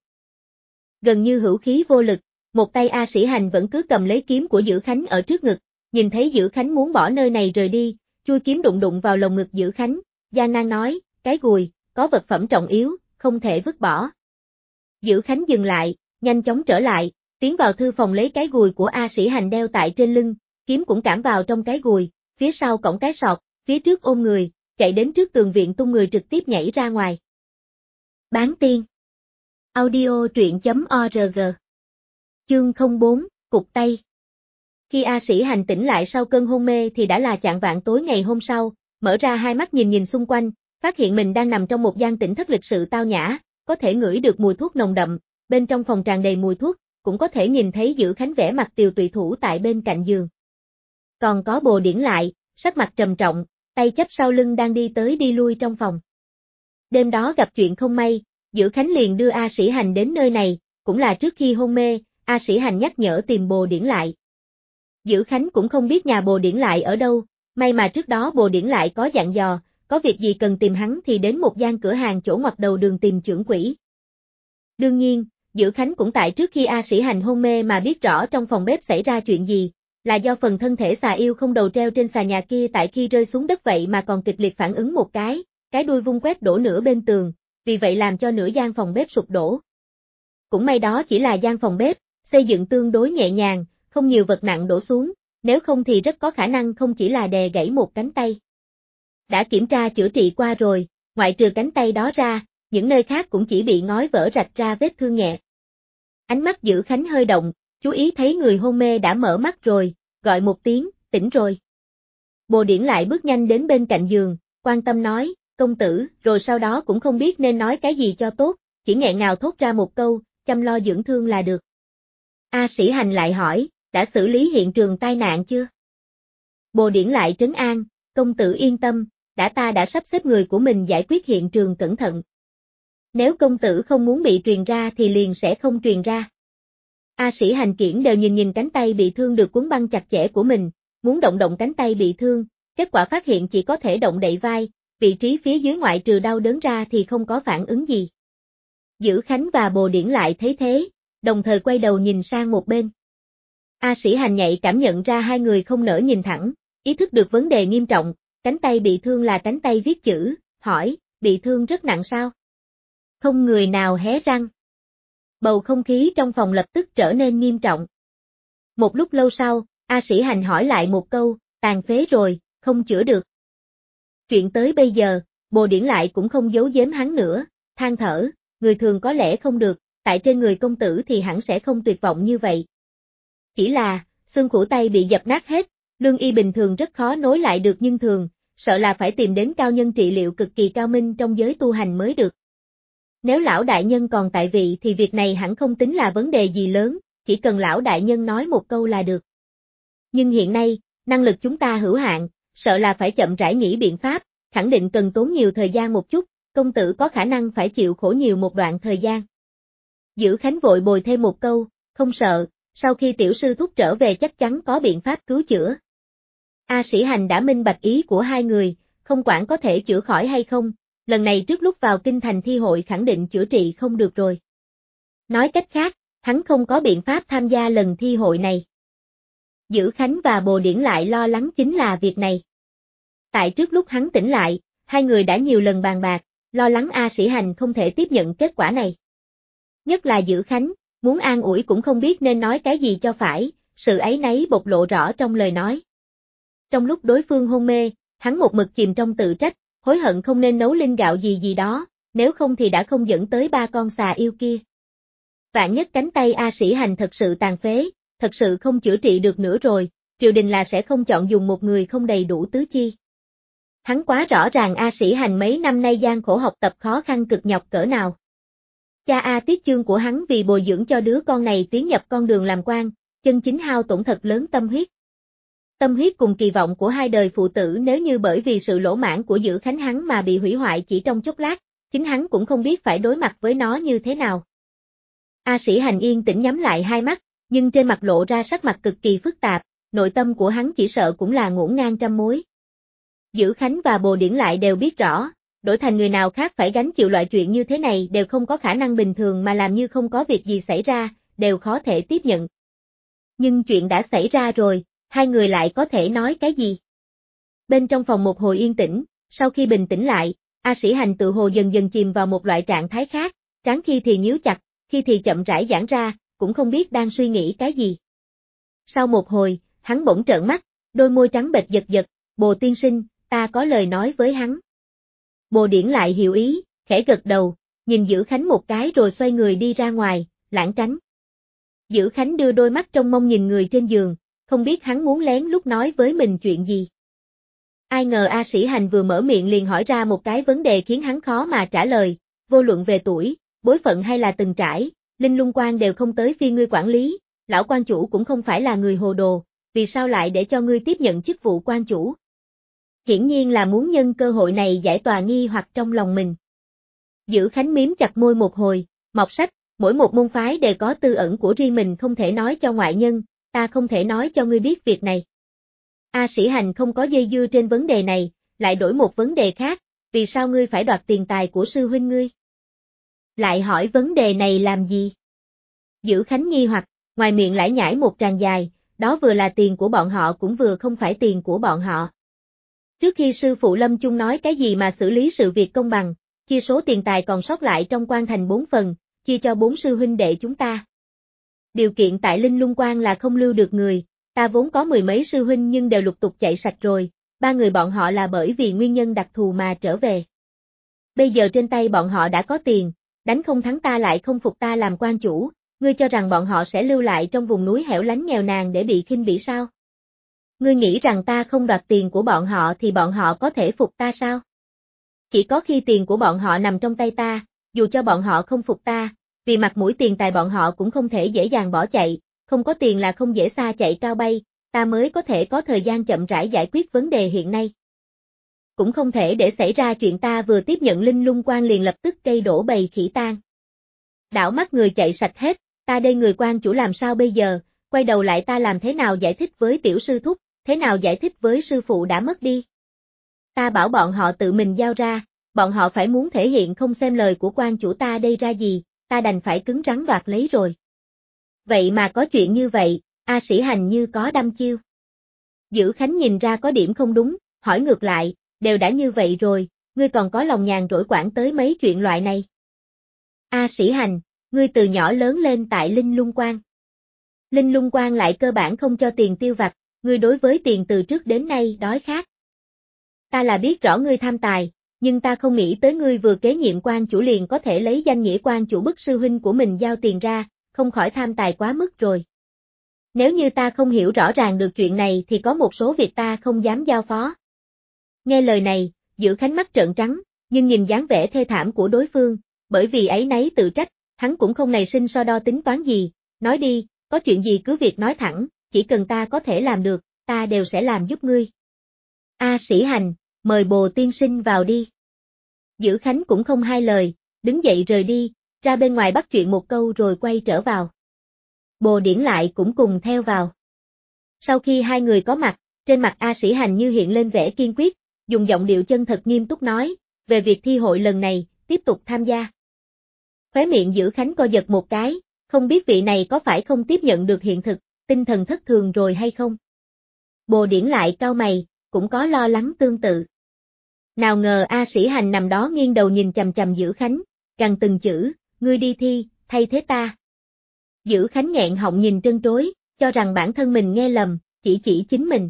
Gần như hữu khí vô lực, một tay A Sĩ Hành vẫn cứ cầm lấy kiếm của Dữ Khánh ở trước ngực, nhìn thấy Dữ Khánh muốn bỏ nơi này rời đi, chui kiếm đụng đụng vào lồng ngực Dữ Khánh, gian nan nói, cái gùi, có vật phẩm trọng yếu, không thể vứt bỏ. Dữ Khánh dừng lại, nhanh chóng trở lại, tiến vào thư phòng lấy cái gùi của A Sĩ Hành đeo tại trên lưng, kiếm cũng cản vào trong cái gùi, phía sau cõng cái sọt, phía trước ôm người, chạy đến trước tường viện tung người trực tiếp nhảy ra ngoài. Bán tiên. Audio truyện.org. Chương 04, Cục Tay. Khi A Sĩ Hành tỉnh lại sau cơn hôn mê thì đã là chạng vạng tối ngày hôm sau, mở ra hai mắt nhìn xung quanh, phát hiện mình đang nằm trong một gian tỉnh thất lịch sự tao nhã, có thể ngửi được mùi thuốc nồng đậm, bên trong phòng tràn đầy mùi thuốc, cũng có thể nhìn thấy Dữ Khánh vẻ mặt tiều tụy thủ tại bên cạnh giường. Còn có Bồ Điển lại, sắc mặt trầm trọng, tay chắp sau lưng đang đi tới đi lui trong phòng. Đêm đó gặp chuyện không may, Dữ Khánh liền đưa A Sĩ Hành đến nơi này, cũng là trước khi hôn mê, A Sĩ Hành nhắc nhở tìm Bồ Điển lại. Dữ Khánh cũng không biết nhà Bồ Điển lại ở đâu, may mà trước đó Bồ Điển lại có dặn dò, có việc gì cần tìm hắn thì đến một gian cửa hàng chỗ ngoặt đầu đường tìm trưởng quỹ. Đương nhiên, Dữ Khánh cũng tại trước khi A Sĩ Hành hôn mê mà biết rõ trong phòng bếp xảy ra chuyện gì, là do phần thân thể xà yêu không đầu treo trên xà nhà kia tại khi rơi xuống đất vậy mà còn kịch liệt phản ứng một cái đuôi vung quét đổ nửa bên tường, vì vậy làm cho nửa gian phòng bếp sụp đổ. Cũng may đó chỉ là gian phòng bếp, xây dựng tương đối nhẹ nhàng, không nhiều vật nặng đổ xuống, nếu không thì rất có khả năng không chỉ là đè gãy một cánh tay. Đã kiểm tra chữa trị qua rồi, ngoại trừ cánh tay đó ra, những nơi khác cũng chỉ bị ngói vỡ rạch ra vết thương nhẹ. Ánh mắt Dữ Khánh hơi động, chú ý thấy người hôn mê đã mở mắt rồi, gọi một tiếng, tỉnh rồi. Bồ Điển lại bước nhanh đến bên cạnh giường, quan tâm nói, công tử, rồi sau đó cũng không biết nên nói cái gì cho tốt, chỉ nghẹn ngào thốt ra một câu, chăm lo dưỡng thương là được. A Sĩ Hành lại hỏi, đã xử lý hiện trường tai nạn chưa? Bồ Điển lại trấn an, công tử yên tâm, ta đã sắp xếp người của mình giải quyết hiện trường cẩn thận. Nếu công tử không muốn bị truyền ra thì liền sẽ không truyền ra. A Sĩ Hành kiển đều nhìn cánh tay bị thương được cuốn băng chặt chẽ của mình, muốn động cánh tay bị thương, kết quả phát hiện chỉ có thể động đậy vai, vị trí phía dưới ngoại trừ đau đớn ra thì không có phản ứng gì. Dữ Khánh và Bồ Điển lại thấy thế, đồng thời quay đầu nhìn sang một bên. A Sĩ Hành nhạy cảm nhận ra hai người không nỡ nhìn thẳng, ý thức được vấn đề nghiêm trọng, cánh tay bị thương là cánh tay viết chữ, hỏi, bị thương rất nặng sao? Không người nào hé răng. Bầu không khí trong phòng lập tức trở nên nghiêm trọng. Một lúc lâu sau, A Sĩ Hành hỏi lại một câu, tàn phế rồi, không chữa được. Chuyện tới bây giờ, Bồ Điển lại cũng không giấu giếm hắn nữa, than thở, người thường có lẽ không được, tại trên người công tử thì hẳn sẽ không tuyệt vọng như vậy. Chỉ là, xương khủ tay bị dập nát hết, Lương y bình thường rất khó nối lại được nhưng thường, sợ là phải tìm đến cao nhân trị liệu cực kỳ cao minh trong giới tu hành mới được. Nếu lão đại nhân còn tại vị thì việc này hẳn không tính là vấn đề gì lớn, chỉ cần lão đại nhân nói một câu là được. Nhưng hiện nay, năng lực chúng ta hữu hạn, sợ là phải chậm rãi nghĩ biện pháp, khẳng định cần tốn nhiều thời gian một chút, công tử có khả năng phải chịu khổ nhiều một đoạn thời gian. Dữ Khánh vội bồi thêm một câu, không sợ, sau khi tiểu sư thúc trở về chắc chắn có biện pháp cứu chữa. A Sĩ Hành đã minh bạch ý của hai người, không quản có thể chữa khỏi hay không, lần này trước lúc vào kinh thành thi hội khẳng định chữa trị không được rồi. Nói cách khác, hắn không có biện pháp tham gia lần thi hội này. Dữ Khánh và Bồ Điển lại lo lắng chính là việc này. Tại trước lúc hắn tỉnh lại, hai người đã nhiều lần bàn bạc, lo lắng A Sĩ Hành không thể tiếp nhận kết quả này. Nhất là Dữ Khánh, muốn an ủi cũng không biết nên nói cái gì cho phải, sự áy náy bộc lộ rõ trong lời nói. Trong lúc đối phương hôn mê, hắn một mực chìm trong tự trách, hối hận không nên nấu linh gạo gì gì đó, nếu không thì đã không dẫn tới ba con xà yêu kia. Vạn nhất cánh tay A Sĩ Hành thật sự tàn phế, thật sự không chữa trị được nữa rồi, triều đình là sẽ không chọn dùng một người không đầy đủ tứ chi. Hắn quá rõ ràng A Sĩ Hành mấy năm nay gian khổ học tập khó khăn cực nhọc cỡ nào. Cha A Tiết Chương của hắn vì bồi dưỡng cho đứa con này tiến nhập con đường làm quan, chân chính hao tổn thật lớn tâm huyết. Tâm huyết cùng kỳ vọng của hai đời phụ tử nếu như bởi vì sự lỗ mãn của Dữ Khánh hắn mà bị hủy hoại chỉ trong chốc lát, chính hắn cũng không biết phải đối mặt với nó như thế nào. A Sĩ Hành yên tĩnh nhắm lại hai mắt, nhưng trên mặt lộ ra sắc mặt cực kỳ phức tạp, nội tâm của hắn chỉ sợ cũng là ngổn ngang trăm mối. Dữ Khánh và Bồ Điển lại đều biết rõ, đổi thành người nào khác phải gánh chịu loại chuyện như thế này đều không có khả năng bình thường mà làm như không có việc gì xảy ra, đều khó thể tiếp nhận. Nhưng chuyện đã xảy ra rồi, hai người lại có thể nói cái gì? Bên trong phòng một hồi yên tĩnh, sau khi bình tĩnh lại, A Sĩ Hành tự hồ dần dần chìm vào một loại trạng thái khác, trán khi thì nhíu chặt, khi thì chậm rãi giãn ra, cũng không biết đang suy nghĩ cái gì. Sau một hồi, hắn bỗng trợn mắt, đôi môi trắng bệch giật giật, Bồ tiên sinh, ta có lời nói với hắn. Bồ Điển lại hiểu ý, khẽ gật đầu, nhìn Dữ Khánh một cái rồi xoay người đi ra ngoài, lảng tránh. Dữ Khánh đưa đôi mắt trong mông nhìn người trên giường, không biết hắn muốn lén lút nói với mình chuyện gì. Ai ngờ A Sĩ Hành vừa mở miệng liền hỏi ra một cái vấn đề khiến hắn khó mà trả lời, vô luận về tuổi, bối phận hay là từng trải, Linh Lung Quan đều không tới phiên ngươi quản lý, lão quan chủ cũng không phải là người hồ đồ, vì sao lại để cho ngươi tiếp nhận chức vụ quan chủ? Hiển nhiên là muốn nhân cơ hội này giải tỏa nghi hoặc trong lòng mình. Dữ Khánh miếm chặt môi một hồi, mọt sách, mỗi một môn phái đều có tư ẩn của riêng mình không thể nói cho ngoại nhân, ta không thể nói cho ngươi biết việc này. A Sĩ Hành không có dây dưa trên vấn đề này, lại đổi một vấn đề khác, vì sao ngươi phải đoạt tiền tài của sư huynh ngươi? Lại hỏi vấn đề này làm gì? Dữ Khánh nghi hoặc, ngoài miệng lải nhải một tràng dài, đó vừa là tiền của bọn họ cũng vừa không phải tiền của bọn họ. Trước khi sư phụ Lâm Chung nói cái gì mà xử lý sự việc công bằng, chia số tiền tài còn sót lại trong quan thành 4 phần, chia cho 4 sư huynh đệ chúng ta. Điều kiện tại Linh Lung Quan là không lưu được người, ta vốn có mười mấy sư huynh nhưng đều lục tục chạy sạch rồi, ba người bọn họ là bởi vì nguyên nhân đặc thù mà trở về. Bây giờ trên tay bọn họ đã có tiền, đánh không thắng ta lại không phục ta làm quan chủ, ngươi cho rằng bọn họ sẽ lưu lại trong vùng núi hẻo lánh nghèo nàn để bị khinh bỉ sao? Ngươi nghĩ rằng ta không đoạt tiền của bọn họ thì bọn họ có thể phục ta sao? Chỉ có khi tiền của bọn họ nằm trong tay ta, dù cho bọn họ không phục ta, vì mặt mũi tiền tài bọn họ cũng không thể dễ dàng bỏ chạy, không có tiền là không dễ xa chạy cao bay, ta mới có thể có thời gian chậm rãi giải quyết vấn đề hiện nay. Cũng không thể để xảy ra chuyện ta vừa tiếp nhận Linh Lung Quan liền lập tức cây đổ bầy khỉ tan. Đảo mắt người chạy sạch hết, ta đây người quan chủ làm sao bây giờ, quay đầu lại ta làm thế nào giải thích với tiểu sư thúc, thế nào giải thích với sư phụ đã mất đi. Ta bảo bọn họ tự mình giao ra, bọn họ phải muốn thể hiện không xem lời của quan chủ ta đây ra gì, ta đành phải cứng rắn đoạt lấy rồi. Vậy mà có chuyện như vậy, A Sĩ Hành như có đăm chiêu. Dữ Khánh nhìn ra có điểm không đúng, hỏi ngược lại, đều đã như vậy rồi, ngươi còn có lòng nhàn rỗi quản tới mấy chuyện loại này. A Sĩ Hành, ngươi từ nhỏ lớn lên tại Linh Lung Quan. Linh Lung Quan lại cơ bản không cho tiền tiêu vặt, ngươi đối với tiền từ trước đến nay đói khát. Ta là biết rõ ngươi tham tài, nhưng ta không nghĩ tới ngươi vừa kế nhiệm quan chủ liền có thể lấy danh nghĩa quan chủ bức sư huynh của mình giao tiền ra, không khỏi tham tài quá mức rồi. Nếu như ta không hiểu rõ ràng được chuyện này thì có một số việc ta không dám giao phó. Nghe lời này, Dữ Khánh mắt trợn trắng, nhưng nhìn dáng vẻ thê thảm của đối phương, bởi vì áy náy tự trách, hắn cũng không nảy sinh so đo tính toán gì, nói đi, có chuyện gì cứ việc nói thẳng, chỉ cần ta có thể làm được, ta đều sẽ làm giúp ngươi. A Sĩ Hành, mời Bồ tiên sinh vào đi. Dữ Khánh cũng không hai lời, đứng dậy rời đi, ra bên ngoài bắt chuyện một câu rồi quay trở vào. Bồ Điển lại cũng cùng theo vào. Sau khi hai người có mặt, trên mặt A Sĩ Hành như hiện lên vẻ kiên quyết, dùng giọng điệu chân thật nghiêm túc nói, về việc thi hội lần này, tiếp tục tham gia. Khóe miệng Dữ Khánh co giật một cái, không biết vị này có phải không tiếp nhận được hiện thực, tinh thần thất thường rồi hay không. Bồ Điển lại cau mày, cũng có lo lắng tương tự. Nào ngờ A Sĩ Hành nằm đó nghiêng đầu nhìn chằm chằm Dữ Khánh, gằn từng chữ, ngươi đi thi, thay thế ta. Dữ Khánh nghẹn họng nhìn trân trối, cho rằng bản thân mình nghe lầm, chỉ chính mình.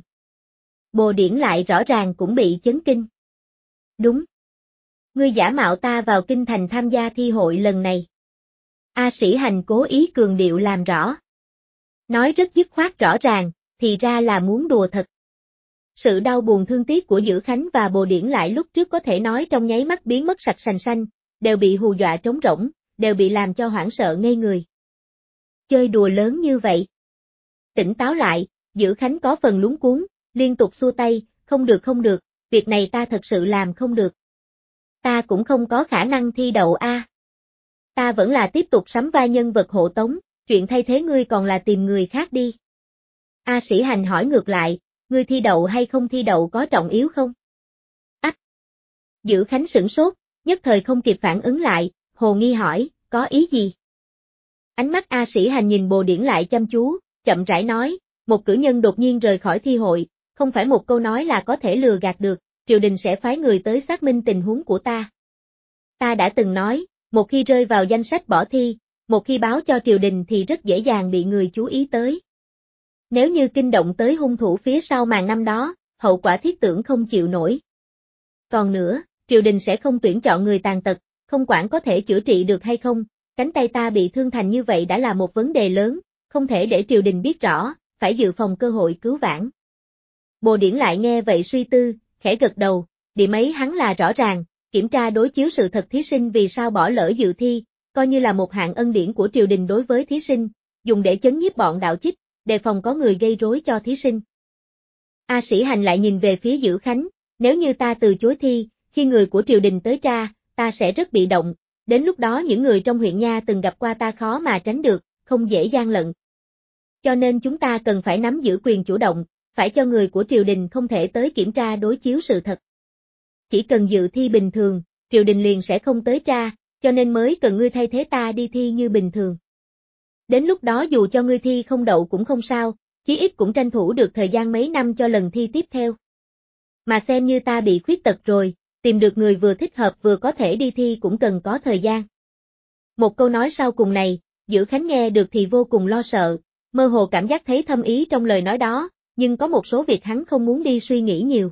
Bồ Điển lại rõ ràng cũng bị chấn kinh. Đúng. Ngươi giả mạo ta vào kinh thành tham gia thi hội lần này. A Sĩ Hành cố ý cường điệu làm rõ. Nói rất dứt khoát rõ ràng, thì ra là muốn đùa thật. Sự đau buồn thương tiếc của Dữ Khánh và Bồ Điển lại lúc trước có thể nói trong nháy mắt biến mất sạch sành xanh, đều bị hù dọa trống rỗng, đều bị làm cho hoảng sợ ngây người. Chơi đùa lớn như vậy. Tỉnh táo lại, Dữ Khánh có phần luống cuống, liên tục xua tay, không được, việc này ta thật sự làm không được. Ta cũng không có khả năng thi đậu a. Ta vẫn là tiếp tục sắm vai nhân vật hộ tống, chuyện thay thế ngươi còn là tìm người khác đi. A Sĩ Hành hỏi ngược lại, ngươi thi đậu hay không thi đậu có trọng yếu không? Ách! Dữ Khánh sửng sốt, nhất thời không kịp phản ứng lại, hồ nghi hỏi, có ý gì? Ánh mắt A Sĩ Hành nhìn Bồ Điển lại chăm chú, chậm rãi nói, một cử nhân đột nhiên rời khỏi thi hội, không phải một câu nói là có thể lừa gạt được, triều đình sẽ phái người tới xác minh tình huống của ta. Ta đã từng nói, một khi rơi vào danh sách bỏ thi, một khi báo cho triều đình thì rất dễ dàng bị người chú ý tới. Nếu như kinh động tới hung thủ phía sau màn năm đó, hậu quả thiết tưởng không chịu nổi. Còn nữa, triều đình sẽ không tuyển chọn người tàn tật, không quản có thể chữa trị được hay không, cánh tay ta bị thương thành như vậy đã là một vấn đề lớn, không thể để triều đình biết rõ, phải dự phòng cơ hội cứu vãn. Bồ Điển lại nghe vậy suy tư, khẽ gật đầu, điểm ấy hắn là rõ ràng, kiểm tra đối chiếu sự thật thí sinh vì sao bỏ lỡ dự thi, coi như là một hạng ân điển của triều đình đối với thí sinh, dùng để chấn nhiếp bọn đạo chích, đề phòng có người gây rối cho thí sinh. A Sĩ Hành lại nhìn về phía Dữ Khánh, nếu như ta từ chối thi, khi người của triều đình tới ra, ta sẽ rất bị động, đến lúc đó những người trong huyện nha từng gặp qua ta khó mà tránh được, không dễ gian lận. Cho nên chúng ta cần phải nắm giữ quyền chủ động, phải cho người của triều đình không thể tới kiểm tra đối chiếu sự thật. Chỉ cần dự thi bình thường, triều đình liền sẽ không tới tra, cho nên mới cần ngươi thay thế ta đi thi như bình thường. Đến lúc đó dù cho ngươi thi không đậu cũng không sao, chí ít cũng tranh thủ được thời gian mấy năm cho lần thi tiếp theo. Mà xem như ta bị khuyết tật rồi, tìm được người vừa thích hợp vừa có thể đi thi cũng cần có thời gian. Một câu nói sau cùng này, Dữ Khánh nghe được thì vô cùng lo sợ, mơ hồ cảm giác thấy thâm ý trong lời nói đó, nhưng có một số việc hắn không muốn đi suy nghĩ nhiều.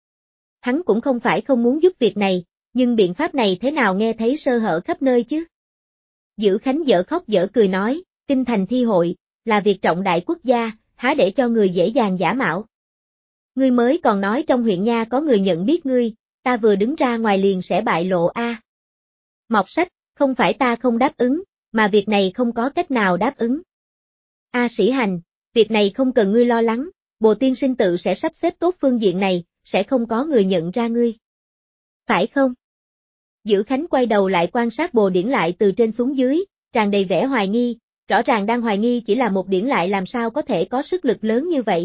Hắn cũng không phải không muốn giúp việc này, nhưng biện pháp này thế nào nghe thấy sơ hở khắp nơi chứ? Dữ Khánh dở khóc dở cười nói, kinh thành thi hội, là việc trọng đại quốc gia, há để cho người dễ dàng giả mạo. Ngươi mới còn nói trong huyện nha có người nhận biết ngươi, ta vừa đứng ra ngoài liền sẽ bại lộ a. Mọc sách, không phải ta không đáp ứng, mà việc này không có cách nào đáp ứng. A Sĩ Hành, việc này không cần ngươi lo lắng, Bồ tiên sinh tự sẽ sắp xếp tốt phương diện này, sẽ không có người nhận ra ngươi. Phải không? Dữ Khánh quay đầu lại quan sát Bồ Điển lại từ trên xuống dưới, tràn đầy vẻ hoài nghi, rõ ràng đang hoài nghi chỉ là một Điển lại làm sao có thể có sức lực lớn như vậy.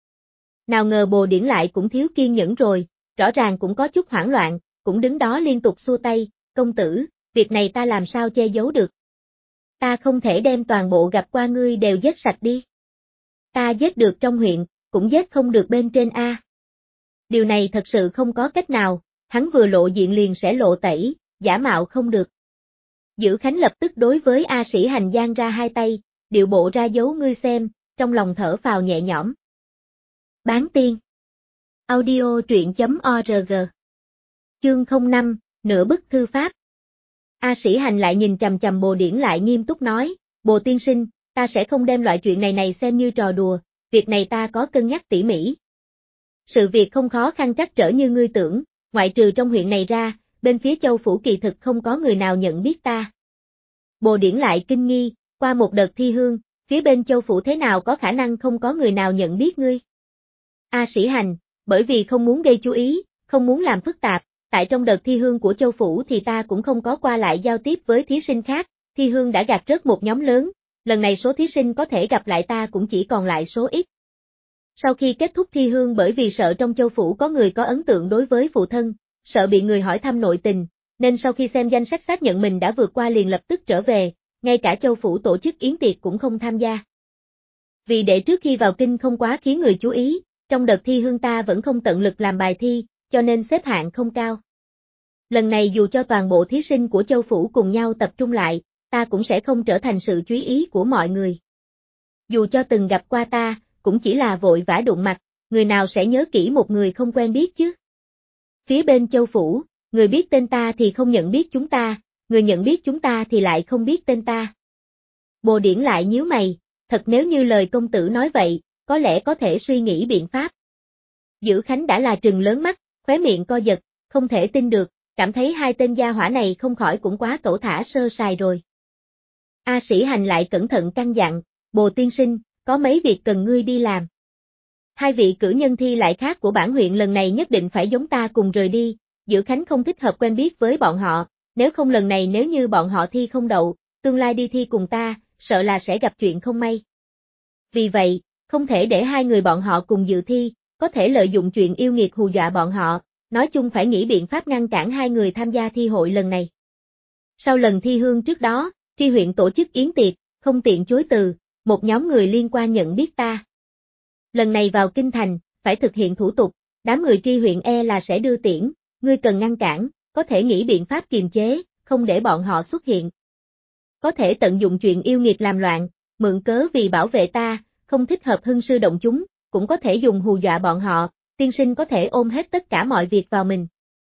Nào ngờ Bồ Điển lại cũng thiếu kiên nhẫn rồi, rõ ràng cũng có chút hoảng loạn, cũng đứng đó liên tục xua tay, công tử, việc này ta làm sao che giấu được. Ta không thể đem toàn bộ gặp qua ngươi đều giết sạch đi. Ta giết được trong huyện, cũng giết không được bên trên a. Điều này thật sự không có cách nào, hắn vừa lộ diện liền sẽ lộ tẩy, giả mạo không được. Dữ Khánh lập tức đối với A Sĩ Hành giang ra hai tay, điệu bộ ra dấu ngươi xem, trong lòng thở phào nhẹ nhõm. Bán tiên. Audio truyện.org. Chương 05, nửa bức thư pháp. A Sĩ Hành lại nhìn chằm chằm Bồ Điển lại nghiêm túc nói, Bồ tiên sinh, ta sẽ không đem loại chuyện này xem như trò đùa, việc này ta có cân nhắc tỉ mỉ. Sự việc không khó khăn trắc trở như ngươi tưởng, ngoại trừ trong huyện này ra, bên phía Châu Phủ kỳ thực không có người nào nhận biết ta. Bồ Điển lại kinh nghi, qua một đợt thi hương, phía bên Châu Phủ thế nào có khả năng không có người nào nhận biết ngươi? A Sĩ Hành, bởi vì không muốn gây chú ý, không muốn làm phức tạp, tại trong đợt thi hương của Châu Phủ thì ta cũng không có qua lại giao tiếp với thí sinh khác, thi hương đã gạt rớt một nhóm lớn, lần này số thí sinh có thể gặp lại ta cũng chỉ còn lại số ít. Sau khi kết thúc thi hương bởi vì sợ trong Châu Phủ có người có ấn tượng đối với phụ thân, sợ bị người hỏi thăm nội tình, nên sau khi xem danh sách xác nhận mình đã vượt qua liền lập tức trở về, ngay cả Châu Phủ tổ chức yến tiệc cũng không tham gia. Vì để trước khi vào kinh không quá khiến người chú ý, trong đợt thi hương ta vẫn không tận lực làm bài thi, cho nên xếp hạng không cao. Lần này dù cho toàn bộ thí sinh của Châu Phủ cùng nhau tập trung lại, ta cũng sẽ không trở thành sự chú ý của mọi người. Dù cho từng gặp qua ta, cũng chỉ là vội vã đụng mặt, người nào sẽ nhớ kỹ một người không quen biết chứ. Phía bên Châu Phủ, người biết tên ta thì không nhận biết chúng ta, người nhận biết chúng ta thì lại không biết tên ta. Bồ Điển lại nhíu mày, thật nếu như lời công tử nói vậy, có lẽ có thể suy nghĩ biện pháp. Dữ Khánh đã là trừng lớn mắt, khóe miệng co giật, không thể tin được, cảm thấy hai tên gia hỏa này không khỏi cũng quá cẩu thả sơ sài rồi. A Sĩ Hành lại cẩn thận căn dặn, Bồ tiên sinh, có mấy việc cần ngươi đi làm. Hai vị cử nhân thi lại khác của bản huyện lần này nhất định phải giống ta cùng rời đi, Dữ Khánh không thích hợp quen biết với bọn họ, nếu không lần này nếu như bọn họ thi không đậu, tương lai đi thi cùng ta, sợ là sẽ gặp chuyện không may. Vì vậy, không thể để hai người bọn họ cùng dự thi, có thể lợi dụng chuyện yêu nghiệt hù dọa bọn họ, nói chung phải nghĩ biện pháp ngăn cản hai người tham gia thi hội lần này. Sau lần thi hương trước đó, tri huyện tổ chức yến tiệc, không tiện chối từ, một nhóm người liên quan nhận biết ta. Lần này vào kinh thành, phải thực hiện thủ tục, đám người tri huyện là sẽ đưa tiễn, ngươi cần ngăn cản, có thể nghĩ biện pháp kiềm chế, không để bọn họ xuất hiện. Có thể tận dụng chuyện yêu nghiệt làm loạn, mượn cớ vì bảo vệ ta, không thích hợp hưng sư động chúng, cũng có thể dùng hù dọa bọn họ, tiên sinh có thể ôm hết tất cả mọi việc vào mình.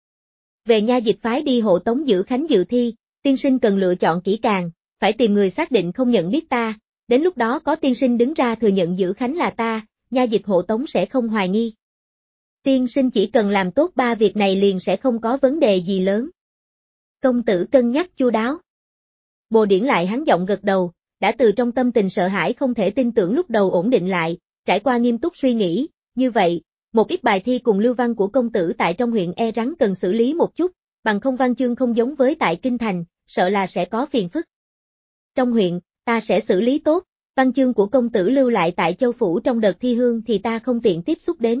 Về nha dịch phái đi hộ tống Dữ Khánh dự thi, tiên sinh cần lựa chọn kỹ càng, phải tìm người xác định không nhận biết ta, đến lúc đó có tiên sinh đứng ra thừa nhận Dữ Khánh là ta, nha dịch hộ tống sẽ không hoài nghi. Tiên sinh chỉ cần làm tốt ba việc này liền sẽ không có vấn đề gì lớn. Công tử cân nhắc chu đáo. Bồ Điển lại hắn giọng gật đầu, đã từ trong tâm tình sợ hãi không thể tin tưởng lúc đầu ổn định lại, trải qua nghiêm túc suy nghĩ, như vậy, một ít bài thi cùng lưu văn của công tử tại trong huyện rắn cần xử lý một chút, bằng không văn chương không giống với tại kinh thành, sợ là sẽ có phiền phức. Trong huyện, ta sẽ xử lý tốt, văn chương của công tử lưu lại tại Châu Phủ trong đợt thi hương thì ta không tiện tiếp xúc đến.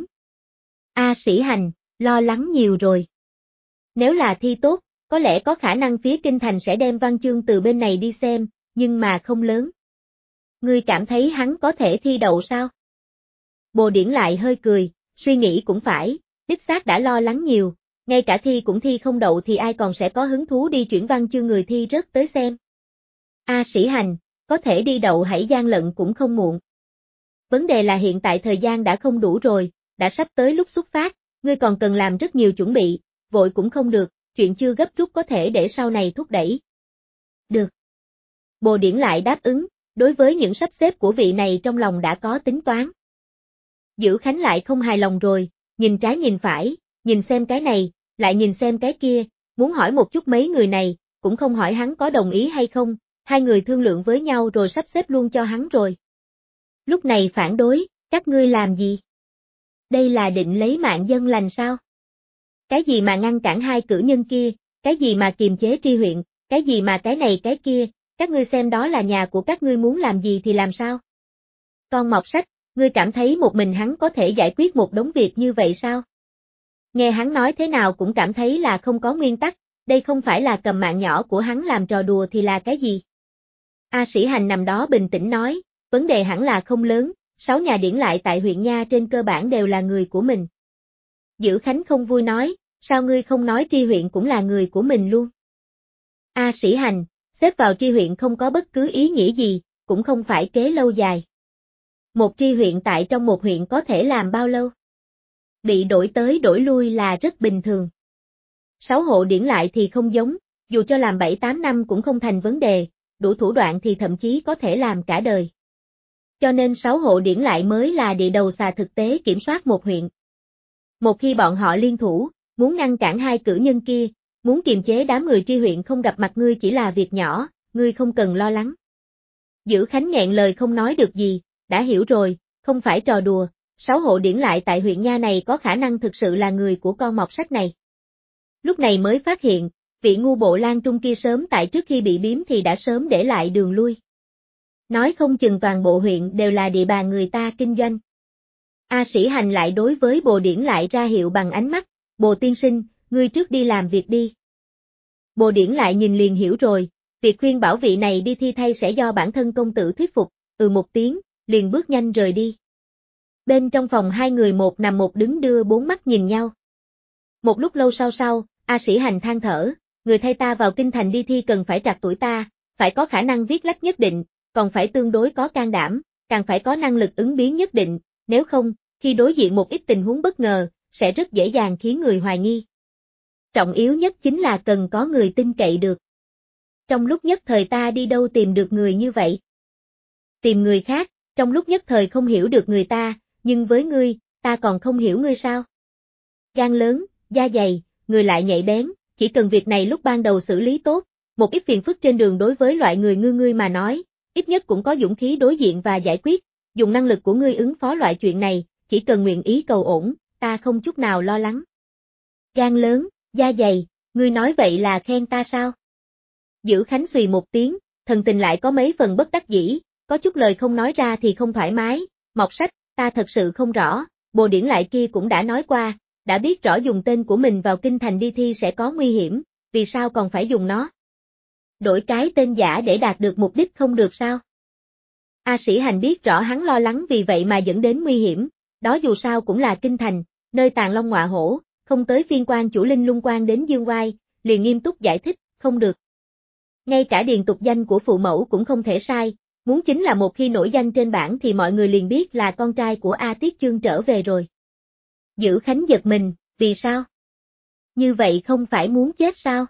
A Sĩ Hành, lo lắng nhiều rồi. Nếu là thi tốt, có lẽ có khả năng phía kinh thành sẽ đem văn chương từ bên này đi xem, nhưng mà không lớn. Ngươi cảm thấy hắn có thể thi đậu sao? Bồ Điển lại hơi cười, suy nghĩ cũng phải, đích xác đã lo lắng nhiều, ngay cả thi cũng thi không đậu thì ai còn sẽ có hứng thú đi chuyển văn chương người thi rớt tới xem. A Sĩ Hành, có thể đi đậu hãy gian lận cũng không muộn. Vấn đề là hiện tại thời gian đã không đủ rồi, đã sắp tới lúc xuất phát, ngươi còn cần làm rất nhiều chuẩn bị, vội cũng không được, chuyện chưa gấp rút có thể để sau này thúc đẩy. Được. Bồ Điển lại đáp ứng, đối với những sắp xếp của vị này trong lòng đã có tính toán. Dữ Khánh lại không hài lòng rồi, nhìn trái nhìn phải, nhìn xem cái này, lại nhìn xem cái kia, muốn hỏi một chút mấy người này, cũng không hỏi hắn có đồng ý hay không, hai người thương lượng với nhau rồi sắp xếp luôn cho hắn rồi. Lúc này phản đối, các ngươi làm gì? Đây là định lấy mạng dân lành sao? Cái gì mà ngăn cản hai cử nhân kia, cái gì mà kiềm chế tri huyện, cái gì mà cái này cái kia, các ngươi xem đó là nhà của các ngươi muốn làm gì thì làm sao? Con mọt sách, ngươi cảm thấy một mình hắn có thể giải quyết một đống việc như vậy sao? Nghe hắn nói thế nào cũng cảm thấy là không có nguyên tắc, đây không phải là cầm mạng nhỏ của hắn làm trò đùa thì là cái gì? A Sĩ Hành nằm đó bình tĩnh nói, vấn đề hẳn là không lớn, 6 nhà điển lại tại huyện Nha trên cơ bản đều là người của mình. Dữ Khánh không vui nói, sao ngươi không nói tri huyện cũng là người của mình luôn? A Sĩ Hành, xếp vào tri huyện không có bất cứ ý nghĩa gì, cũng không phải kế lâu dài. Một tri huyện tại trong một huyện có thể làm bao lâu? Bị đổi tới đổi lui là rất bình thường. 6 hộ điển lại thì không giống, dù cho làm 7-8 năm cũng không thành vấn đề, đủ thủ đoạn thì thậm chí có thể làm cả đời. Cho nên 6 hộ điển lại mới là địa đầu xà thực tế kiểm soát một huyện. Một khi bọn họ liên thủ, muốn ngăn cản hai cử nhân kia, muốn kiềm chế đám người tri huyện không gặp mặt ngươi chỉ là việc nhỏ, ngươi không cần lo lắng. Dữ Khánh nghẹn lời không nói được gì, đã hiểu rồi, không phải trò đùa, 6 hộ điển lại tại huyện Nha này có khả năng thực sự là người của con mọt sách này. Lúc này mới phát hiện, vị ngu bộ Lan Trung kia sớm tại trước khi bị biếm thì đã sớm để lại đường lui. Nói không chừng toàn bộ huyện đều là địa bàn người ta kinh doanh. A Sĩ Hành lại đối với Bồ Điển lại ra hiệu bằng ánh mắt, Bồ tiên sinh, ngươi trước đi làm việc đi. Bồ Điển lại nhìn liền hiểu rồi, việc khuyên bảo vị này đi thi thay sẽ do bản thân công tử thuyết phục, một tiếng, liền bước nhanh rời đi. Bên trong phòng hai người một nằm một đứng đưa bốn mắt nhìn nhau. Một lúc lâu sau, A Sĩ Hành than thở, người thay ta vào kinh thành đi thi cần phải trạc tuổi ta, phải có khả năng viết lách nhất định, còn phải tương đối có can đảm, càng phải có năng lực ứng biến nhất định, nếu không, khi đối diện một ít tình huống bất ngờ, sẽ rất dễ dàng khiến người hoài nghi. Trọng yếu nhất chính là cần có người tin cậy được. Trong lúc nhất thời ta đi đâu tìm được người như vậy? Tìm người khác, trong lúc nhất thời không hiểu được người ta, nhưng với ngươi, ta còn không hiểu ngươi sao? Gan lớn, da dày, người lại nhạy bén, chỉ cần việc này lúc ban đầu xử lý tốt, một ít phiền phức trên đường đối với loại người như ngươi mà nói, ít nhất cũng có dũng khí đối diện và giải quyết, dùng năng lực của ngươi ứng phó loại chuyện này, chỉ cần nguyện ý cầu ổn, ta không chút nào lo lắng. Gan lớn, da dày, ngươi nói vậy là khen ta sao? Dữ Khánh xùy một tiếng, thần tình lại có mấy phần bất đắc dĩ, có chút lời không nói ra thì không thoải mái, mọt sách, ta thật sự không rõ, Bồ Điển lại kia cũng đã nói qua, đã biết rõ dùng tên của mình vào kinh thành đi thi sẽ có nguy hiểm, vì sao còn phải dùng nó? Đổi cái tên giả để đạt được mục đích không được sao? A Sĩ Hành biết rõ hắn lo lắng vì vậy mà dẫn đến nguy hiểm, đó dù sao cũng là kinh thành, nơi tàng long ngọa hổ, không tới phiên quan chủ Linh Lung Quan đến dương oai, liền nghiêm túc giải thích, không được. Ngay cả điền tục danh của phụ mẫu cũng không thể sai, muốn chính là một khi nổi danh trên bảng thì mọi người liền biết là con trai của A Tiết Chương trở về rồi. Dữ Khánh giật mình, vì sao? Như vậy không phải muốn chết sao?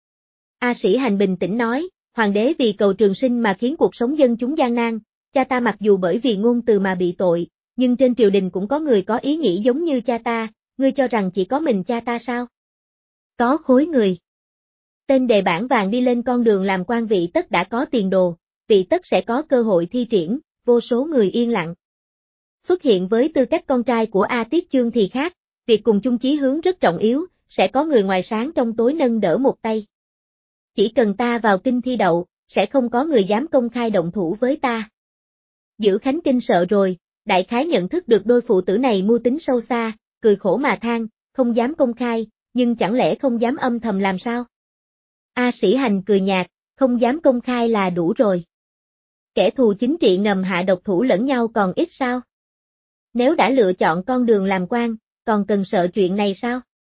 A Sĩ Hành bình tĩnh nói, hoàng đế vì cầu trường sinh mà khiến cuộc sống dân chúng gian nan, cha ta mặc dù bởi vì ngôn từ mà bị tội, nhưng trên triều đình cũng có người có ý nghĩ giống như cha ta, ngươi cho rằng chỉ có mình cha ta sao? Có khối người. Tên đề bảng vàng đi lên con đường làm quan vị tất đã có tiền đồ, vị tất sẽ có cơ hội thi triển, vô số người yên lặng. Xuất hiện với tư cách con trai của A Tiết Chương thì khác, việc cùng chung chí hướng rất trọng yếu, sẽ có người ngoài sáng trong tối nâng đỡ một tay. Chỉ cần ta vào kinh thi đậu, sẽ không có người dám công khai động thủ với ta. Dữ Khánh kinh sợ rồi, đại khái nhận thức được đôi phụ tử này mưu tính sâu xa, cười khổ mà than, không dám công khai, nhưng chẳng lẽ không dám âm thầm làm sao? A Sĩ Hành cười nhạt, không dám công khai là đủ rồi. Kẻ thù chính trị ngầm hạ độc thủ lẫn nhau còn ít sao? Nếu đã lựa chọn con đường làm quan, còn cần sợ chuyện này sao?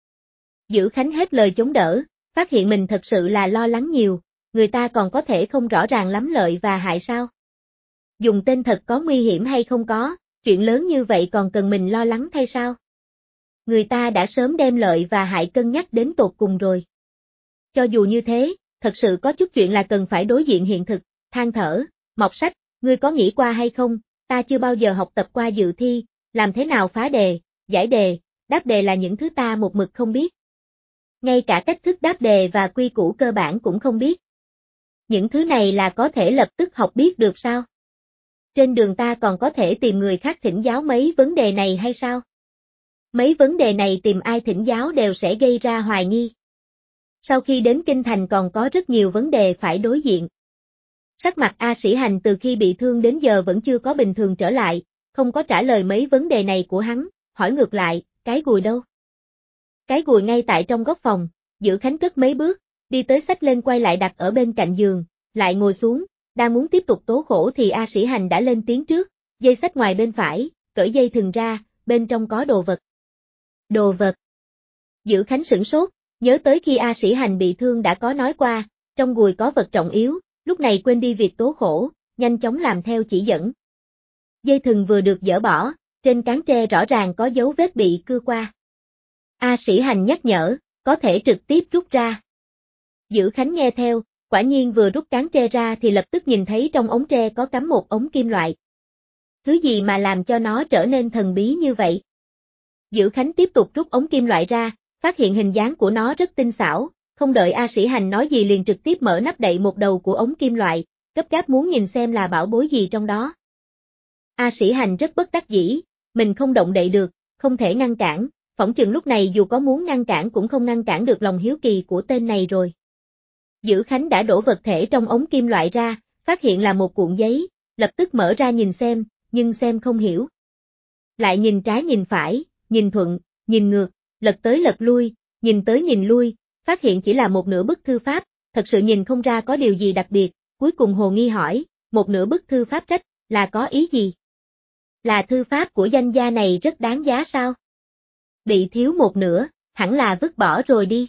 Dữ Khánh hết lời chống đỡ, phát hiện mình thật sự là lo lắng nhiều, người ta còn có thể không rõ ràng lắm lợi và hại sao? Dùng tên thật có nguy hiểm hay không có, chuyện lớn như vậy còn cần mình lo lắng thay sao? Người ta đã sớm đem lợi và hại cân nhắc đến tột cùng rồi. Cho dù như thế, thật sự có chút chuyện là cần phải đối diện hiện thực, than thở, mọt sách, ngươi có nghĩ qua hay không, ta chưa bao giờ học tập qua dự thi, làm thế nào phá đề, giải đề, đáp đề là những thứ ta một mực không biết. Ngay cả cách thức đáp đề và quy củ cơ bản cũng không biết. Những thứ này là có thể lập tức học biết được sao? Trên đường ta còn có thể tìm người khác thỉnh giáo mấy vấn đề này hay sao? Mấy vấn đề này tìm ai thỉnh giáo đều sẽ gây ra hoài nghi. Sau khi đến kinh thành còn có rất nhiều vấn đề phải đối diện. Sắc mặt A Sĩ Hành từ khi bị thương đến giờ vẫn chưa có bình thường trở lại, không có trả lời mấy vấn đề này của hắn, hỏi ngược lại, cái gùi đâu? Cái gùi ngay tại trong góc phòng, Dữ Khánh cất mấy bước, đi tới xách lên quay lại đặt ở bên cạnh giường, lại ngồi xuống, đang muốn tiếp tục tố khổ thì A Sĩ Hành đã lên tiếng trước, dây xách ngoài bên phải, cởi dây thừng ra, bên trong có đồ vật. Đồ vật. Dữ Khánh sửng sốt, nhớ tới khi A Sĩ Hành bị thương đã có nói qua, trong gùi có vật trọng yếu, lúc này quên đi việc tố khổ, nhanh chóng làm theo chỉ dẫn. Dây thừng vừa được dỡ bỏ, trên cán tre rõ ràng có dấu vết bị cưa qua. A Sĩ Hành nhắc nhở, có thể trực tiếp rút ra. Dữ Khánh nghe theo, quả nhiên vừa rút cán tre ra thì lập tức nhìn thấy trong ống tre có cắm một ống kim loại. Thứ gì mà làm cho nó trở nên thần bí như vậy? Dữ Khánh tiếp tục rút ống kim loại ra, phát hiện hình dáng của nó rất tinh xảo, không đợi A Sĩ Hành nói gì liền trực tiếp mở nắp đậy một đầu của ống kim loại, gấp gáp muốn nhìn xem là bảo bối gì trong đó. A Sĩ Hành rất bất đắc dĩ, mình không động đậy được, không thể ngăn cản, phỏng chừng lúc này dù có muốn ngăn cản cũng không ngăn cản được lòng hiếu kỳ của tên này rồi. Dữ Khánh đã đổ vật thể trong ống kim loại ra, phát hiện là một cuộn giấy, lập tức mở ra nhìn xem, nhưng xem không hiểu. Lại nhìn trái nhìn phải, nhìn thuận, nhìn ngược, lật tới lật lui, nhìn tới nhìn lui, phát hiện chỉ là một nửa bức thư pháp, thật sự nhìn không ra có điều gì đặc biệt, cuối cùng hồ nghi hỏi, một nửa bức thư pháp rách, là có ý gì? Là thư pháp của danh gia này rất đáng giá sao? Bị thiếu một nửa, hẳn là vứt bỏ rồi đi.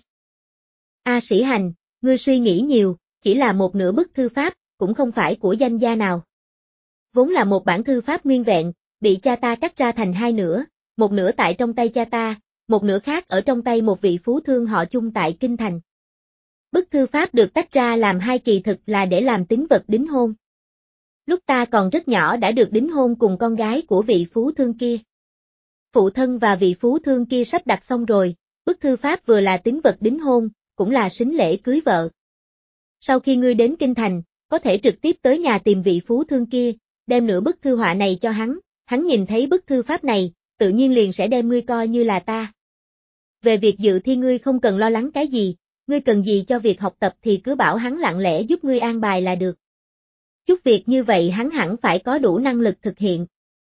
A Sĩ Hành, ngươi suy nghĩ nhiều, chỉ là một nửa bức thư pháp, cũng không phải của danh gia nào. Vốn là một bản thư pháp nguyên vẹn, bị cha ta cắt ra thành hai nửa, một nửa tại trong tay cha ta, một nửa khác ở trong tay một vị phú thương họ Chung tại Kinh Thành. Bức thư pháp được tách ra làm hai kỳ thực là để làm tín vật đính hôn. Lúc ta còn rất nhỏ đã được đính hôn cùng con gái của vị phú thương kia. Phụ thân và vị phú thương kia sắp đặt xong rồi, bức thư pháp vừa là tín vật đính hôn, cũng là sính lễ cưới vợ. Sau khi ngươi đến Kinh Thành, có thể trực tiếp tới nhà tìm vị phú thương kia, đem nửa bức thư họa này cho hắn nhìn thấy bức thư pháp này, tự nhiên liền sẽ đem ngươi coi như là ta. Về việc dự thi ngươi không cần lo lắng cái gì, ngươi cần gì cho việc học tập thì cứ bảo hắn lặng lẽ giúp ngươi an bài là được. Chút việc như vậy hắn hẳn phải có đủ năng lực thực hiện.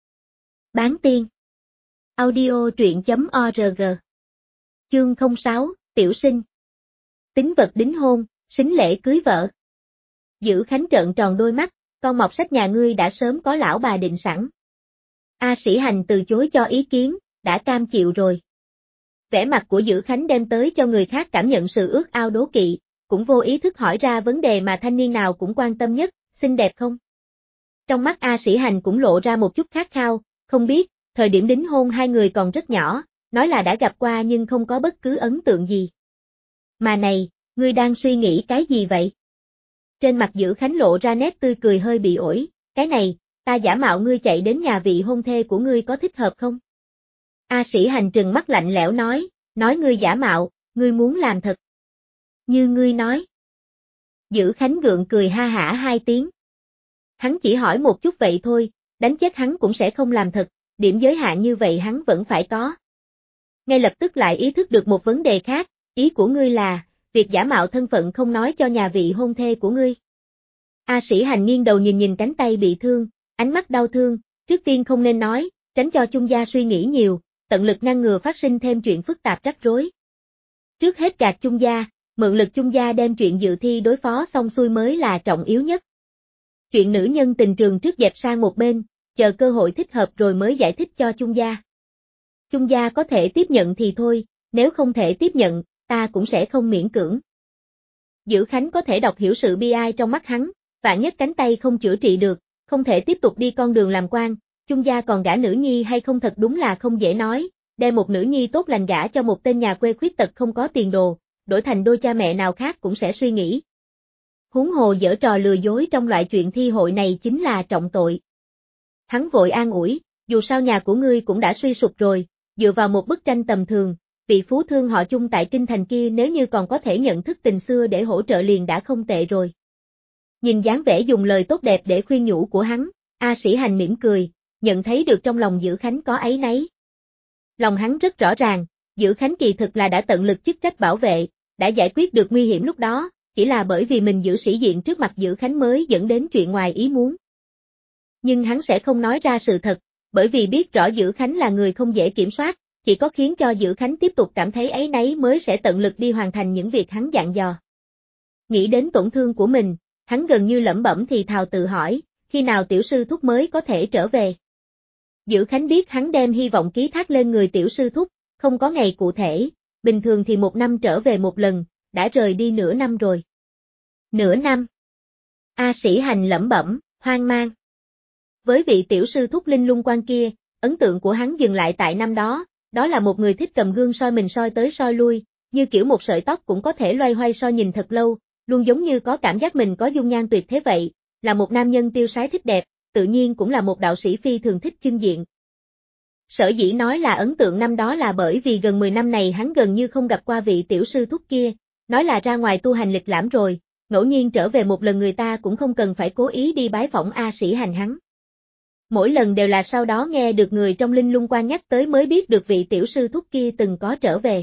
Bán tiên. Audio truyện.org. Chương 06, Tiểu Sinh. Tín vật đính hôn, sính lễ cưới vợ. Dữ Khánh trợn tròn đôi mắt, con mọt sách nhà ngươi đã sớm có lão bà định sẵn. A Sĩ Hành từ chối cho ý kiến, đã cam chịu rồi. Vẻ mặt của Dữ Khánh đem tới cho người khác cảm nhận sự ước ao đố kỵ, cũng vô ý thức hỏi ra vấn đề mà thanh niên nào cũng quan tâm nhất, xinh đẹp không? Trong mắt A Sĩ Hành cũng lộ ra một chút khát khao, không biết, thời điểm đính hôn hai người còn rất nhỏ, nói là đã gặp qua nhưng không có bất cứ ấn tượng gì. Mà này, ngươi đang suy nghĩ cái gì vậy? Trên mặt Dữ Khánh lộ ra nét tươi cười hơi bị ổi, cái này, ta giả mạo ngươi chạy đến nhà vị hôn thê của ngươi có thích hợp không? A Sĩ Hành trừng mắt lạnh lẽo nói ngươi giả mạo, ngươi muốn làm thật. Như ngươi nói. Dữ Khánh gượng cười ha hả hai tiếng. Hắn chỉ hỏi một chút vậy thôi, đánh chết hắn cũng sẽ không làm thật, điểm giới hạn như vậy hắn vẫn phải có. Ngay lập tức lại ý thức được một vấn đề khác, ý của ngươi là, việc giả mạo thân phận không nói cho nhà vị hôn thê của ngươi. A Sĩ Hành nghiêng đầu nhìn cánh tay bị thương, ánh mắt đau thương, trước tiên không nên nói, tránh cho Chung gia suy nghĩ nhiều, tận lực ngăn ngừa phát sinh thêm chuyện phức tạp rắc rối. Trước hết gạt Chung gia, mượn lực Chung gia đem chuyện dự thi đối phó xong xuôi mới là trọng yếu nhất. Chuyện nữ nhân tình trường trước dẹp sang một bên, chờ cơ hội thích hợp rồi mới giải thích cho Chung gia. Chung gia có thể tiếp nhận thì thôi, nếu không thể tiếp nhận, ta cũng sẽ không miễn cưỡng. Dữ Khánh có thể đọc hiểu sự bi ai trong mắt hắn, vạn nhất cánh tay không chữa trị được, không thể tiếp tục đi con đường làm quan, Chung gia còn gả nữ nhi hay không thật đúng là không dễ nói, đem một nữ nhi tốt lành gả cho một tên nhà quê khuyết tật không có tiền đồ, đổi thành đôi cha mẹ nào khác cũng sẽ suy nghĩ. Huống hồ giở trò lừa dối trong loại chuyện thi hội này chính là trọng tội. Hắn vội an ủi, dù sao nhà của ngươi cũng đã suy sụp rồi, dựa vào một bức tranh tầm thường, vị phú thương họ Chung tại Kinh Thành kia nếu như còn có thể nhận thức tình xưa để hỗ trợ liền đã không tệ rồi. Nhìn dáng vẻ dùng lời tốt đẹp để khuyên nhủ của hắn, A Sĩ Hành mỉm cười, nhận thấy được trong lòng Dữ Khánh có áy náy. Lòng hắn rất rõ ràng, Dữ Khánh kỳ thực là đã tận lực chức trách bảo vệ, đã giải quyết được nguy hiểm lúc đó, chỉ là bởi vì mình giữ sĩ diện trước mặt Dữ Khánh mới dẫn đến chuyện ngoài ý muốn. Nhưng hắn sẽ không nói ra sự thật, bởi vì biết rõ Dữ Khánh là người không dễ kiểm soát, chỉ có khiến cho Dữ Khánh tiếp tục cảm thấy áy náy mới sẽ tận lực đi hoàn thành những việc hắn dặn dò. Nghĩ đến tổn thương của mình, hắn gần như lẩm bẩm thì thào tự hỏi, khi nào tiểu sư thúc mới có thể trở về. Dữ Khánh biết hắn đem hy vọng ký thác lên người tiểu sư thúc, không có ngày cụ thể, bình thường thì một năm trở về một lần, đã rời đi nửa năm rồi. Nửa năm. A Sĩ Hành lẩm bẩm, hoang mang. Với vị tiểu sư thúc linh lung quan kia, ấn tượng của hắn dừng lại tại năm đó, đó là một người thích cầm gương soi mình soi tới soi lui, như kiểu một sợi tóc cũng có thể loay hoay soi nhìn thật lâu, luôn giống như có cảm giác mình có dung nhan tuyệt thế vậy, là một nam nhân tiêu sái thích đẹp, tự nhiên cũng là một đạo sĩ phi thường thích chưng diện. Sở dĩ nói là ấn tượng năm đó là bởi vì gần 10 năm này hắn gần như không gặp qua vị tiểu sư thúc kia, nói là ra ngoài tu hành lịch lãm rồi, ngẫu nhiên trở về một lần người ta cũng không cần phải cố ý đi bái phỏng A Sĩ Hành hắn. Mỗi lần đều là sau đó nghe được người trong Linh Lung Quan nhắc tới mới biết được vị tiểu sư thúc kia từng có trở về.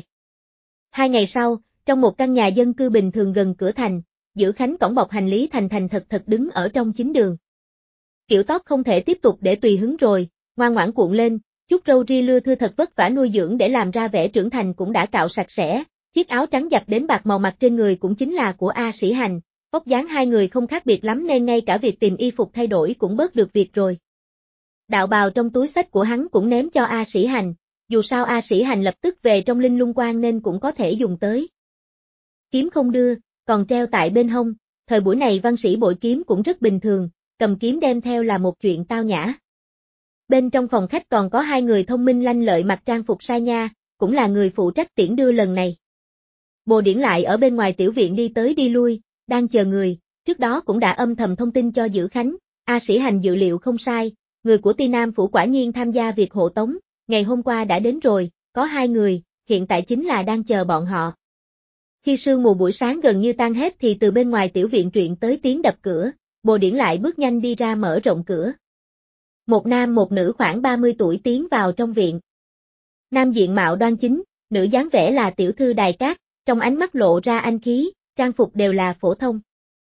2 ngày sau, trong một căn nhà dân cư bình thường gần cửa thành, Dữ Khánh cõng bọc hành lý thành thành thật thật đứng ở trong chính đường. Kiểu tóc không thể tiếp tục để tùy hứng rồi, ngoan ngoãn cuộn lên, chút râu ria lưa thưa thật vất vả nuôi dưỡng để làm ra vẻ trưởng thành cũng đã cạo sạch sẽ, chiếc áo trắng giặt đến bạc màu mặc trên người cũng chính là của A Sĩ Hành, vóc dáng hai người không khác biệt lắm nên ngay cả việc tìm y phục thay đổi cũng bớt được việc rồi. Đạo bào trong túi xách của hắn cũng ném cho A Sĩ Hành, dù sao A Sĩ Hành lập tức về trong Linh Lung Quan nên cũng có thể dùng tới. Kiếm không đưa, còn treo tại bên hông, thời buổi này văn sĩ bội kiếm cũng rất bình thường, cầm kiếm đem theo là một chuyện tao nhã. Bên trong phòng khách còn có 2 người thông minh lanh lợi mặc trang phục sai nha, cũng là người phụ trách tiễn đưa lần này. Bồ Điển lại ở bên ngoài tiểu viện đi tới đi lui, đang chờ người, trước đó cũng đã âm thầm thông tin cho Dữ Khánh, A Sĩ Hành dự liệu không sai, người của Ti Nam Phủ quả nhiên tham gia việc hộ tống, ngày hôm qua đã đến rồi, có 2 người, hiện tại chính là đang chờ bọn họ. Khi sương mù buổi sáng gần như tan hết thì từ bên ngoài tiểu viện truyền tới tiếng đập cửa, Bồ Điển lại bước nhanh đi ra mở rộng cửa. Một nam một nữ khoảng 30 tuổi tiến vào trong viện. Nam diện mạo đoan chính, nữ dáng vẻ là tiểu thư đài cát, trong ánh mắt lộ ra anh khí, trang phục đều là phổ thông.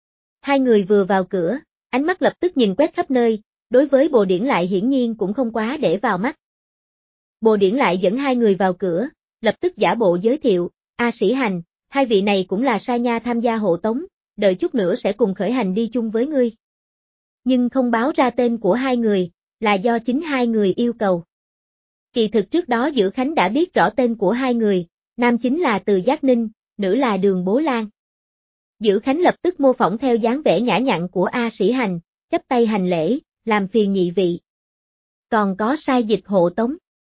2 người vừa vào cửa, ánh mắt lập tức nhìn quét khắp nơi, đối với Bồ Điển lại hiển nhiên cũng không quá để vào mắt. Bồ Điển lại dẫn 2 người vào cửa, lập tức giả bộ giới thiệu, A Sĩ Hành, 2 vị này cũng là sa nha tham gia hộ tống, đợi chút nữa sẽ cùng khởi hành đi chung với ngươi. Nhưng không báo ra tên của 2 người, là do chính 2 người yêu cầu. Kỳ thực trước đó Dữ Khánh đã biết rõ tên của 2 người, nam chính là Từ Giác Ninh, nữ là Đường Bố Lan. Dữ Khánh lập tức mô phỏng theo dáng vẻ nhã nhặn của A Sĩ Hành, chắp tay hành lễ, làm phiền nhị vị. Còn có sai dịch hộ tống.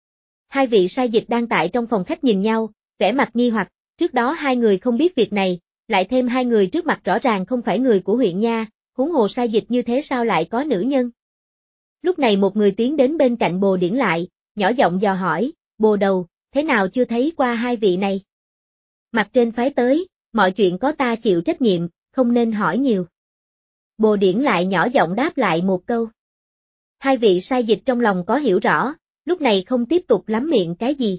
2 vị sai dịch đang tại trong phòng khách nhìn nhau, vẻ mặt nghi hoặc, trước đó 2 người không biết việc này, lại thêm 2 người trước mặt rõ ràng không phải người của huyện nha, huống hồ sai dịch như thế sao lại có nữ nhân. Lúc này một người tiến đến bên cạnh Bồ Điển lại, nhỏ giọng dò hỏi, Bồ đầu, thế nào chưa thấy qua 2 vị này? Mặt trên phái tới, mọi chuyện có ta chịu trách nhiệm, không nên hỏi nhiều. Bồ Điển lại nhỏ giọng đáp lại một câu. 2 vị sai dịch trong lòng có hiểu rõ, lúc này không tiếp tục lắm miệng cái gì.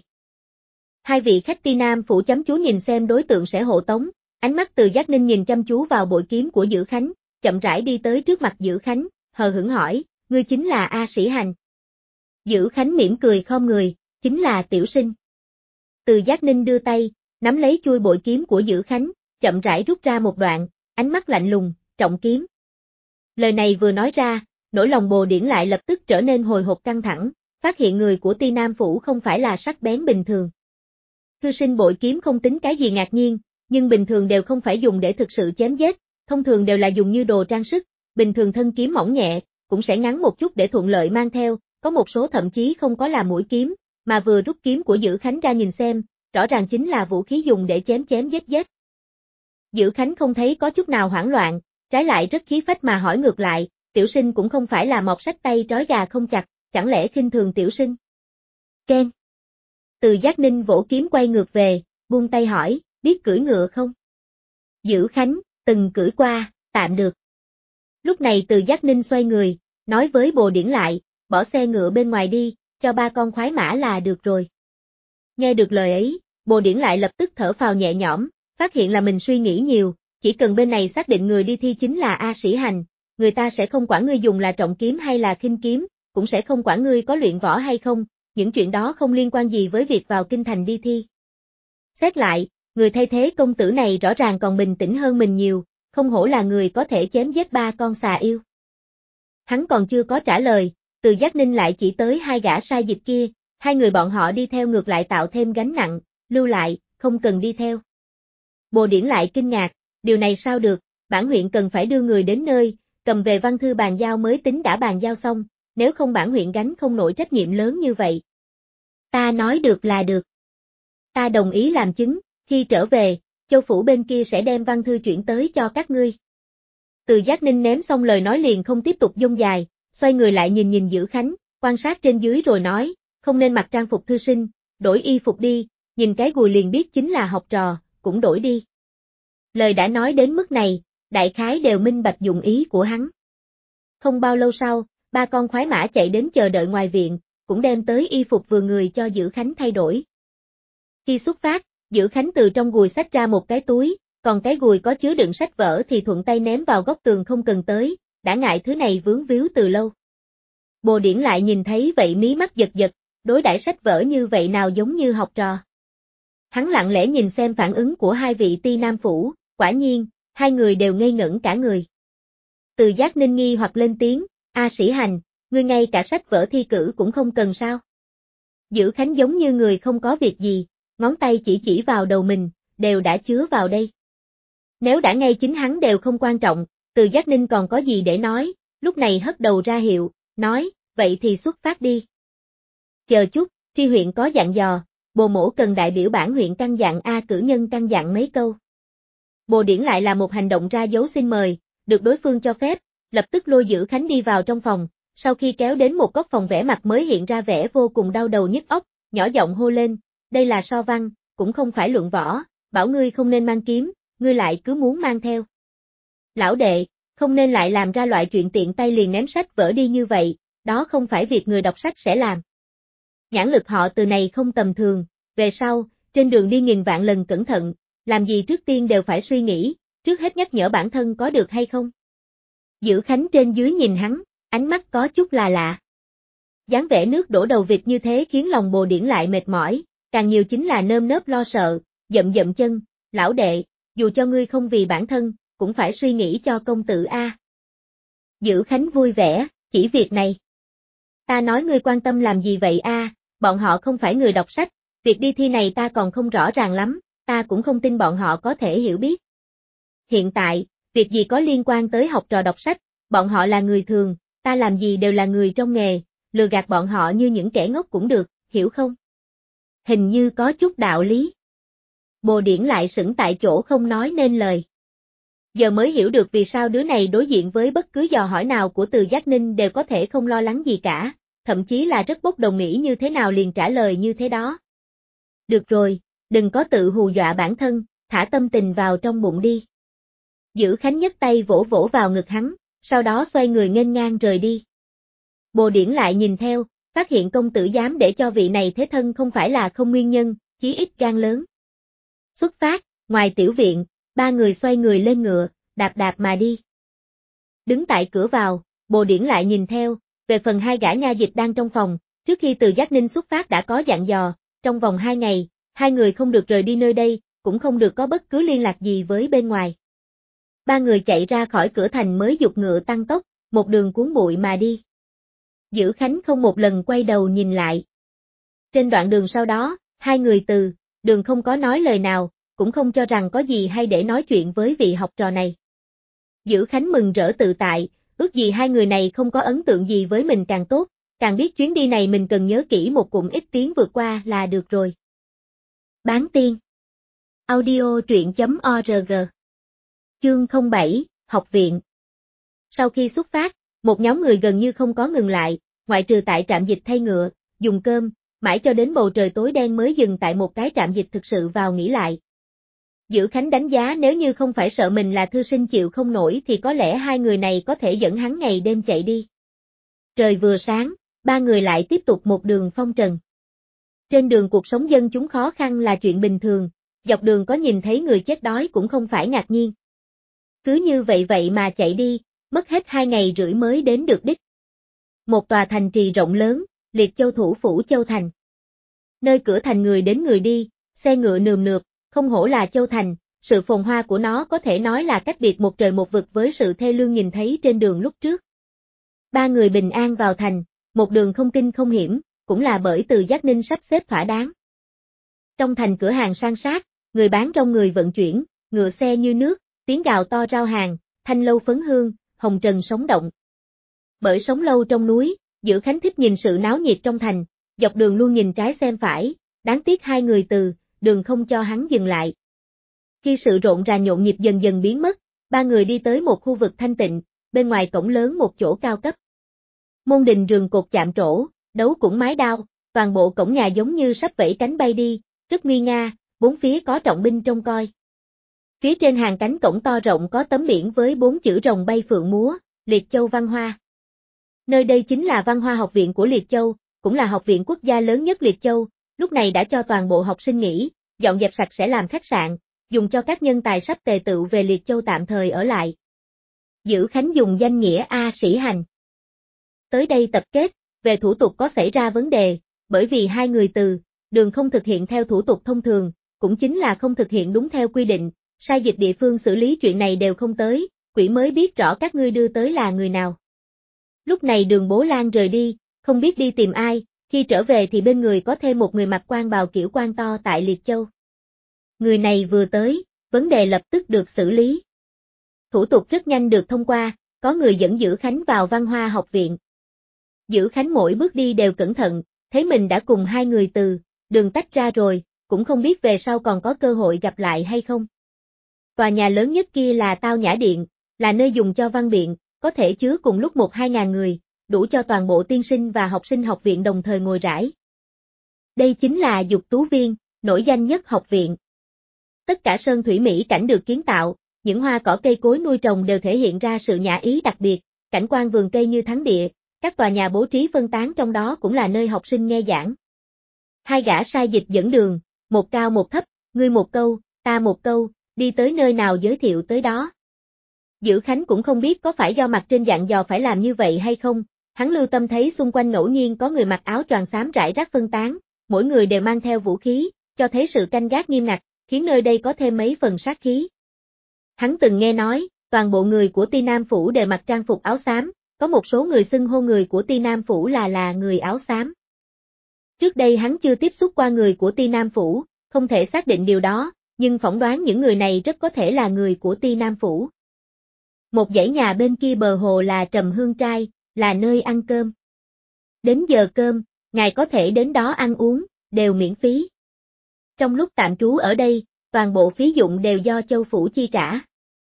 2 vị khách Ti Nam Phủ chăm chú nhìn xem đối tượng sẽ hộ tống, ánh mắt Từ Giác Ninh nhìn chăm chú vào bội kiếm của Dữ Khánh, chậm rãi đi tới trước mặt Dữ Khánh, hờ hững hỏi, ngươi chính là A Sĩ Hành. Dữ Khánh mỉm cười khom người, chính là tiểu sinh. Từ Giác Ninh đưa tay, nắm lấy chuôi bội kiếm của Dữ Khánh, chậm rãi rút ra một đoạn, ánh mắt lạnh lùng, trọng kiếm. Lời này vừa nói ra, nỗi lòng Bồ Điển lại lập tức trở nên hồi hộp căng thẳng, phát hiện người của Ti Nam Phủ không phải là sắc bén bình thường. Thư sinh bội kiếm không tính cái gì ngạc nhiên, nhưng bình thường đều không phải dùng để thực sự chém giết, thông thường đều là dùng như đồ trang sức, bình thường thân kiếm mỏng nhẹ, cũng sẽ ngắn một chút để thuận lợi mang theo, có một số thậm chí không có là mũi kiếm, mà vừa rút kiếm của Dữ Khánh ra nhìn xem, rõ ràng chính là vũ khí dùng để chém chém giết. Dữ Khánh không thấy có chút nào hoảng loạn, trái lại rất khí phách mà hỏi ngược lại, tiểu sinh cũng không phải là mọc sách tay trói gà không chặt, chẳng lẽ khinh thường tiểu sinh? Ken. Từ Giác Ninh vỗ kiếm quay ngược về, buông tay hỏi, biết cưỡi ngựa không? Dữ Khánh, từng cưỡi qua, tạm được. Lúc này Từ Giác Ninh xoay người, nói với Bồ Điển lại, bỏ xe ngựa bên ngoài đi, cho 3 con khoái mã là được rồi. Nghe được lời ấy, Bồ Điển lại lập tức thở phào nhẹ nhõm, phát hiện là mình suy nghĩ nhiều, chỉ cần bên này xác định người đi thi chính là A Sĩ Hành, người ta sẽ không quản ngươi dùng là trọng kiếm hay là khinh kiếm, cũng sẽ không quản ngươi có luyện võ hay không, những chuyện đó không liên quan gì với việc vào kinh thành đi thi. Xét lại, người thay thế công tử này rõ ràng còn bình tĩnh hơn mình nhiều, không hổ là người có thể chém giết 3 con xà yêu. Hắn còn chưa có trả lời, Từ Giác Ninh lại chỉ tới 2 gã sai dịch kia, 2 người bọn họ đi theo ngược lại tạo thêm gánh nặng, lưu lại, không cần đi theo. Bồ Điển lại kinh ngạc, điều này sao được, bản huyện cần phải đưa người đến nơi, cầm về văn thư bàn giao mới tính đã bàn giao xong, nếu không bản huyện gánh không nổi trách nhiệm lớn như vậy. Ta nói được là được. Ta đồng ý làm chứng, khi trở về, Châu Phủ bên kia sẽ đem văn thư chuyển tới cho các ngươi. Từ Giác Ninh ném xong lời nói liền không tiếp tục dông dài, xoay người lại nhìn nhìn Dữ Khánh, quan sát trên dưới rồi nói, không nên mặc trang phục thư sinh, đổi y phục đi, nhìn cái gùi liền biết chính là học trò, cũng đổi đi. Lời đã nói đến mức này, đại khái đều minh bạch dụng ý của hắn. Không bao lâu sau, ba con khoái mã chạy đến chờ đợi ngoài viện, cũng đem tới y phục vừa người cho Dữ Khánh thay đổi. Khi xuất phát, Dữ Khánh từ trong gùi xách ra một cái túi, còn cái gùi có chứa đựng sách vở thì thuận tay ném vào góc tường không cần tới, đã ngại thứ này vướng víu từ lâu. Bồ Điển lại nhìn thấy vậy mí mắt giật giật, đối đãi sách vở như vậy nào giống như học trò. Hắn lặng lẽ nhìn xem phản ứng của hai vị ti nam phủ, quả nhiên, hai người đều ngây ngẩn cả người. Từ Giác Ninh nghi hoặc lên tiếng, A Sĩ Hành, ngươi ngay cả sách vở thi cử cũng không cần sao? Dữ Khánh giống như người không có việc gì, ngón tay chỉ vào đầu mình, đều đã chứa vào đây. Nếu đã ngay chính hắn đều không quan trọng, Từ Giác Ninh còn có gì để nói, lúc này hất đầu ra hiệu, nói, vậy thì xuất phát đi. Chờ chút, tri huyện có dặn dò, Bồ Mỗ cần đại biểu bản huyện căn dặn cử nhân căn dặn mấy câu. Bồ Điển lại là một hành động ra dấu xin mời, được đối phương cho phép, lập tức lôi Dữ Khánh đi vào trong phòng, sau khi kéo đến một góc phòng vẻ mặt mới hiện ra vẻ vô cùng đau đầu nhức óc, nhỏ giọng hô lên, đây là so văn, cũng không phải luận võ, bảo ngươi không nên mang kiếm, ngươi lại cứ muốn mang theo. Lão đệ, không nên lại làm ra loại chuyện tiện tay liền ném sách vở đi như vậy, đó không phải việc người đọc sách sẽ làm. Nhãn lực họ Từ này không tầm thường, về sau, trên đường đi nghìn vạn lần cẩn thận, làm gì trước tiên đều phải suy nghĩ, trước hết nhắc nhở bản thân có được hay không. Dữ Khánh trên dưới nhìn hắn, ánh mắt có chút là lạ. Dáng vẻ nước đổ đầu vịt như thế khiến lòng Bồ Điển lại mệt mỏi, càng nhiều chính là nơm nớp lo sợ, dậm chân, lão đệ, dù cho ngươi không vì bản thân, cũng phải suy nghĩ cho công tử a. Dữ Khánh vui vẻ, chỉ việc này. Ta nói ngươi quan tâm làm gì vậy a? Bọn họ không phải người đọc sách, việc đi thi này ta còn không rõ ràng lắm, ta cũng không tin bọn họ có thể hiểu biết. Hiện tại, việc gì có liên quan tới học trò đọc sách, bọn họ là người thường, ta làm gì đều là người trong nghề, lừa gạt bọn họ như những kẻ ngốc cũng được, hiểu không? Hình như có chút đạo lý. Bồ Điển lại sững tại chỗ không nói nên lời. Giờ mới hiểu được vì sao đứa này đối diện với bất cứ dò hỏi nào của Từ Giác Ninh đều có thể không lo lắng gì cả, thậm chí là rất bốc đồng nghĩ như thế nào liền trả lời như thế đó. Được rồi, đừng có tự hù dọa bản thân, thả tâm tình vào trong bụng đi. Dữ Khánh nhấc tay vỗ vỗ vào ngực hắn, sau đó xoay người nghênh ngang rời đi. Bồ Điển lại nhìn theo, phát hiện công tử dám để cho vị này thế thân không phải là không nguyên nhân, chí ít gan lớn. Xuất phát, ngoài tiểu viện, ba người xoay người lên ngựa, đạp mà đi. Đứng tại cửa vào, Bồ Điển lại nhìn theo, về phần hai gã nha dịch đang trong phòng, trước khi Từ Giác Ninh xuất phát đã có dặn dò, trong vòng 2 ngày, hai người không được rời đi nơi đây, cũng không được có bất cứ liên lạc gì với bên ngoài. Ba người chạy ra khỏi cửa thành mới giục ngựa tăng tốc, một đường cuốn bụi mà đi. Dữ Khánh không một lần quay đầu nhìn lại. Trên đoạn đường sau đó, hai người từ đường không có nói lời nào, cũng không cho rằng có gì hay để nói chuyện với vị học trò này. Dữ Khánh mừng rỡ tự tại, ước gì hai người này không có ấn tượng gì với mình càng tốt, càng biết chuyến đi này mình cần nhớ kỹ một cụm ít tiếng vượt qua là được rồi. Bán tiên. Audio truyện.org. Chương 07, Học viện. Sau khi xuất phát, một nhóm người gần như không có ngừng lại, ngoại trừ tại trạm dịch thay ngựa, dùng cơm, mãi cho đến bầu trời tối đen mới dừng tại một cái trạm dịch thực sự vào nghỉ lại. Dữ Khánh đánh giá nếu như không phải sợ mình là thư sinh chịu không nổi thì có lẽ hai người này có thể dẫn hắn ngày đêm chạy đi. Trời vừa sáng, ba người lại tiếp tục một đường phong trần. Trên đường cuộc sống dân chúng khó khăn là chuyện bình thường, dọc đường có nhìn thấy người chết đói cũng không phải ngạc nhiên. Cứ như vậy mà chạy đi, mất hết 2 ngày rưỡi mới đến được đích. Một tòa thành trì rộng lớn, Liệt Châu thủ phủ Châu Thành. Nơi cửa thành người đến người đi, xe ngựa nườm nượp, không hổ là Châu Thành, sự phồn hoa của nó có thể nói là cách biệt một trời một vực với sự thê lương nhìn thấy trên đường lúc trước. Ba người bình an vào thành, một đường không kinh không hiểm, cũng là bởi Từ Giác Ninh sắp xếp thỏa đáng. Trong thành cửa hàng san sát, người bán rong người vận chuyển, ngựa xe như nước, tiếng gào to rao hàng, thanh lâu phấn hương, hồng trần sống động. Bởi sống lâu trong núi, Dữ Khánh thích nhìn sự náo nhiệt trong thành, dọc đường luôn nhìn trái xem phải, đáng tiếc hai người từ đường không cho hắn dừng lại. Khi sự rộn ràng nhộn nhịp dần dần biến mất, ba người đi tới một khu vực thanh tịnh, bên ngoài cổng lớn một chỗ cao cấp. Môn đình rường cột chạm trổ, đấu cũng mái đao, toàn bộ cổng nhà giống như sắp vẫy cánh bay đi, rất nguy nga, bốn phía có trọng binh trông coi. Phía trên hàng cánh cổng to rộng có tấm biển với 4 chữ rồng bay phượng múa, Liệt Châu Văn Hoa. Nơi đây chính là Văn Hoa Học viện của Liệt Châu, cũng là học viện quốc gia lớn nhất Liệt Châu, lúc này đã cho toàn bộ học sinh nghỉ, dọn dẹp sạch sẽ làm khách sạn, dùng cho các nhân tài sắp tề tựu về Liệt Châu tạm thời ở lại. Dữ Khánh dùng danh nghĩa A Sĩ Hành tới đây tập kết, về thủ tục có xảy ra vấn đề, bởi vì hai người từ đường không thực hiện theo thủ tục thông thường, cũng chính là không thực hiện đúng theo quy định, sai dịch địa phương xử lý chuyện này đều không tới, quỷ mới biết rõ các ngươi đưa tới là người nào. Lúc này Đường Bố Lan rời đi, không biết đi tìm ai, khi trở về thì bên người có thêm một người mặc quan bào kiểu quan to tại Liệt Châu. Người này vừa tới, vấn đề lập tức được xử lý. Thủ tục rất nhanh được thông qua, có người dẫn Dữ Khánh vào Văn Hoa Học viện. Dữ Khánh mỗi bước đi đều cẩn thận, thấy mình đã cùng hai người từ đường tách ra rồi, cũng không biết về sau còn có cơ hội gặp lại hay không. Tòa nhà lớn nhất kia là Tao Nhã Điện, là nơi dùng cho văn biện, có thể chứa cùng lúc 1-2 ngàn người, đủ cho toàn bộ tiên sinh và học sinh học viện đồng thời ngồi rải. Đây chính là Dục Tú Viên, nổi danh nhất học viện. Tất cả sơn thủy mỹ cảnh được kiến tạo, những hoa cỏ cây cối nuôi trồng đều thể hiện ra sự nhã ý đặc biệt, cảnh quan vườn cây như thắng địa, các tòa nhà bố trí phân tán trong đó cũng là nơi học sinh nghe giảng. Hai gã sai dịch dẫn đường, một cao một thấp, ngươi một câu, ta một câu, đi tới nơi nào giới thiệu tới đó. Dữ Khánh cũng không biết có phải do mặt trên dặn dò phải làm như vậy hay không, hắn lưu tâm thấy xung quanh ngẫu nhiên có người mặc áo choàng xám rải rác phân tán, mỗi người đều mang theo vũ khí, cho thấy sự canh gác nghiêm ngặt, khiến nơi đây có thêm mấy phần sát khí. Hắn từng nghe nói, toàn bộ người của Ti Nam Phủ đều mặc trang phục áo xám, có một số người xưng hô người của Ti Nam Phủ là người áo xám. Trước đây hắn chưa tiếp xúc qua người của Ti Nam Phủ, không thể xác định điều đó, nhưng phỏng đoán những người này rất có thể là người của Ti Nam Phủ. Một dãy nhà bên kia bờ hồ là Trầm Hương Trai, là nơi ăn cơm. Đến giờ cơm, ngài có thể đến đó ăn uống, đều miễn phí. Trong lúc tạm trú ở đây, toàn bộ phí dụng đều do Châu Phủ chi trả.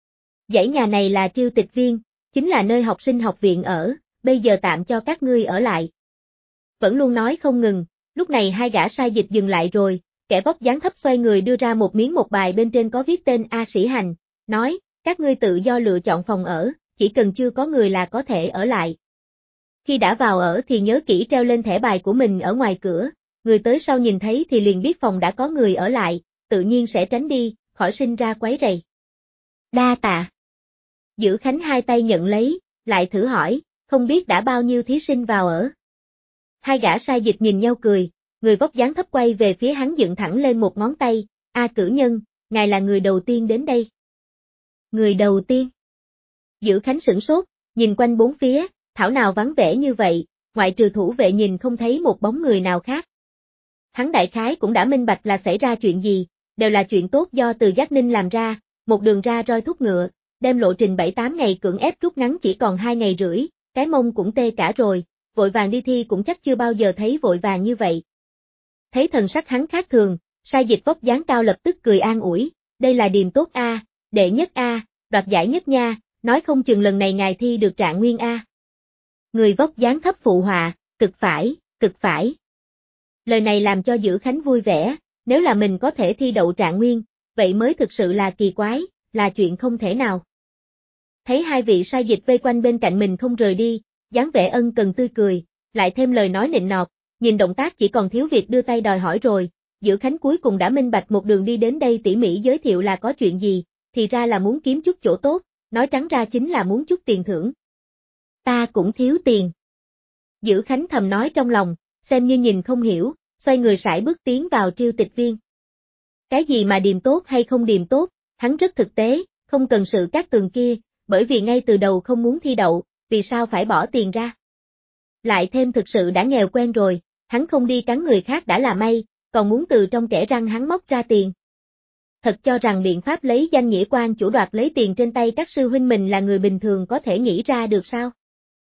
Dãy nhà này là Triêu Tịch Viên, chính là nơi học sinh học viện ở, bây giờ tạm cho các ngươi ở lại. Vẫn luôn nói không ngừng, lúc này hai gã sai dịch dừng lại rồi, kẻ vóc dáng thấp xoay người đưa ra một miếng một bài bên trên có viết tên A Sĩ Hành, nói, các ngươi tự do lựa chọn phòng ở, chỉ cần chưa có người là có thể ở lại. Khi đã vào ở thì nhớ kỹ treo lên thẻ bài của mình ở ngoài cửa, người tới sau nhìn thấy thì liền biết phòng đã có người ở lại, tự nhiên sẽ tránh đi, khỏi sinh ra quấy rầy. Đa tạ. Dữ Khánh hai tay nhận lấy, lại thử hỏi, không biết đã bao nhiêu thí sinh vào ở. Hai gã sai dịch nhìn nhau cười, người vóc dáng thấp quay về phía hắn dựng thẳng lên một ngón tay, A cử nhân, ngài là người đầu tiên đến đây. Người đầu tiên. Dữ Khánh sửng sốt, nhìn quanh bốn phía, thảo nào vắng vẻ như vậy, ngoại trừ thủ vệ nhìn không thấy một bóng người nào khác. Hắn đại khái cũng đã minh bạch là xảy ra chuyện gì, đều là chuyện tốt do Từ Giác Ninh làm ra, một đường ra roi thúc ngựa, đem lộ trình 7-8 ngày cưỡng ép rút ngắn chỉ còn 2 ngày rưỡi, cái mông cũng tê cả rồi, vội vàng đi thi cũng chắc chưa bao giờ thấy vội vàng như vậy. Thấy thần sắc hắn khác thường, sai dịch vóc dáng cao lập tức cười an ủi, đây là điềm tốt a, đệ nhất a, đoạt giải nhất nha, nói không chừng lần này ngài thi được trạng nguyên a. Người vóc dáng thấp phụ họa, cực phải, cực phải. Lời này làm cho Dữ Khánh vui vẻ, nếu là mình có thể thi đậu trạng nguyên, vậy mới thực sự là kỳ quái, là chuyện không thể nào. Thấy hai vị sai dịch vây quanh bên cạnh mình không rời đi, dáng vẻ ân cần tươi cười, lại thêm lời nói nịnh nọt, nhìn động tác chỉ còn thiếu việc đưa tay đòi hỏi rồi, Dữ Khánh cuối cùng đã minh bạch một đường đi đến đây tỉ mỉ giới thiệu là có chuyện gì, thì ra là muốn kiếm chút chỗ tốt, nói trắng ra chính là muốn chút tiền thưởng. Ta cũng thiếu tiền. Dữ Khánh thầm nói trong lòng, xem như nhìn không hiểu, xoay người sải bước tiến vào Triêu Tịch Viên. Cái gì mà điềm tốt hay không điềm tốt, hắn rất thực tế, không cần sự cát tường kia, bởi vì ngay từ đầu không muốn thi đậu, vì sao phải bỏ tiền ra. Lại thêm thực sự đã nghèo quen rồi, hắn không đi cắn người khác đã là may, còn muốn từ trong kẽ răng hắn móc ra tiền. Thật cho rằng biện pháp lấy danh nghĩa quan chủ đoạt lấy tiền trên tay các sư huynh mình là người bình thường có thể nghĩ ra được sao?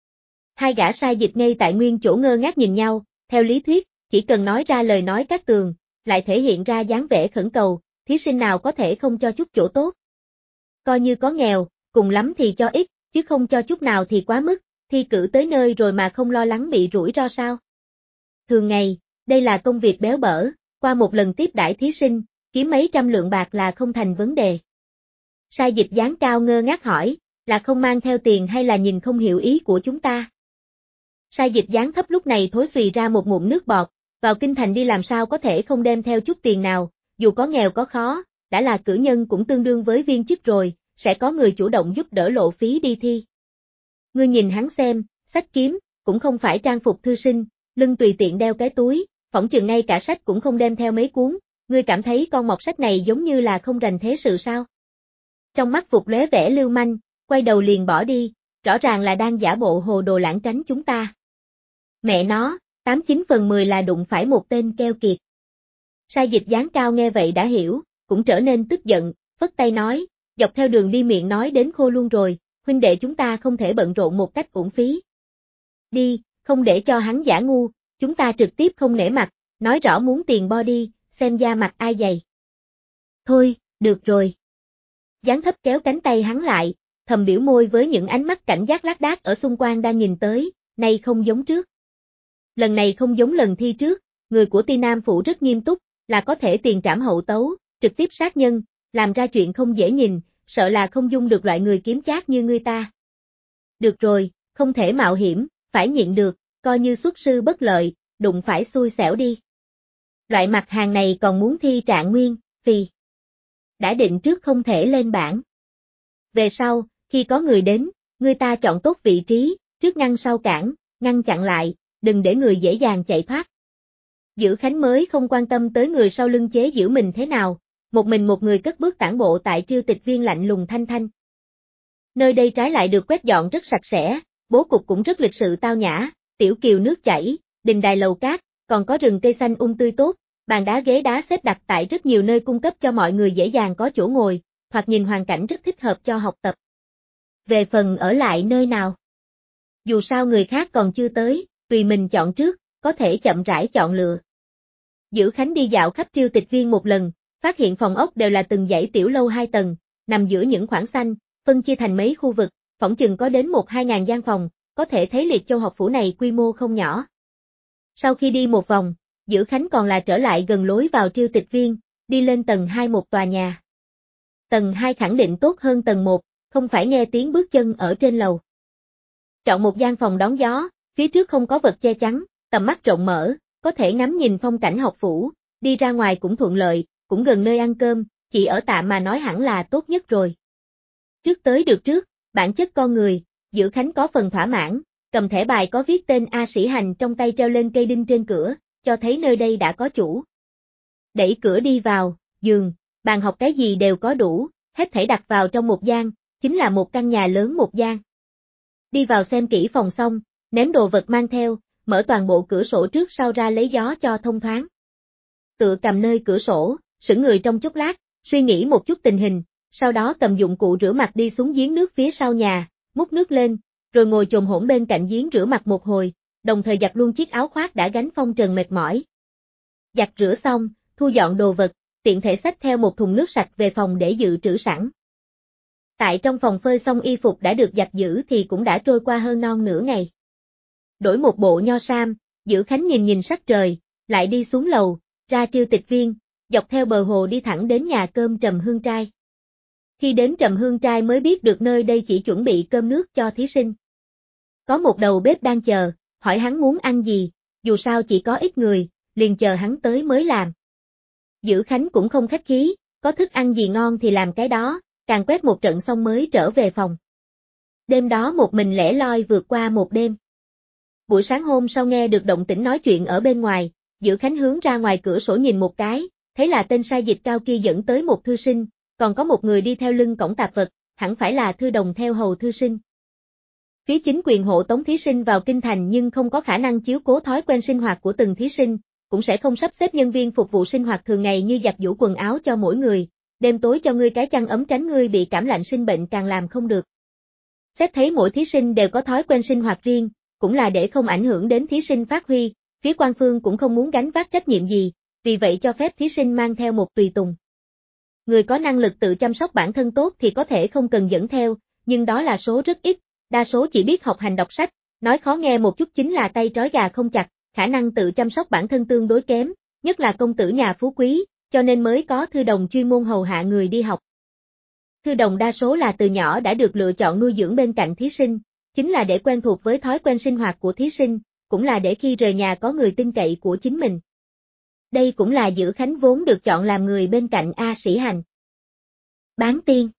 Hai gã sai dịch ngay tại nguyên chỗ ngơ ngác nhìn nhau, theo lý thuyết, chỉ cần nói ra lời nói cát tường, lại thể hiện ra dáng vẻ khẩn cầu, thí sinh nào có thể không cho chút chỗ tốt. Coi như có nghèo, cùng lắm thì cho ít, chứ không cho chút nào thì quá mức, thi cử tới nơi rồi mà không lo lắng bị rủi ro sao? Thường ngày, đây là công việc béo bở, qua một lần tiếp đãi thí sinh, kiếm mấy trăm lượng bạc là không thành vấn đề. Sai dịch dáng cao ngơ ngác hỏi, là không mang theo tiền hay là nhìn không hiểu ý của chúng ta? Sai dịch dáng thấp lúc này thối xùy ra một ngụm nước bọt, vào kinh thành đi làm sao có thể không đem theo chút tiền nào, dù có nghèo có khó, đã là cử nhân cũng tương đương với viên chức rồi, sẽ có người chủ động giúp đỡ lộ phí đi thi. Ngươi nhìn hắn xem, sách kiếm, cũng không phải trang phục thư sinh, lưng tùy tiện đeo cái túi, phỏng chừng ngay cả sách cũng không đem theo mấy cuốn, ngươi cảm thấy con mọt sách này giống như là không rành thế sự sao? Trong mắt Phục lóe vẻ lưu manh, quay đầu liền bỏ đi, rõ ràng là đang giả bộ hồ đồ lãng tránh chúng ta. Mẹ nó, 89/10 là đụng phải một tên keo kiệt. Sai dịch dáng cao nghe vậy đã hiểu, cũng trở nên tức giận, phất tay nói, dọc theo đường đi miệng nói đến khô luôn rồi, huynh đệ chúng ta không thể bận rộn một cách uổng phí. Đi, không để cho hắn giả ngu, chúng ta trực tiếp không nể mặt, nói rõ muốn tiền bo đi, xem da mặt ai dày. Thôi, được rồi. Giáng thấp kéo cánh tay hắn lại, thầm biểu môi với những ánh mắt cảnh giác lác đác ở xung quanh đang nhìn tới, nay không giống trước. Lần này không giống lần thi trước, người của Ti Nam Phủ rất nghiêm túc, là có thể tiền trảm hậu tấu, trực tiếp sát nhân, làm ra chuyện không dễ nhìn, sợ là không dung được loại người kiếm chác như ngươi ta. Được rồi, không thể mạo hiểm, phải nhịn được, coi như xuất sư bất lợi, đụng phải xui xẻo đi. Loại mặt hàng này còn muốn thi trạng nguyên, vì đã định trước không thể lên bảng. Về sau, khi có người đến, người ta chọn tốt vị trí, trước ngăn sau cản, ngăn chặn lại, đừng để người dễ dàng chạy thoát. Dữ Khánh mới không quan tâm tới người sau lưng chế giễu mình thế nào, một mình một người cất bước tản bộ tại Triêu Tịch Viên lạnh lùng thanh thanh. Nơi đây trái lại được quét dọn rất sạch sẽ, bố cục cũng rất lịch sự tao nhã, tiểu kiều nước chảy, đình đài lầu cát, còn có rừng cây xanh tươi tốt, bàn đá ghế đá xếp đặt tại rất nhiều nơi cung cấp cho mọi người dễ dàng có chỗ ngồi, hoặc nhìn hoàn cảnh rất thích hợp cho học tập. Về phần ở lại nơi nào? Dù sao người khác còn chưa tới, tùy mình chọn trước, có thể chậm rãi chọn lựa. Dữ Khánh đi dạo khắp Triêu Tịch Viên một lần, phát hiện phòng ốc đều là từng dãy tiểu lâu 2 tầng, nằm giữa những khoảng xanh, phân chia thành mấy khu vực, phỏng chừng có đến 1-2 ngàn gian phòng, có thể thấy Liệt Châu học phủ này quy mô không nhỏ. Sau khi đi một vòng, Dữ Khánh còn là trở lại gần lối vào Triêu Tịch Viên, đi lên tầng 2 một tòa nhà. Tầng 2 khẳng định tốt hơn tầng 1, không phải nghe tiếng bước chân ở trên lầu. Chọn một gian phòng đón gió, phía trước không có vật che chắn, tầm mắt rộng mở, có thể ngắm nhìn phong cảnh học phủ, đi ra ngoài cũng thuận lợi, cũng gần nơi ăn cơm, chỉ ở tạm mà nói hẳn là tốt nhất rồi. Trước tới được trước, bản chất con người, Dữ Khánh có phần thỏa mãn, cầm thẻ bài có viết tên A Sĩ Hành trong tay treo lên cây đinh trên cửa, cho thấy nơi đây đã có chủ. Đẩy cửa đi vào, giường, bàn học cái gì đều có đủ, hết thảy đặt vào trong một gian, chính là một căn nhà lớn một gian. Đi vào xem kỹ phòng xong, ném đồ vật mang theo, mở toàn bộ cửa sổ trước sau ra lấy gió cho thông thoáng. Tựa cầm nơi cửa sổ, sững người trong chốc lát, suy nghĩ một chút tình hình, sau đó cầm dụng cụ rửa mặt đi xuống giếng nước phía sau nhà, múc nước lên, rồi ngồi chồm hổm bên cạnh giếng rửa mặt một hồi, đồng thời giặt luôn chiếc áo khoác đã gánh phong trần mệt mỏi. Giặt rửa xong, thu dọn đồ vật, tiện thể xách theo một thùng nước sạch về phòng để dự trữ sẵn. Tại trong phòng phơi xong y phục đã được giặt giũ thì cũng đã trôi qua hơn non nửa ngày. Đổi một bộ nho sam, Dữ Khánh nhìn nhìn sắc trời, lại đi xuống lầu, ra Triêu Tịch Viên, dọc theo bờ hồ đi thẳng đến nhà cơm Trầm Hương Trai. Khi đến Trầm Hương Trai mới biết được nơi đây chỉ chuẩn bị cơm nước cho thí sinh. Có một đầu bếp đang chờ, hỏi hắn muốn ăn gì, dù sao chỉ có ít người, liền chờ hắn tới mới làm. Dữ Khánh cũng không khách khí, có thức ăn gì ngon thì làm cái đó, càng quét một trận xong mới trở về phòng. Đêm đó một mình lẻ loi vượt qua một đêm. Buổi sáng hôm sau nghe được động tĩnh nói chuyện ở bên ngoài, Dữ Khánh hướng ra ngoài cửa sổ nhìn một cái, thấy là tên sai dịch cao kia dẫn tới một thư sinh, còn có một người đi theo lưng cổng tạp vật, hẳn phải là thư đồng theo hầu thư sinh. Phía chính quyền hộ tống thí sinh vào kinh thành nhưng không có khả năng chiếu cố thói quen sinh hoạt của từng thí sinh, cũng sẽ không sắp xếp nhân viên phục vụ sinh hoạt thường ngày như giặt giũ quần áo cho mỗi người, đêm tối cho ngươi cái chăn ấm tránh ngươi bị cảm lạnh sinh bệnh càng làm không được. Xét thấy mỗi thí sinh đều có thói quen sinh hoạt riêng, cũng là để không ảnh hưởng đến thí sinh phát huy, phía quan phương cũng không muốn gánh vác trách nhiệm gì, vì vậy cho phép thí sinh mang theo một tùy tùng. Người có năng lực tự chăm sóc bản thân tốt thì có thể không cần dẫn theo, nhưng đó là số rất ít, đa số chỉ biết học hành đọc sách, Nói khó nghe một chút chính là tay trói gà không chặt, khả năng tự chăm sóc bản thân tương đối kém, nhất là công tử nhà phú quý, cho nên mới có thư đồng chuyên môn hầu hạ người đi học. Thư đồng đa số là từ nhỏ đã được lựa chọn nuôi dưỡng bên cạnh thí sinh, chính là để quen thuộc với thói quen sinh hoạt của thí sinh, cũng là để khi rời nhà có người tin cậy của chính mình. Đây cũng là Dữ Khánh vốn được chọn làm người bên cạnh A Sĩ Hành. Bán tiên.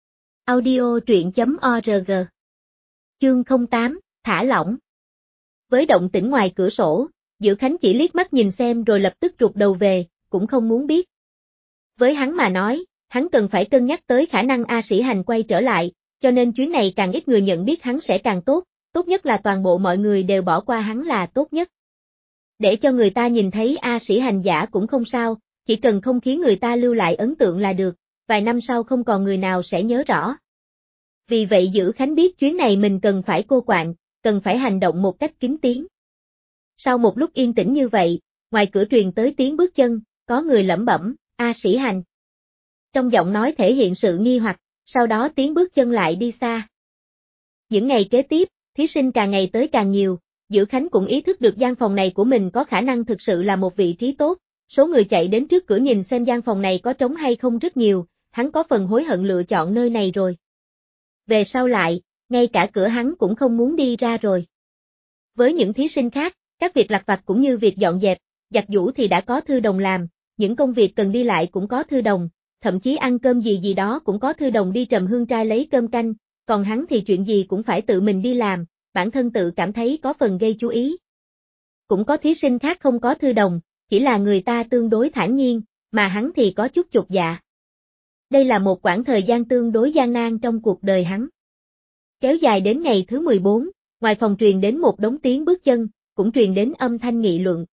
Audio truyện.org. Chương 08, thả lỏng. Với động tĩnh ngoài cửa sổ, Dữ Khánh chỉ liếc mắt nhìn xem rồi lập tức rụt đầu về, cũng không muốn biết. Với hắn mà nói, hắn cần phải cân nhắc tới khả năng A Sĩ Hành quay trở lại, cho nên chuyến này càng ít người nhận biết hắn sẽ càng tốt, tốt nhất là toàn bộ mọi người đều bỏ qua hắn là tốt nhất. Để cho người ta nhìn thấy A Sĩ Hành giả cũng không sao, chỉ cần không khiến người ta lưu lại ấn tượng là được, vài năm sau không còn người nào sẽ nhớ rõ. Vì vậy Dữ Khánh biết chuyến này mình cần phải cô quạng, cần phải hành động một cách kín tiếng. Sau một lúc yên tĩnh như vậy, ngoài cửa truyền tới tiếng bước chân, có người lẩm bẩm, A Sĩ Hành. Trong giọng nói thể hiện sự nghi hoặc, sau đó tiếng bước chân lại đi xa. Những ngày kế tiếp, thí sinh càng ngày tới càng nhiều, Dữ Khánh cũng ý thức được gian phòng này của mình có khả năng thực sự là một vị trí tốt, số người chạy đến trước cửa nhìn xem gian phòng này có trống hay không rất nhiều, hắn có phần hối hận lựa chọn nơi này rồi. Về sau lại, ngay cả cửa hắn cũng không muốn đi ra rồi. Với những thí sinh khác, các việc lặt vặt cũng như việc dọn dẹp, giặt giũ thì đã có thư đồng làm, những công việc cần đi lại cũng có thư đồng, thậm chí ăn cơm gì gì đó cũng có thư đồng đi trầm hương trai lấy cơm canh, còn hắn thì chuyện gì cũng phải tự mình đi làm, bản thân tự cảm thấy có phần gây chú ý. Cũng có thí sinh khác không có thư đồng, chỉ là người ta tương đối thản nhiên, mà hắn thì có chút chột dạ. Đây là một quãng thời gian tương đối gian nan trong cuộc đời hắn. Kéo dài đến ngày thứ 14, ngoài phòng truyền đến một đống tiếng bước chân, cũng truyền đến âm thanh nghị luận.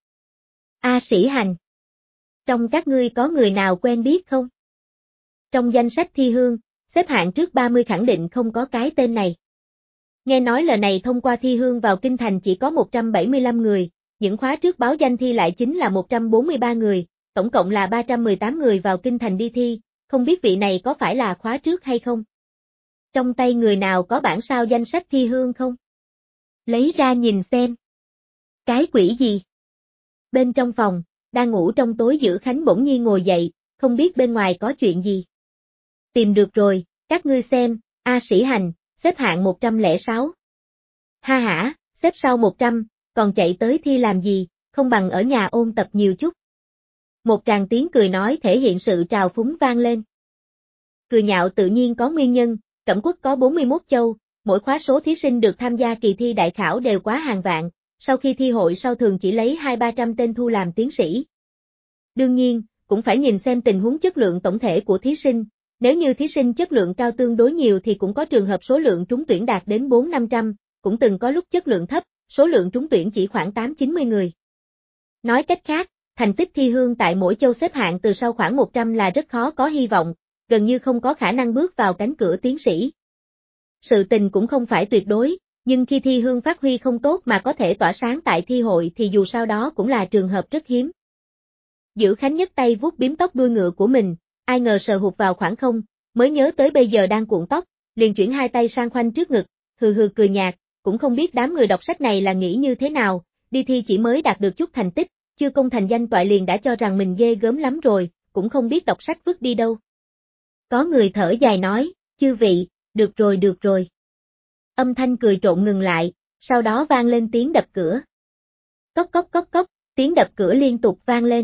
A Sĩ Hành. Trong các ngươi có người nào quen biết không? Trong danh sách thi hương, xếp hạng trước 30 khẳng định không có cái tên này. Nghe nói lần này thông qua thi hương vào kinh thành chỉ có 175 người, những khóa trước báo danh thi lại chính là 143 người, tổng cộng là 318 người vào kinh thành đi thi, không biết vị này có phải là khóa trước hay không? Trong tay người nào có bản sao danh sách thi hương không? Lấy ra nhìn xem. Cái quỷ gì? Bên trong phòng, đang ngủ trong tối Dữ Khánh bỗng nhiên ngồi dậy, không biết bên ngoài có chuyện gì. Tìm được rồi, các ngươi xem, A Sĩ Hành, xếp hạng 106. Ha hả, xếp sau 100, còn chạy tới thi làm gì, không bằng ở nhà ôn tập nhiều chút. Một tràng tiếng cười nói thể hiện sự trào phúng vang lên. Cười nhạo tự nhiên có nguyên nhân, Cẩm Quốc có 41 châu, mỗi khóa số thí sinh được tham gia kỳ thi đại khảo đều quá hàng vạn, sau khi thi hội sau thường chỉ lấy 200-300 tên thu làm tiến sĩ. Đương nhiên, cũng phải nhìn xem tình huống chất lượng tổng thể của thí sinh, nếu như thí sinh chất lượng cao tương đối nhiều thì cũng có trường hợp số lượng trúng tuyển đạt đến 400-500, cũng từng có lúc chất lượng thấp, số lượng trúng tuyển chỉ khoảng 8-90 người. Nói cách khác, thành tích thi hương tại mỗi châu xếp hạng từ sau khoảng 100 là rất khó có hy vọng, gần như không có khả năng bước vào cánh cửa tiến sĩ. Sự tình cũng không phải tuyệt đối, nhưng khi thi hương phát huy không tốt mà có thể tỏa sáng tại thi hội thì dù sao đó cũng là trường hợp rất hiếm. Dữ Khánh nhấc tay vuốt bím tóc đuôi ngựa của mình, ai ngờ sờ hụt vào khoảng không, mới nhớ tới bây giờ đang cuộn tóc, liền chuyển hai tay sang khoanh trước ngực, hừ hừ cười nhạt, cũng không biết đám người đọc sách này là nghĩ như thế nào, đi thi chỉ mới đạt được chút thành tích, chưa công thành danh toại liền đã cho rằng mình ghê gớm lắm rồi, cũng không biết đọc sách vứt đi đâu. Có người thở dài nói, chư vị, được rồi. Âm thanh cười trộn ngừng lại, sau đó vang lên tiếng đập cửa. Cốc cốc cốc cốc, tiếng đập cửa liên tục vang lên.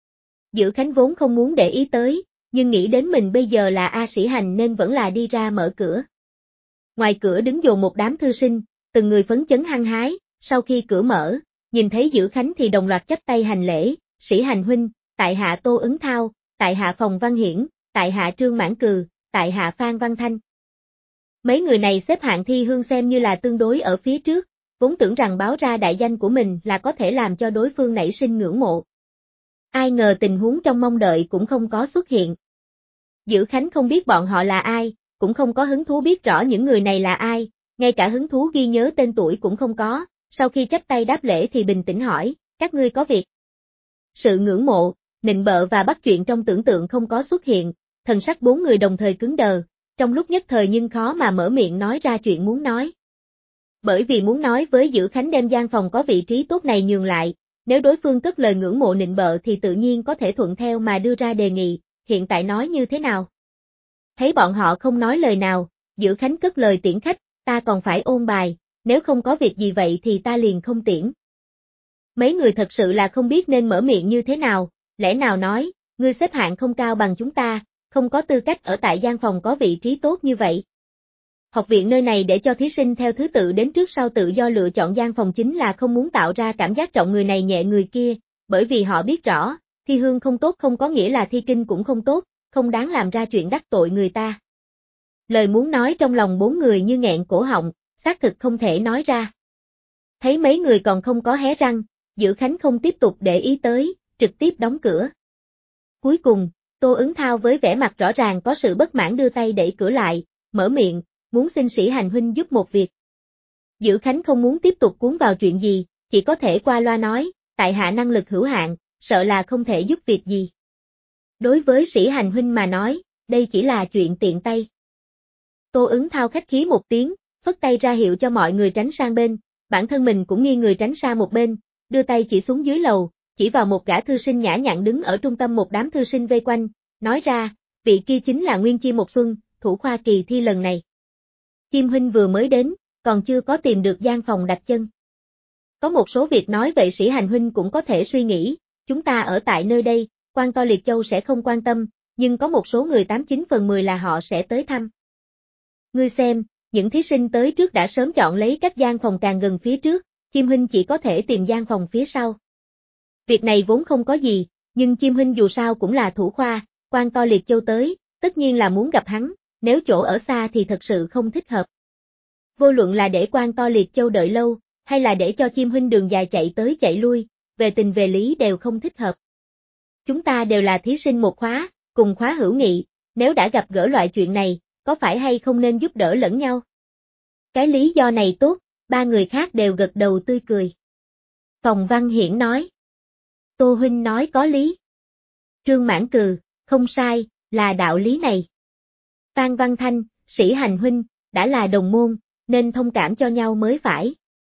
Dữ Khánh vốn không muốn để ý tới, nhưng nghĩ đến mình bây giờ là A Sĩ Hành nên vẫn là đi ra mở cửa. Ngoài cửa đứng dồn một đám thư sinh, từng người phấn chấn hăng hái, sau khi cửa mở, nhìn thấy Dữ Khánh thì đồng loạt chắp tay hành lễ, Sĩ Hành huynh, tại hạ Tô Ứng Thao, tại hạ Phòng Văn Hiển, tại hạ Trương Mãn Cừ, tại hạ Phan Văn Thanh. Mấy người này xếp hạng thi hương xem như là tương đối ở phía trước, vốn tưởng rằng báo ra đại danh của mình là có thể làm cho đối phương nảy sinh ngưỡng mộ. Ai ngờ tình huống trong mong đợi cũng không có xuất hiện. Dữ Khánh không biết bọn họ là ai, cũng không có hứng thú biết rõ những người này là ai, ngay cả hứng thú ghi nhớ tên tuổi cũng không có, sau khi chắp tay đáp lễ thì bình tĩnh hỏi, các ngươi có việc. Sự ngưỡng mộ, nịnh bợ và bắt chuyện trong tưởng tượng không có xuất hiện, thần sắc bốn người đồng thời cứng đờ, trong lúc nhất thời nhưng khó mà mở miệng nói ra chuyện muốn nói. Bởi vì muốn nói với Dữ Khánh đem gian phòng có vị trí tốt này nhường lại, nếu đối phương cất lời ngưỡng mộ nịnh bợ thì tự nhiên có thể thuận theo mà đưa ra đề nghị, hiện tại nói như thế nào? Thấy bọn họ không nói lời nào, Dữ Khánh cất lời tiễn khách, ta còn phải ôn bài, nếu không có việc gì vậy thì ta liền không tiễn. Mấy người thật sự là không biết nên mở miệng như thế nào, lẽ nào nói, ngươi xếp hạng không cao bằng chúng ta, không có tư cách ở tại gian phòng có vị trí tốt như vậy. Học viện nơi này để cho thí sinh theo thứ tự đến trước sau tự do lựa chọn gian phòng chính là không muốn tạo ra cảm giác trọng người này nhẹ người kia, bởi vì họ biết rõ, thi hương không tốt không có nghĩa là thi kinh cũng không tốt, không đáng làm ra chuyện đắc tội người ta. Lời muốn nói trong lòng bốn người như nghẹn cổ họng, xác thực không thể nói ra. Thấy mấy người còn không có hé răng, Dữ Khánh không tiếp tục để ý tới, trực tiếp đóng cửa. Cuối cùng, Tô Ứng Thao với vẻ mặt rõ ràng có sự bất mãn đưa tay đẩy cửa lại, mở miệng, muốn xin Sĩ Hành huynh giúp một việc. Dữ Khánh không muốn tiếp tục cuốn vào chuyện gì, chỉ có thể qua loa nói, tại hạ năng lực hữu hạn, sợ là không thể giúp việc gì. Đối với Sĩ Hành huynh mà nói, đây chỉ là chuyện tiện tay. Tô Ứng Thao khách khí một tiếng, phất tay ra hiệu cho mọi người tránh sang bên, bản thân mình cũng nghiêng người tránh sang một bên, đưa tay chỉ xuống dưới lầu, chỉ vào một gã thư sinh nhã nhặn đứng ở trung tâm một đám thư sinh vây quanh, nói ra, vị kia chính là Nguyên Chi Một Xuân, thủ khoa kỳ thi lần này. Kim huynh vừa mới đến, còn chưa có tìm được gian phòng đặt chân. Có một số việc nói vậy Sĩ Hành huynh cũng có thể suy nghĩ, chúng ta ở tại nơi đây, Quan To Liệt Châu sẽ không quan tâm, nhưng có một số người 89 phần 10 là họ sẽ tới thăm. Ngươi xem, những thí sinh tới trước đã sớm chọn lấy các gian phòng càng gần phía trước, Chim huynh chỉ có thể tìm gian phòng phía sau. Việc này vốn không có gì, nhưng Chim huynh dù sao cũng là thủ khoa, Quan To Liệt Châu tới, tất nhiên là muốn gặp hắn, nếu chỗ ở xa thì thật sự không thích hợp. Vô luận là để Quan To Liệt Châu đợi lâu, hay là để cho Chim huynh đường dài chạy tới chạy lui, về tình về lý đều không thích hợp. Chúng ta đều là thí sinh một khóa, cùng khóa hữu nghị, nếu đã gặp gỡ loại chuyện này, có phải hay không nên giúp đỡ lẫn nhau? Cái lý do này tốt, ba người khác đều gật đầu tươi cười. Phòng Văn Hiển nói. Tô huynh nói có lý. Trương Mãn Cừ, không sai, là đạo lý này. Phan Văn Thanh, Sĩ Hành huynh, đã là đồng môn, nên thông cảm cho nhau mới phải.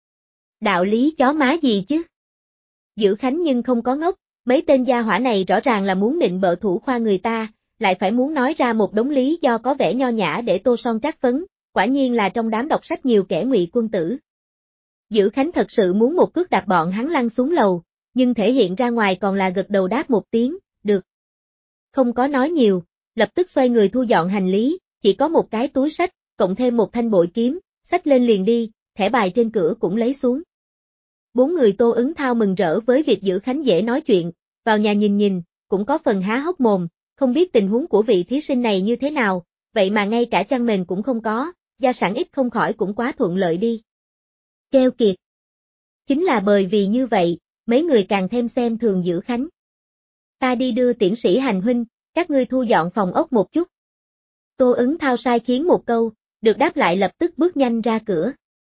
Đạo lý chó má gì chứ? Dữ Khánh nhưng không có ngốc, mấy tên gia hỏa này rõ ràng là muốn nịnh bợ thủ khoa người ta, lại phải muốn nói ra một đống lý do có vẻ nho nhã để tô son trát phấn, quả nhiên là trong đám đọc sách nhiều kẻ ngụy quân tử. Dữ Khánh thật sự muốn một cước đạp bọn hắn lăn xuống lầu, nhưng thể hiện ra ngoài còn là gật đầu đáp một tiếng, được. Không có nói nhiều, lập tức xoay người thu dọn hành lý, chỉ có một cái túi sách, cộng thêm một thanh bội kiếm, xách lên liền đi, thẻ bài trên cửa cũng lấy xuống. Bốn người Tô Ứng Thao mừng rỡ với việc Dữ Khánh dễ nói chuyện, vào nhà nhìn nhìn, cũng có phần há hốc mồm, không biết tình huống của vị thí sinh này như thế nào, vậy mà ngay cả chăn mền cũng không có, gia sản ít không khỏi cũng quá thuận lợi đi. Keo kiệt. Chính là bởi vì như vậy, mấy người càng thêm xem thường Dữ Khánh. Ta đi đưa tiễn Sĩ Hành huynh, các ngươi thu dọn phòng ốc một chút. Tô Ứng Thao sai khiến một câu, được đáp lại lập tức bước nhanh ra cửa.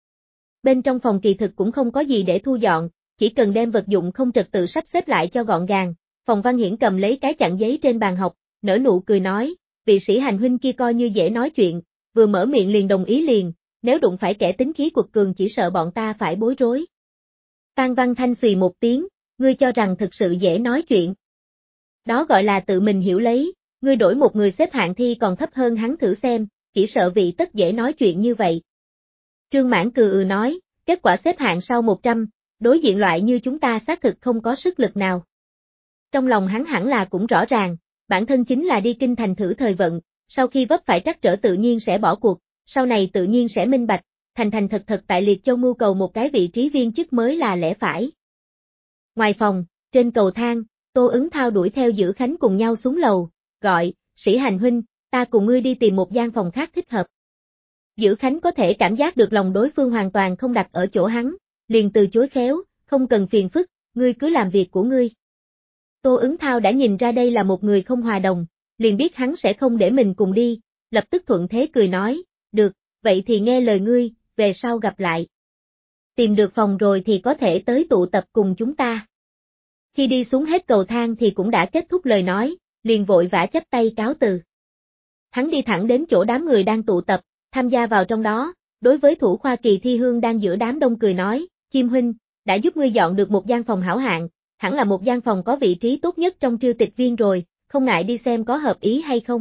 Bên trong phòng kỳ thực cũng không có gì để thu dọn, chỉ cần đem vật dụng không trật tự sắp xếp lại cho gọn gàng. Phòng Văn Hiển cầm lấy cái chặn giấy trên bàn học, nở nụ cười nói, vị Sĩ Hành huynh kia coi như dễ nói chuyện, vừa mở miệng liền đồng ý liền, nếu đụng phải kẻ tính khí quật cường chỉ sợ bọn ta phải bối rối. Phan Văn Thanh xùy một tiếng, ngươi cho rằng thực sự dễ nói chuyện. Đó gọi là tự mình hiểu lấy, ngươi đổi một người xếp hạng thi còn thấp hơn hắn thử xem, chỉ sợ vị tất dễ nói chuyện như vậy. Trương Mãn Cừ nói, kết quả xếp hạng sau 100, đối diện loại như chúng ta xác thực không có sức lực nào. Trong lòng hắn hẳn là cũng rõ ràng, bản thân chính là đi kinh thành thử thời vận, sau khi vấp phải trắc trở tự nhiên sẽ bỏ cuộc, sau này tự nhiên sẽ minh bạch, thành thật tại Liệt Châu mưu cầu một cái vị trí viên chức mới là lẽ phải. Ngoài phòng, trên cầu thang, Tô Ứng Thao đuổi theo Dữ Khánh cùng nhau xuống lầu, gọi, Sĩ Hành huynh, ta cùng ngươi đi tìm một gian phòng khác thích hợp. Dữ Khánh có thể cảm giác được lòng đối phương hoàn toàn không đặt ở chỗ hắn, liền từ chối khéo, không cần phiền phức, ngươi cứ làm việc của ngươi. Tô Ứng Thao đã nhìn ra đây là một người không hòa đồng, liền biết hắn sẽ không để mình cùng đi, lập tức thuận thế cười nói, được, vậy thì nghe lời ngươi, về sau gặp lại. Tìm được phòng rồi thì có thể tới tụ tập cùng chúng ta. Khi đi xuống hết cầu thang thì cũng đã kết thúc lời nói, liền vội vã chắp tay cáo từ. Hắn đi thẳng đến chỗ đám người đang tụ tập, tham gia vào trong đó, đối với Thủ Khoa Kỳ Thi Hương đang giữa đám đông cười nói, Chim huynh, đã giúp ngươi dọn được một gian phòng hảo hạng, hẳn là một gian phòng có vị trí tốt nhất trong Triêu Tịch Viên rồi, không ngại đi xem có hợp ý hay không.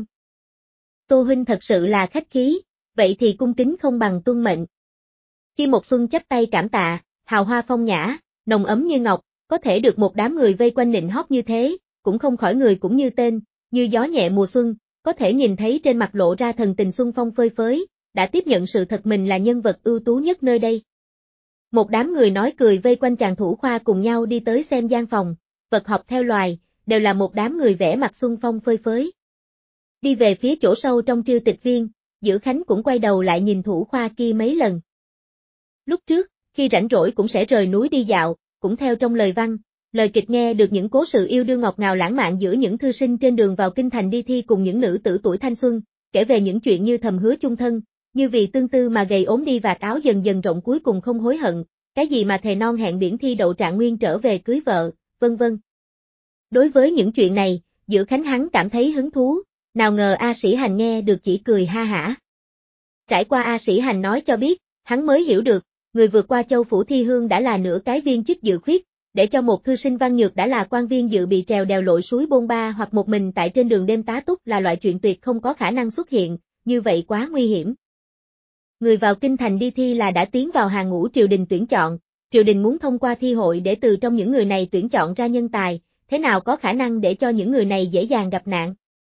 Tô huynh thật sự là khách khí, vậy thì cung kính không bằng tuân mệnh. Chim Một Xuân chắp tay cảm tạ, hào hoa phong nhã, nồng ấm như ngọc, có thể được một đám người vây quanh nịnh hót như thế, cũng không khỏi người cũng như tên, như gió nhẹ mùa xuân, có thể nhìn thấy trên mặt lộ ra thần tình xuân phong phơi phới, đã tiếp nhận sự thật mình là nhân vật ưu tú nhất nơi đây. Một đám người nói cười vây quanh chàng thủ khoa cùng nhau đi tới xem gian phòng, vật học theo loài, đều là một đám người vẽ mặt xuân phong phơi phới. Đi về phía chỗ sâu trong Triêu Tịch Viên, Dữ Khánh cũng quay đầu lại nhìn thủ khoa kia mấy lần. Lúc trước, khi rảnh rỗi cũng sẽ rời núi đi dạo, cũng theo trong lời văn, lời kịch nghe được những cố sự yêu đương ngọt ngào lãng mạn giữa những thư sinh trên đường vào kinh thành đi thi cùng những nữ tử tuổi thanh xuân, kể về những chuyện như thầm hứa chung thân, như vì tương tư mà gầy ốm đi vạt áo dần dần rộng cuối cùng không hối hận, cái gì mà thề non hẹn biển thi đậu trạng nguyên trở về cưới vợ, vân vân. Đối với những chuyện này, Dữ Khánh hắn cảm thấy hứng thú, nào ngờ A Sĩ Hành nghe được chỉ cười ha hả. Trải qua A Sĩ Hành nói cho biết, hắn mới hiểu được, người vượt qua Châu Phủ Thi Hương đã là nửa cái viên chức dự khuyết, để cho một thư sinh văn nhược đã là quan viên dự bị trèo đèo lội suối bôn ba hoặc một mình tại trên đường đêm tá túc là loại chuyện tuyệt không có khả năng xuất hiện, như vậy quá nguy hiểm. Người vào kinh thành đi thi là đã tiến vào hàng ngũ triều đình tuyển chọn, triều đình muốn thông qua thi hội để từ trong những người này tuyển chọn ra nhân tài, thế nào có khả năng để cho những người này dễ dàng gặp nạn.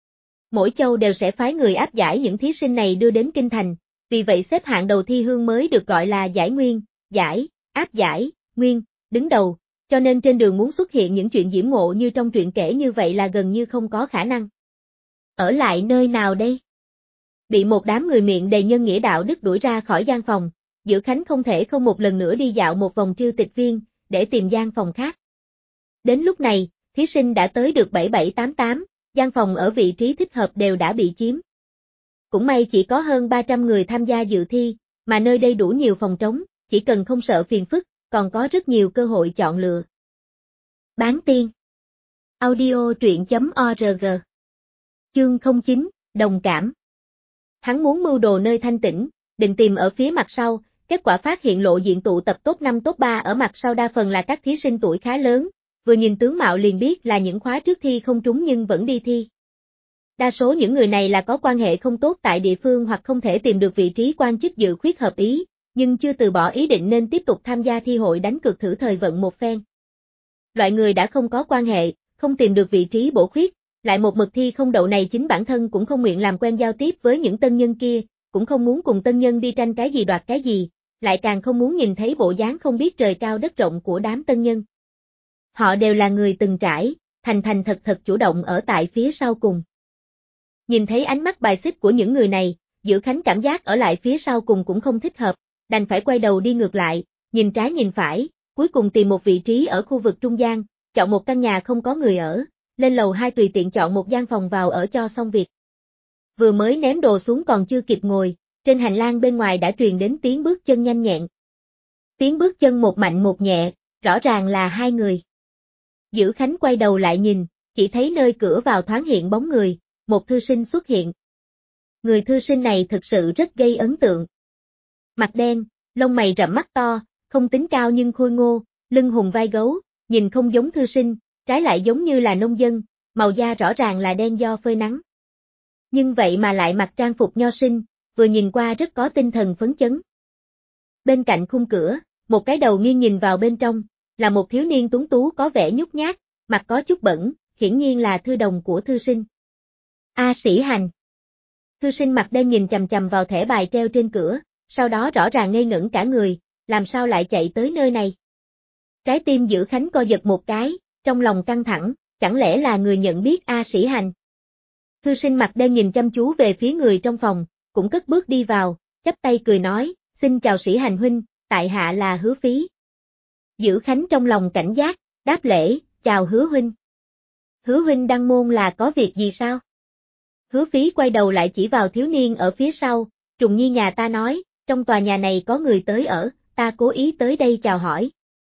Mỗi châu đều sẽ phái người áp giải những thí sinh này đưa đến kinh thành, vì vậy xếp hạng đầu thi hương mới được gọi là giải nguyên, giải, áp giải, nguyên, đứng đầu, cho nên trên đường muốn xuất hiện những chuyện diễm ngộ như trong truyện kể như vậy là gần như không có khả năng. Ở lại nơi nào đây? Bị một đám người miệng đầy nhân nghĩa đạo đức đuổi ra khỏi gian phòng, Dữ Khánh không thể không một lần nữa đi dạo một vòng Triêu Tịch Viên, để tìm gian phòng khác. Đến lúc này, thí sinh đã tới được 7788, gian phòng ở vị trí thích hợp đều đã bị chiếm. Cũng may chỉ có hơn 300 người tham gia dự thi, mà nơi đây đủ nhiều phòng trống, chỉ cần không sợ phiền phức, còn có rất nhiều cơ hội chọn lựa. Bán tiên. Audio truyện.org. Chương 09, Đồng cảm. Hắn muốn mưu đồ nơi thanh tĩnh, định tìm ở phía mặt sau, kết quả phát hiện lộ diện tụ tập top 5 top 3 ở mặt sau đa phần là các thí sinh tuổi khá lớn, vừa nhìn tướng mạo liền biết là những khóa trước thi không trúng nhưng vẫn đi thi. Đa số những người này là có quan hệ không tốt tại địa phương hoặc không thể tìm được vị trí quan chức dự khuyết hợp ý, nhưng chưa từ bỏ ý định nên tiếp tục tham gia thi hội đánh cược thử thời vận một phen. Loại người đã không có quan hệ, không tìm được vị trí bổ khuyết, lại một mực thi không đậu này chính bản thân cũng không nguyện làm quen giao tiếp với những tân nhân kia, cũng không muốn cùng tân nhân đi tranh cái gì đoạt cái gì, lại càng không muốn nhìn thấy bộ dáng không biết trời cao đất rộng của đám tân nhân. Họ đều là người từng trải, thành thành thật thật chủ động ở tại phía sau cùng. Nhìn thấy ánh mắt bài xích của những người này, Dữ Khánh cảm giác ở lại phía sau cùng cũng không thích hợp, đành phải quay đầu đi ngược lại, nhìn trái nhìn phải, cuối cùng tìm một vị trí ở khu vực trung gian, chọn một căn nhà không có người ở, lên lầu 2 tùy tiện chọn một gian phòng vào ở cho xong việc. Vừa mới ném đồ xuống còn chưa kịp ngồi, trên hành lang bên ngoài đã truyền đến tiếng bước chân nhanh nhẹn. Tiếng bước chân một mạnh một nhẹ, rõ ràng là hai người. Dữ Khánh quay đầu lại nhìn, chỉ thấy nơi cửa vào thoáng hiện bóng người, một thư sinh xuất hiện. Người thư sinh này thực sự rất gây ấn tượng. Mặt đen, lông mày rậm mắt to, không tính cao nhưng khôi ngô, lưng hùng vai gấu, nhìn không giống thư sinh, trái lại giống như là nông dân, màu da rõ ràng là đen do phơi nắng. Nhưng vậy mà lại mặc trang phục nho sinh, vừa nhìn qua rất có tinh thần phấn chấn. Bên cạnh khung cửa, một cái đầu nghiêng nhìn vào bên trong, là một thiếu niên tuấn tú có vẻ nhút nhát, mặt có chút bẩn, hiển nhiên là thư đồng của thư sinh. A Sĩ Hành. Thư sinh mặt đen nhìn chằm chằm vào thẻ bài treo trên cửa, sau đó rõ ràng ngây ngẩn cả người, làm sao lại chạy tới nơi này. Trái tim Dữ Khánh co giật một cái, trong lòng căng thẳng, chẳng lẽ là người nhận biết A Sĩ Hành. Thư sinh mặt đen nhìn chăm chú về phía người trong phòng, cũng cất bước đi vào, chắp tay cười nói, xin chào Sĩ Hành huynh, tại hạ là Hứa Phí. Dữ Khánh trong lòng cảnh giác, đáp lễ, chào Hứa huynh. Hứa huynh đăng môn là có việc gì sao? Hứa Phí quay đầu lại chỉ vào thiếu niên ở phía sau, Trùng Nhi nhà ta nói, trong tòa nhà này có người tới ở, ta cố ý tới đây chào hỏi.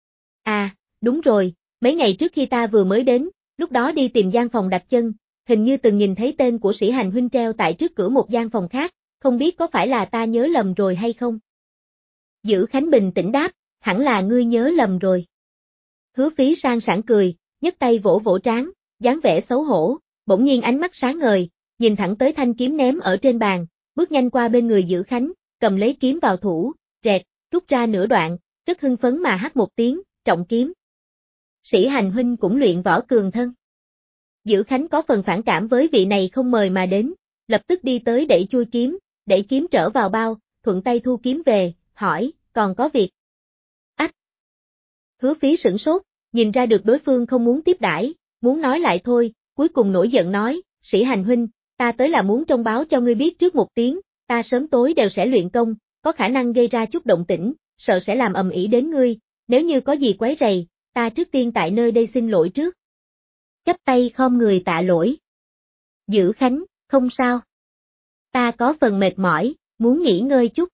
À, đúng rồi, mấy ngày trước khi ta vừa mới đến, lúc đó đi tìm gian phòng đặt chân, hình như từng nhìn thấy tên của Sĩ Hành huynh treo tại trước cửa một gian phòng khác, không biết có phải là ta nhớ lầm rồi hay không? Dữ Khánh bình tĩnh đáp, hẳn là ngươi nhớ lầm rồi. Hứa Phí sang sảng cười, nhấc tay vỗ vỗ trán, dáng vẻ xấu hổ, bỗng nhiên ánh mắt sáng ngời, nhìn thẳng tới thanh kiếm ném ở trên bàn, bước nhanh qua bên người Dữ Khánh, cầm lấy kiếm vào thủ, rẹt, rút ra nửa đoạn, rất hưng phấn mà hắt một tiếng, trọng kiếm. Sĩ Hành huynh cũng luyện võ cường thân. Dữ Khánh có phần phản cảm với vị này không mời mà đến, lập tức đi tới đẩy chui kiếm, đẩy kiếm trở vào bao, thuận tay thu kiếm về, hỏi, còn có việc. Ách! Hứa Phí sửng sốt, nhìn ra được đối phương không muốn tiếp đãi, muốn nói lại thôi, cuối cùng nổi giận nói, Sĩ Hành huynh, ta tới là muốn thông báo cho ngươi biết trước một tiếng, ta sớm tối đều sẽ luyện công, có khả năng gây ra chút động tĩnh, sợ sẽ làm ầm ĩ đến ngươi, nếu như có gì quấy rầy, ta trước tiên tại nơi đây xin lỗi trước. Chắp tay khom người tạ lỗi. Dữ Khánh, không sao. Ta có phần mệt mỏi, muốn nghỉ ngơi chút.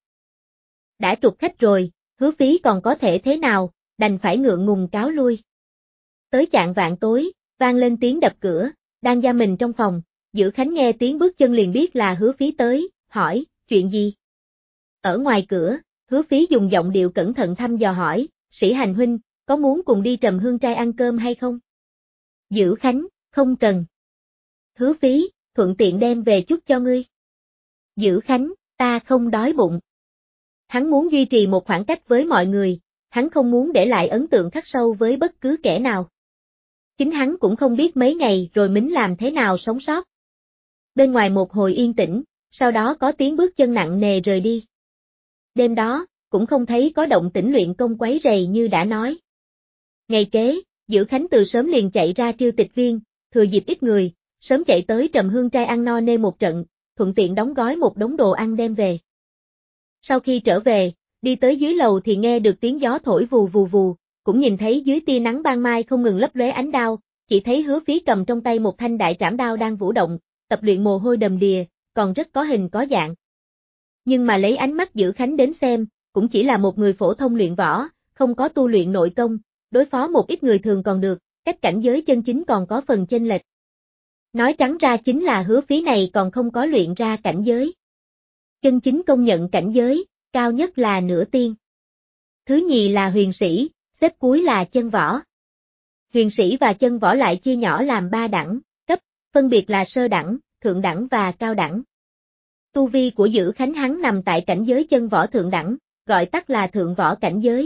Đã trục khách rồi, Hứa Phí còn có thể thế nào, đành phải ngượng ngùng cáo lui. Tới chạng vạng tối, vang lên tiếng đập cửa, đang giam mình trong phòng, Dữ Khánh nghe tiếng bước chân liền biết là Hứa Phí tới, hỏi, chuyện gì? Ở ngoài cửa, Hứa Phí dùng giọng điệu cẩn thận thăm dò hỏi, Sĩ Hành huynh, có muốn cùng đi Trầm Hương trai ăn cơm hay không? Dữ Khánh, không cần. Hứa Phí, thuận tiện đem về chút cho ngươi. Dữ Khánh, ta không đói bụng. Hắn muốn duy trì một khoảng cách với mọi người, hắn không muốn để lại ấn tượng khắc sâu với bất cứ kẻ nào. Chính hắn cũng không biết mấy ngày rồi mình làm thế nào sống sót. Bên ngoài một hồi yên tĩnh, sau đó có tiếng bước chân nặng nề rời đi. Đêm đó, cũng không thấy có động tĩnh luyện công quấy rầy như đã nói. Ngày kế, Dữ Khánh từ sớm liền chạy ra Triêu Tịch Viên, thừa dịp ít người, sớm chạy tới Trầm Hương trai ăn no nê một trận, thuận tiện đóng gói một đống đồ ăn đem về. Sau khi trở về, đi tới dưới lầu thì nghe được tiếng gió thổi vù vù vù, cũng nhìn thấy dưới tia nắng ban mai không ngừng lấp lóe ánh đao, chỉ thấy Hứa Phí cầm trong tay một thanh đại trảm đao đang vũ động, tập luyện mồ hôi đầm đìa, còn rất có hình có dạng. Nhưng mà lấy ánh mắt Dữ Khánh đến xem, cũng chỉ là một người phổ thông luyện võ, không có tu luyện nội công, đối phó một ít người thường còn được, cách cảnh giới chân chính còn có phần chênh lệch. Nói trắng ra chính là Hứa Phí này còn không có luyện ra cảnh giới. Chân chính công nhận cảnh giới, cao nhất là nửa tiên. Thứ nhì là huyền sĩ, xếp cuối là chân võ. Huyền sĩ và chân võ lại chia nhỏ làm 3 đẳng, cấp, phân biệt là sơ đẳng, thượng đẳng và cao đẳng. Tu vi của Dữ Khánh hắn nằm tại cảnh giới chân võ thượng đẳng, gọi tắt là thượng võ cảnh giới.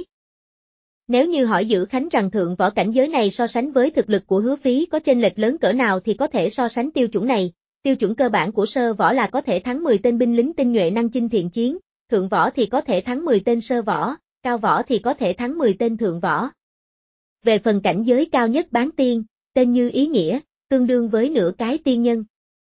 Nếu như hỏi Dữ Khánh rằng thượng võ cảnh giới này so sánh với thực lực của Hứa Phí có chênh lệch lớn cỡ nào thì có thể so sánh tiêu chuẩn này. Tiêu chuẩn cơ bản của sơ võ là có thể thắng 10 tên binh lính tinh nhuệ năng chinh thiện chiến, thượng võ thì có thể thắng 10 tên sơ võ, cao võ thì có thể thắng 10 tên thượng võ. Về phần cảnh giới cao nhất bán tiên, tên như ý nghĩa, tương đương với nửa cái tiên nhân.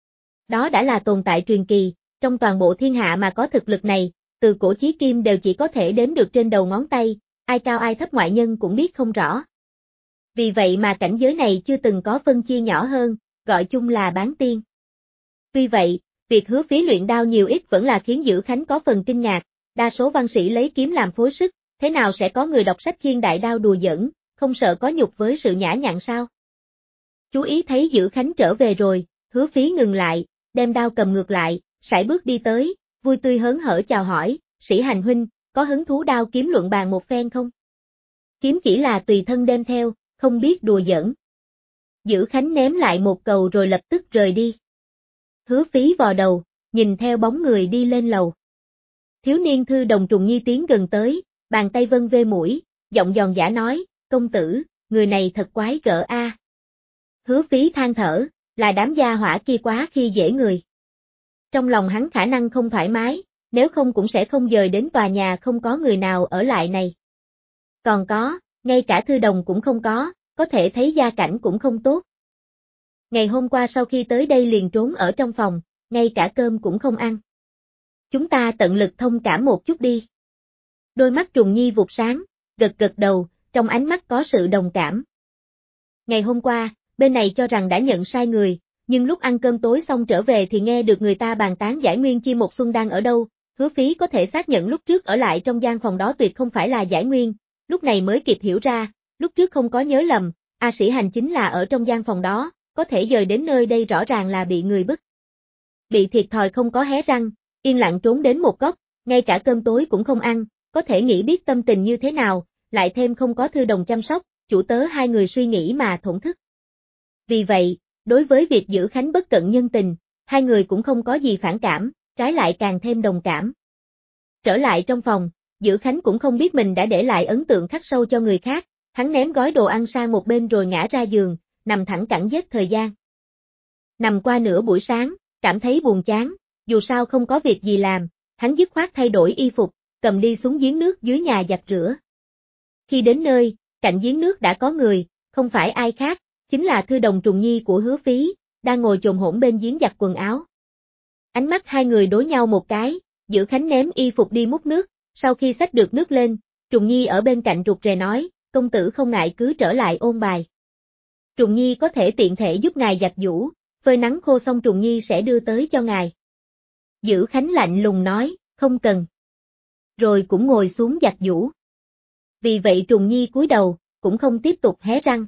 Đó đã là tồn tại truyền kỳ, trong toàn bộ thiên hạ mà có thực lực này, từ cổ chí kim đều chỉ có thể đếm được trên đầu ngón tay, ai cao ai thấp ngoại nhân cũng biết không rõ. Vì vậy mà cảnh giới này chưa từng có phân chia nhỏ hơn, gọi chung là bán tiên. Tuy vậy, việc Hứa Phí luyện đao nhiều ít vẫn là khiến Dữ Khánh có phần kinh ngạc, đa số văn sĩ lấy kiếm làm phối sức, thế nào sẽ có người đọc sách khiêng đại đao đùa giỡn, không sợ có nhục với sự nhã nhặn sao? Chú ý thấy Dữ Khánh trở về rồi, Hứa Phí ngừng lại, đem đao cầm ngược lại, sải bước đi tới, vui tươi hớn hở chào hỏi, Sĩ Hành huynh, có hứng thú đao kiếm luận bàn một phen không? Kiếm chỉ là tùy thân đem theo, không biết đùa giỡn. Dữ Khánh ném lại một cầu rồi lập tức rời đi. Hứa Phí vò đầu, nhìn theo bóng người đi lên lầu. Thiếu niên thư đồng trùng nhi tiến gần tới, bàn tay vân vê mũi, giọng giòn giả nói, công tử, người này thật quái gở a. Hứa Phí than thở, là đám gia hỏa kia quá khi dễ người. Trong lòng hắn khả năng không thoải mái, nếu không cũng sẽ không dời đến tòa nhà không có người nào ở lại này. Còn có, ngay cả thư đồng cũng không có thể thấy gia cảnh cũng không tốt. Ngày hôm qua sau khi tới đây liền trốn ở trong phòng, ngay cả cơm cũng không ăn. Chúng ta tận lực thông cảm một chút đi. Đôi mắt Trùng Nhi vụt sáng, gật gật đầu, trong ánh mắt có sự đồng cảm. Ngày hôm qua, bên này cho rằng đã nhận sai người, nhưng lúc ăn cơm tối xong trở về thì nghe được người ta bàn tán Giải Nguyên Chi một Xuân đang ở đâu, Hứa Phí có thể xác nhận lúc trước ở lại trong gian phòng đó tuyệt không phải là Giải Nguyên, lúc này mới kịp hiểu ra, lúc trước không có nhớ lầm, A Sĩ Hành chính là ở trong gian phòng đó, có thể dời đến nơi đây rõ ràng là bị người bức. Bị thiệt thòi không có hé răng, yên lặng trốn đến một góc, ngay cả cơm tối cũng không ăn, có thể nghĩ biết tâm tình như thế nào, lại thêm không có thư đồng chăm sóc, chủ tớ hai người suy nghĩ mà thổn thức. Vì vậy, đối với việc Dữ Khánh bất cận nhân tình, hai người cũng không có gì phản cảm, trái lại càng thêm đồng cảm. Trở lại trong phòng, Dữ Khánh cũng không biết mình đã để lại ấn tượng khắc sâu cho người khác, hắn ném gói đồ ăn sang một bên rồi ngã ra giường, nằm thẳng cẳng giết thời gian. Nằm qua nửa buổi sáng, cảm thấy buồn chán, dù sao không có việc gì làm, hắn dứt khoát thay đổi y phục, cầm đi xuống giếng nước dưới nhà giặt rửa. Khi đến nơi, cạnh giếng nước đã có người, không phải ai khác, chính là thư đồng Trùng Nhi của Hứa Phí, đang ngồi chồm hổm bên giếng giặt quần áo. Ánh mắt hai người đối nhau một cái, Dữ Khánh ném y phục đi múc nước, sau khi xách được nước lên, Trùng Nhi ở bên cạnh rụt rè nói, công tử không ngại cứ trở lại ôn bài. Trùng Nhi có thể tiện thể giúp ngài giặt giũ, phơi nắng khô xong Trùng Nhi sẽ đưa tới cho ngài. Dữ Khánh lạnh lùng nói, không cần. Rồi cũng ngồi xuống giặt giũ. Vì vậy Trùng Nhi cúi đầu, cũng không tiếp tục hé răng.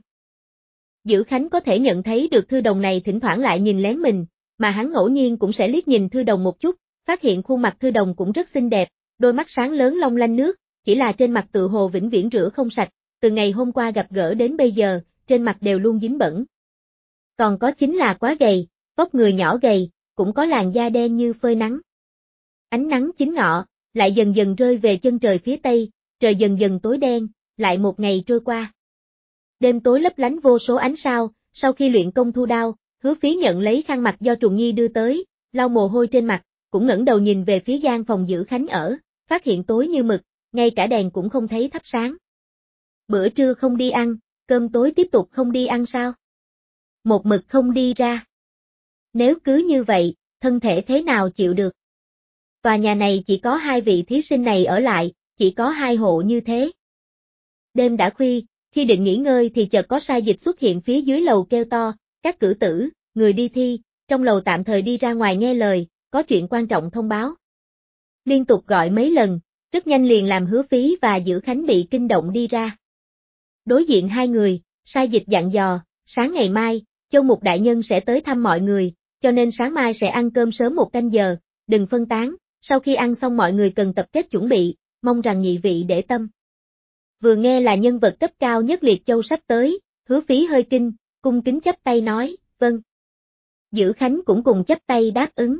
Dữ Khánh có thể nhận thấy được thư đồng này thỉnh thoảng lại nhìn lén mình, mà hắn ngẫu nhiên cũng sẽ liếc nhìn thư đồng một chút, phát hiện khuôn mặt thư đồng cũng rất xinh đẹp, đôi mắt sáng lớn long lanh nước, chỉ là trên mặt tự hồ vĩnh viễn rửa không sạch, từ ngày hôm qua gặp gỡ đến bây giờ, trên mặt đều luôn dính bẩn. Còn có chính là quá gầy, vóc người nhỏ gầy, cũng có làn da đen như phơi nắng. Ánh nắng chính ngọ, lại dần dần rơi về chân trời phía tây, trời dần dần tối đen, lại một ngày trôi qua. Đêm tối lấp lánh vô số ánh sao, sau khi luyện công thu đao, Hứa Phí nhận lấy khăn mặt do Trùng Nhi đưa tới, lau mồ hôi trên mặt, cũng ngẩng đầu nhìn về phía gian phòng Dữ Khánh ở, phát hiện tối như mực, ngay cả đèn cũng không thấy thắp sáng. Bữa trưa không đi ăn, cơm tối tiếp tục không đi ăn sao? Một mực không đi ra. Nếu cứ như vậy, thân thể thế nào chịu được? Tòa nhà này chỉ có hai vị thí sinh này ở lại, chỉ có hai hộ như thế. Đêm đã khuya, khi định nghỉ ngơi thì chợt có sai dịch xuất hiện phía dưới lầu kêu to, các cử tử, người đi thi, trong lầu tạm thời đi ra ngoài nghe lời, có chuyện quan trọng thông báo. Liên tục gọi mấy lần, rất nhanh liền làm Hứa Phí và Dữ Khánh bị kinh động đi ra. Đối diện hai người, sai dịch dặn dò, sáng ngày mai, Châu Mục Đại Nhân sẽ tới thăm mọi người, cho nên sáng mai sẽ ăn cơm sớm một canh giờ, đừng phân tán, sau khi ăn xong mọi người cần tập kết chuẩn bị, mong rằng nhị vị để tâm. Vừa nghe là nhân vật cấp cao nhất Liệt Châu sắp tới, Hứa Phí hơi kinh, cung kính chắp tay nói, vâng. Dữ Khánh cũng cùng chắp tay đáp ứng.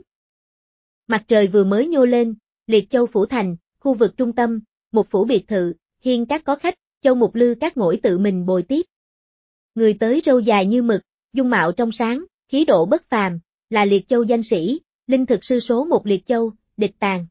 Mặt trời vừa mới nhô lên, Liệt Châu phủ thành, khu vực trung tâm, một phủ biệt thự, hiên các có khách, Châu Mục Lư các ngỗi tự mình bồi tiếp. Người tới râu dài như mực, dung mạo trong sáng, khí độ bất phàm, là Liệt Châu danh sĩ, linh thực sư số một Liệt Châu, Địch Tàng.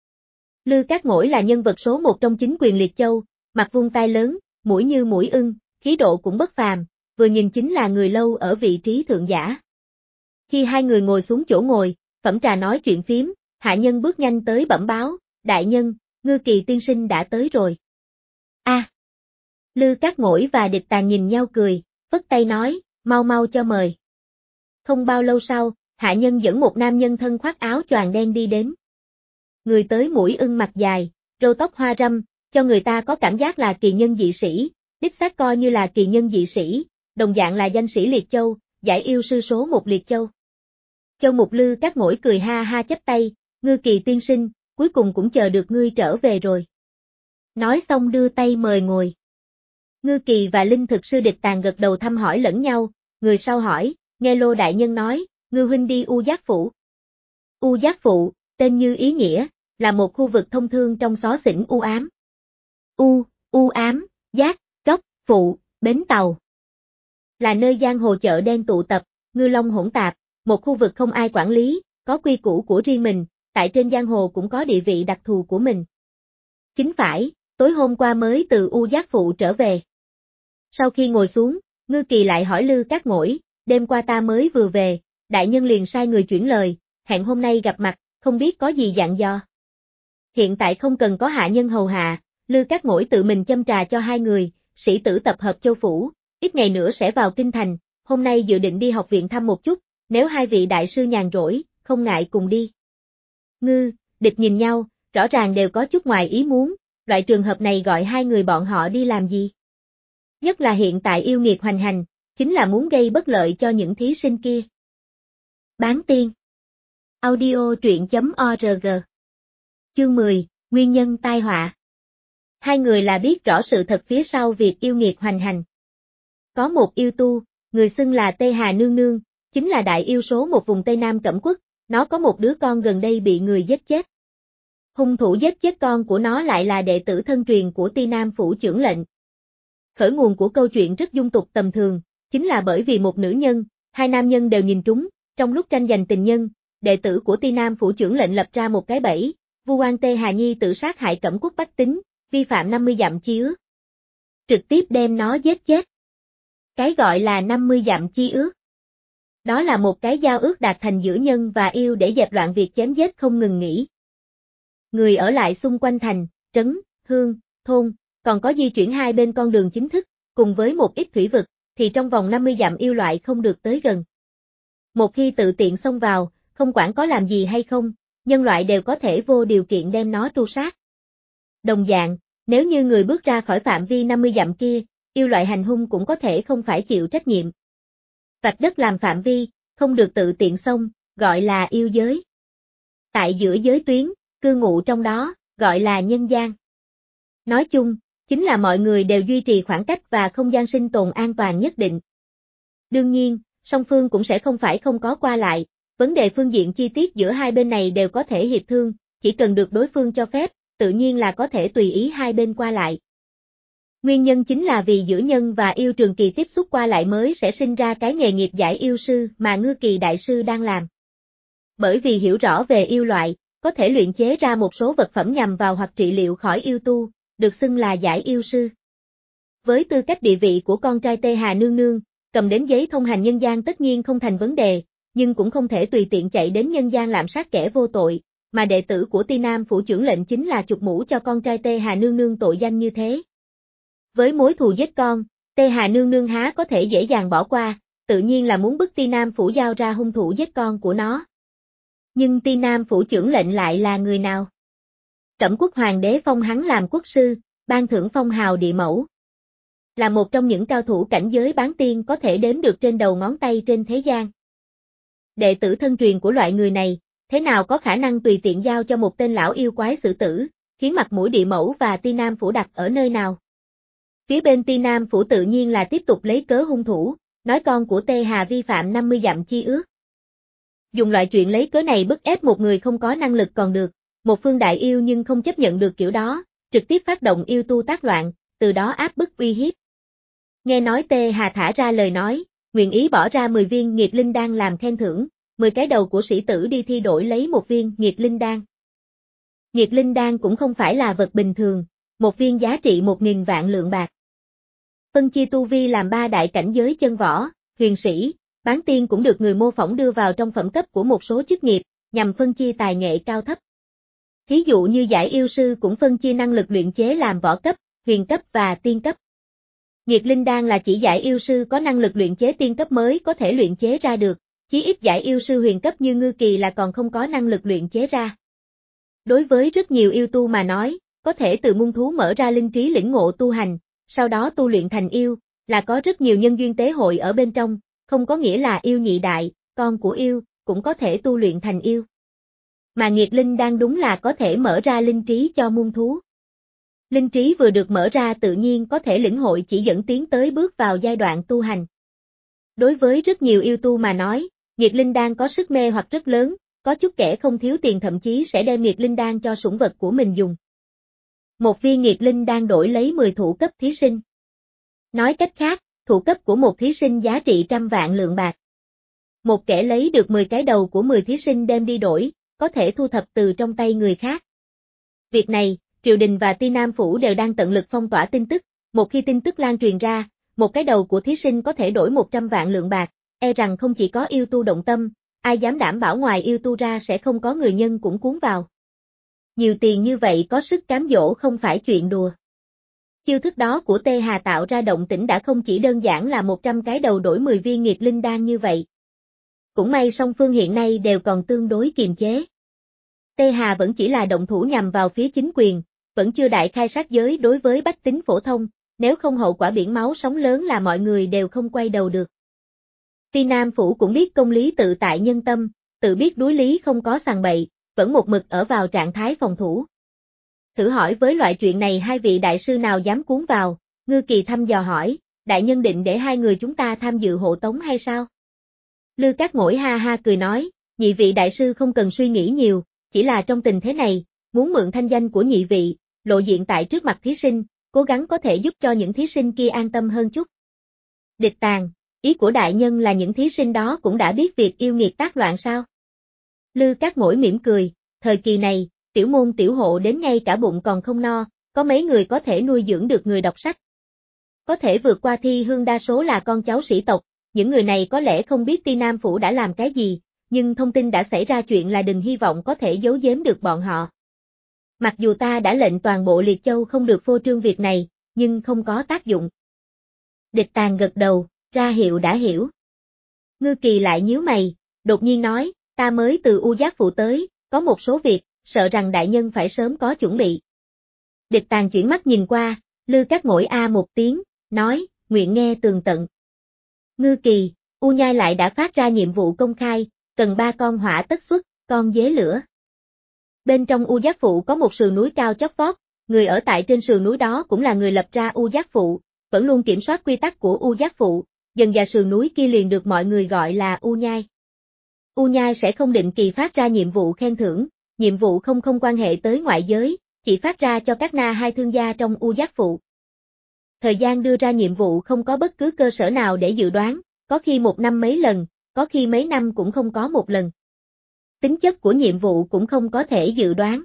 Lư Cát Ngỗi là nhân vật số một trong chính quyền Liệt Châu, mặt vuông tai lớn, mũi như mũi ưng, khí độ cũng bất phàm, vừa nhìn chính là người lâu ở vị trí thượng giả. Khi hai người ngồi xuống chỗ ngồi, phẩm trà nói chuyện phiếm, hạ nhân bước nhanh tới bẩm báo, đại nhân, Ngư Kỳ tiên sinh đã tới rồi. A. Lư Cát Ngỗi và Địch Tàng nhìn nhau cười, phất tay nói, mau mau cho mời. Không bao lâu sau, hạ nhân dẫn một nam nhân thân khoác áo choàng đen đi đến. Người tới mũi ưng mặt dài, râu tóc hoa râm, cho người ta có cảm giác là kỳ nhân dị sĩ, đích xác coi như là kỳ nhân dị sĩ, đồng dạng là danh sĩ Liệt Châu, giải yêu sư số một Liệt Châu. Châu Mục Lư Cát Ngỗi cười ha ha chắp tay, Ngư Kỳ tiên sinh, cuối cùng cũng chờ được ngươi trở về rồi. Nói xong đưa tay mời ngồi. Ngư Kỳ và Linh thực sư Địch Tàng gật đầu thăm hỏi lẫn nhau, người sau hỏi, nghe Lô đại nhân nói, Ngư huynh đi U Giác Phủ. U Giác Phụ, tên như ý nghĩa, là một khu vực thông thương trong xó xỉnh u ám. U ám, Giác, Cốc, Phụ, bến tàu. Là nơi giang hồ chợ đen tụ tập, ngư long hỗn tạp, một khu vực không ai quản lý, có quy củ của riêng mình, tại trên giang hồ cũng có địa vị đặc thù của mình. Chính phải, tối hôm qua mới từ U Giác Phụ trở về. Sau khi ngồi xuống, Ngư Kỳ lại hỏi Lư Cát Ngỗi, đêm qua ta mới vừa về, đại nhân liền sai người chuyển lời, hẹn hôm nay gặp mặt, không biết có gì dặn dò. Hiện tại không cần có hạ nhân hầu hạ, Lư Cát Ngỗi tự mình châm trà cho hai người, sĩ tử tập hợp Châu Phủ, ít ngày nữa sẽ vào kinh thành, hôm nay dự định đi học viện thăm một chút, nếu hai vị đại sư nhàn rỗi, không ngại cùng đi. Ngư, Địch nhìn nhau, rõ ràng đều có chút ngoài ý muốn, loại trường hợp này gọi hai người bọn họ đi làm gì? Nhất là hiện tại yêu nghiệt hoành hành, chính là muốn gây bất lợi cho những thí sinh kia. Bán tiên. Audio truyện.org. Chương 10, Nguyên nhân tai họa. Hai người là biết rõ sự thật phía sau việc yêu nghiệt hoành hành. Có một yêu tu, người xưng là Tê Hà Nương Nương, chính là đại yêu số một vùng Tây Nam Cẩm Quốc, nó có một đứa con gần đây bị người giết chết. Hung thủ giết chết con của nó lại là đệ tử thân truyền của Ti Nam Phủ Chưởng Lệnh. Khởi nguồn của câu chuyện rất dung tục tầm thường, chính là bởi vì một nữ nhân, hai nam nhân đều nhìn trúng, trong lúc tranh giành tình nhân, đệ tử của Ti Nam Phủ Chưởng Lệnh lập ra một cái bẫy, vu oan Tê Hà Nhi tự sát hại Cẩm Quốc bách tính, vi phạm 50 dặm chi ước. Trực tiếp đem nó giết chết. Cái gọi là 50 dặm chi ước. Đó là một cái giao ước đạt thành giữa nhân và yêu để dẹp loạn việc chém giết không ngừng nghỉ. Người ở lại xung quanh thành, trấn, hương, thôn, còn có di chuyển hai bên con đường chính thức, cùng với một ít thủy vực, thì trong vòng 50 dặm yêu loại không được tới gần. Một khi tự tiện xông vào, không quản có làm gì hay không, nhân loại đều có thể vô điều kiện đem nó tru sát. Đồng dạng, nếu như người bước ra khỏi phạm vi 50 dặm kia, yêu loại hành hung cũng có thể không phải chịu trách nhiệm. Vạch đất làm phạm vi, không được tự tiện xông, gọi là yêu giới. Tại giữa giới tuyến, cư ngụ trong đó, gọi là nhân gian. Nói chung, chính là mọi người đều duy trì khoảng cách và không gian sinh tồn an toàn nhất định. Đương nhiên, song phương cũng sẽ không phải không có qua lại, vấn đề phương diện chi tiết giữa hai bên này đều có thể hiệp thương, chỉ cần được đối phương cho phép, tự nhiên là có thể tùy ý hai bên qua lại. Nguyên nhân chính là vì giữa nhân và yêu trường kỳ tiếp xúc qua lại mới sẽ sinh ra cái nghề nghiệp giải yêu sư mà Ngư Kỳ Đại Sư đang làm. Bởi vì hiểu rõ về yêu loại, có thể luyện chế ra một số vật phẩm nhằm vào hoặc trị liệu khỏi yêu tu, được xưng là giải yêu sư. Với tư cách địa vị của con trai Tê Hà Nương Nương, cầm đến giấy thông hành nhân gian tất nhiên không thành vấn đề, nhưng cũng không thể tùy tiện chạy đến nhân gian lạm sát kẻ vô tội, mà đệ tử của Ti Nam Phủ Chưởng Lệnh chính là chụp mũ cho con trai Tê Hà Nương Nương tội danh như thế. Với mối thù giết con, Tê Hà Nương Nương há có thể dễ dàng bỏ qua, tự nhiên là muốn bức Ti Nam Phủ giao ra hung thủ giết con của nó. Nhưng Ti Nam Phủ Chưởng Lệnh lại là người nào? Cẩm Quốc Hoàng đế phong hắn làm quốc sư, ban thưởng phong hào địa mẫu. Là một trong những cao thủ cảnh giới bán tiên có thể đếm được trên đầu ngón tay trên thế gian. Đệ tử thân truyền của loại người này, thế nào có khả năng tùy tiện giao cho một tên lão yêu quái xử tử, khiến mặt mũi địa mẫu và Ti Nam Phủ đặt ở nơi nào? Phía bên Ti Nam Phủ tự nhiên là tiếp tục lấy cớ hung thủ, nói con của Tê Hà vi phạm 50 dặm chi ước. Dùng loại chuyện lấy cớ này bức ép một người không có năng lực còn được, một phương đại yêu nhưng không chấp nhận được kiểu đó, trực tiếp phát động yêu tu tác loạn, từ đó áp bức uy hiếp. Nghe nói Tê Hà thả ra lời nói, nguyện ý bỏ ra 10 viên nghiệt linh đan làm khen thưởng, 10 cái đầu của sĩ tử đi thi đổi lấy một viên nghiệt linh đan. Nghiệt linh đan cũng không phải là vật bình thường, một viên giá trị 1.000 vạn lượng bạc. Phân chia tu vi làm 3 đại cảnh giới chân võ, huyền sĩ, bán tiên cũng được người mô phỏng đưa vào trong phẩm cấp của một số chức nghiệp, nhằm phân chia tài nghệ cao thấp. Thí dụ như giải yêu sư cũng phân chia năng lực luyện chế làm võ cấp, huyền cấp và tiên cấp. Nghiệt linh đan là chỉ giải yêu sư có năng lực luyện chế tiên cấp mới có thể luyện chế ra được, chí ít giải yêu sư huyền cấp như Ngư Kỳ là còn không có năng lực luyện chế ra. Đối với rất nhiều yêu tu mà nói, có thể từ muôn thú mở ra linh trí lĩnh ngộ tu hành, sau đó tu luyện thành yêu, là có rất nhiều nhân duyên tế hội ở bên trong, không có nghĩa là yêu nhị đại, con của yêu, cũng có thể tu luyện thành yêu. Mà nghiệt linh đan đúng là có thể mở ra linh trí cho muôn thú. Linh trí vừa được mở ra tự nhiên có thể lĩnh hội chỉ dẫn tiến tới bước vào giai đoạn tu hành. Đối với rất nhiều yêu tu mà nói, nghiệt linh đan có sức mê hoặc rất lớn, có chút kẻ không thiếu tiền thậm chí sẽ đem nghiệt linh đan cho sủng vật của mình dùng. Một viên nghiệt linh đan đổi lấy 10 thụ cấp thí sinh. Nói cách khác, thụ cấp của một thí sinh giá trị 100 vạn lượng bạc. Một kẻ lấy được 10 cái đầu của 10 thí sinh đem đi đổi, có thể thu thập từ trong tay người khác. Việc này, triều đình và Ti Nam Phủ đều đang tận lực phong tỏa tin tức, một khi tin tức lan truyền ra, một cái đầu của thí sinh có thể đổi 100 vạn lượng bạc, e rằng không chỉ có yêu tu động tâm, ai dám đảm bảo ngoài yêu tu ra sẽ không có người nhân cũng cuốn vào. Nhiều tiền như vậy có sức cám dỗ không phải chuyện đùa. Chiêu thức đó của Tê Hà tạo ra động tĩnh đã không chỉ đơn giản là 100 cái đầu đổi 10 viên nghiệt linh đan như vậy. Cũng may song phương hiện nay đều còn tương đối kiềm chế. Tê Hà vẫn chỉ là động thủ nhằm vào phía chính quyền, vẫn chưa đại khai sát giới đối với bách tính phổ thông, nếu không hậu quả biển máu sóng lớn là mọi người đều không quay đầu được. Ti Nam Phủ cũng biết công lý tự tại nhân tâm, tự biết đối lý không có sằng bậy, vẫn một mực ở vào trạng thái phòng thủ. Thử hỏi với loại chuyện này hai vị đại sư nào dám cuốn vào, Ngư Kỳ thăm dò hỏi, đại nhân định để hai người chúng ta tham dự hộ tống hay sao? Lư Cát Mỗi ha ha cười nói, nhị vị đại sư không cần suy nghĩ nhiều, chỉ là trong tình thế này, muốn mượn thanh danh của nhị vị, lộ diện tại trước mặt thí sinh, cố gắng có thể giúp cho những thí sinh kia an tâm hơn chút. Địch Tàng, ý của đại nhân là những thí sinh đó cũng đã biết việc yêu nghiệt tác loạn sao? Lư Cát Mỗi mỉm cười, thời kỳ này, tiểu môn tiểu hộ đến ngay cả bụng còn không no, có mấy người có thể nuôi dưỡng được người đọc sách. Có thể vượt qua thi hương đa số là con cháu sĩ tộc, những người này có lẽ không biết Ti Nam Phủ đã làm cái gì, nhưng thông tin đã xảy ra chuyện là đừng hy vọng có thể giấu giếm được bọn họ. Mặc dù ta đã lệnh toàn bộ Liệt Châu không được phô trương việc này, nhưng không có tác dụng. Địch Tàng gật đầu, ra hiệu đã hiểu. Ngư Kỳ lại nhíu mày, đột nhiên nói, ta mới từ U Giác Phủ tới, có một số việc, sợ rằng đại nhân phải sớm có chuẩn bị. Địch Tàng chuyển mắt nhìn qua, Lư Cát Mỗi a một tiếng, nói, nguyện nghe tường tận. Ngư Kỳ, U Nhai lại đã phát ra nhiệm vụ công khai, cần 3 con hỏa tất xuất, con dế lửa. Bên trong U Giác Phụ có một sườn núi cao chót vót, người ở tại trên sườn núi đó cũng là người lập ra U Giác Phụ, vẫn luôn kiểm soát quy tắc của U Giác Phụ, dần dà sườn núi kia liền được mọi người gọi là U Nhai. U Nhai sẽ không định kỳ phát ra nhiệm vụ khen thưởng, nhiệm vụ không quan hệ tới ngoại giới, chỉ phát ra cho các na hai thương gia trong U Giác Phụ. Thời gian đưa ra nhiệm vụ không có bất cứ cơ sở nào để dự đoán, có khi một năm mấy lần, có khi mấy năm cũng không có một lần. Tính chất của nhiệm vụ cũng không có thể dự đoán.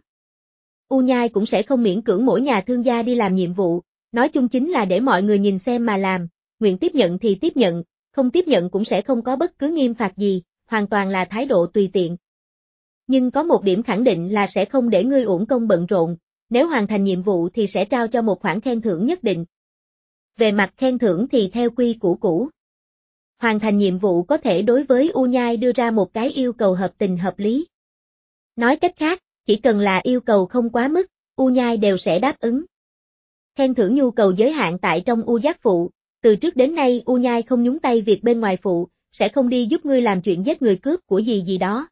U Nhai cũng sẽ không miễn cưỡng mỗi nhà thương gia đi làm nhiệm vụ, nói chung chính là để mọi người nhìn xem mà làm, nguyện tiếp nhận thì tiếp nhận, không tiếp nhận cũng sẽ không có bất cứ nghiêm phạt gì, hoàn toàn là thái độ tùy tiện. Nhưng có một điểm khẳng định là sẽ không để ngươi uổng công bận rộn, nếu hoàn thành nhiệm vụ thì sẽ trao cho một khoản khen thưởng nhất định. Về mặt khen thưởng thì theo quy củ cũ. Hoàn thành nhiệm vụ có thể đối với U Nhai đưa ra một cái yêu cầu hợp tình hợp lý. Nói cách khác, chỉ cần là yêu cầu không quá mức, U Nhai đều sẽ đáp ứng. Khen thưởng nhu cầu giới hạn tại trong U Giác Phụ, từ trước đến nay U Nhai không nhúng tay việc bên ngoài phụ, sẽ không đi giúp ngươi làm chuyện giết người cướp của gì đó.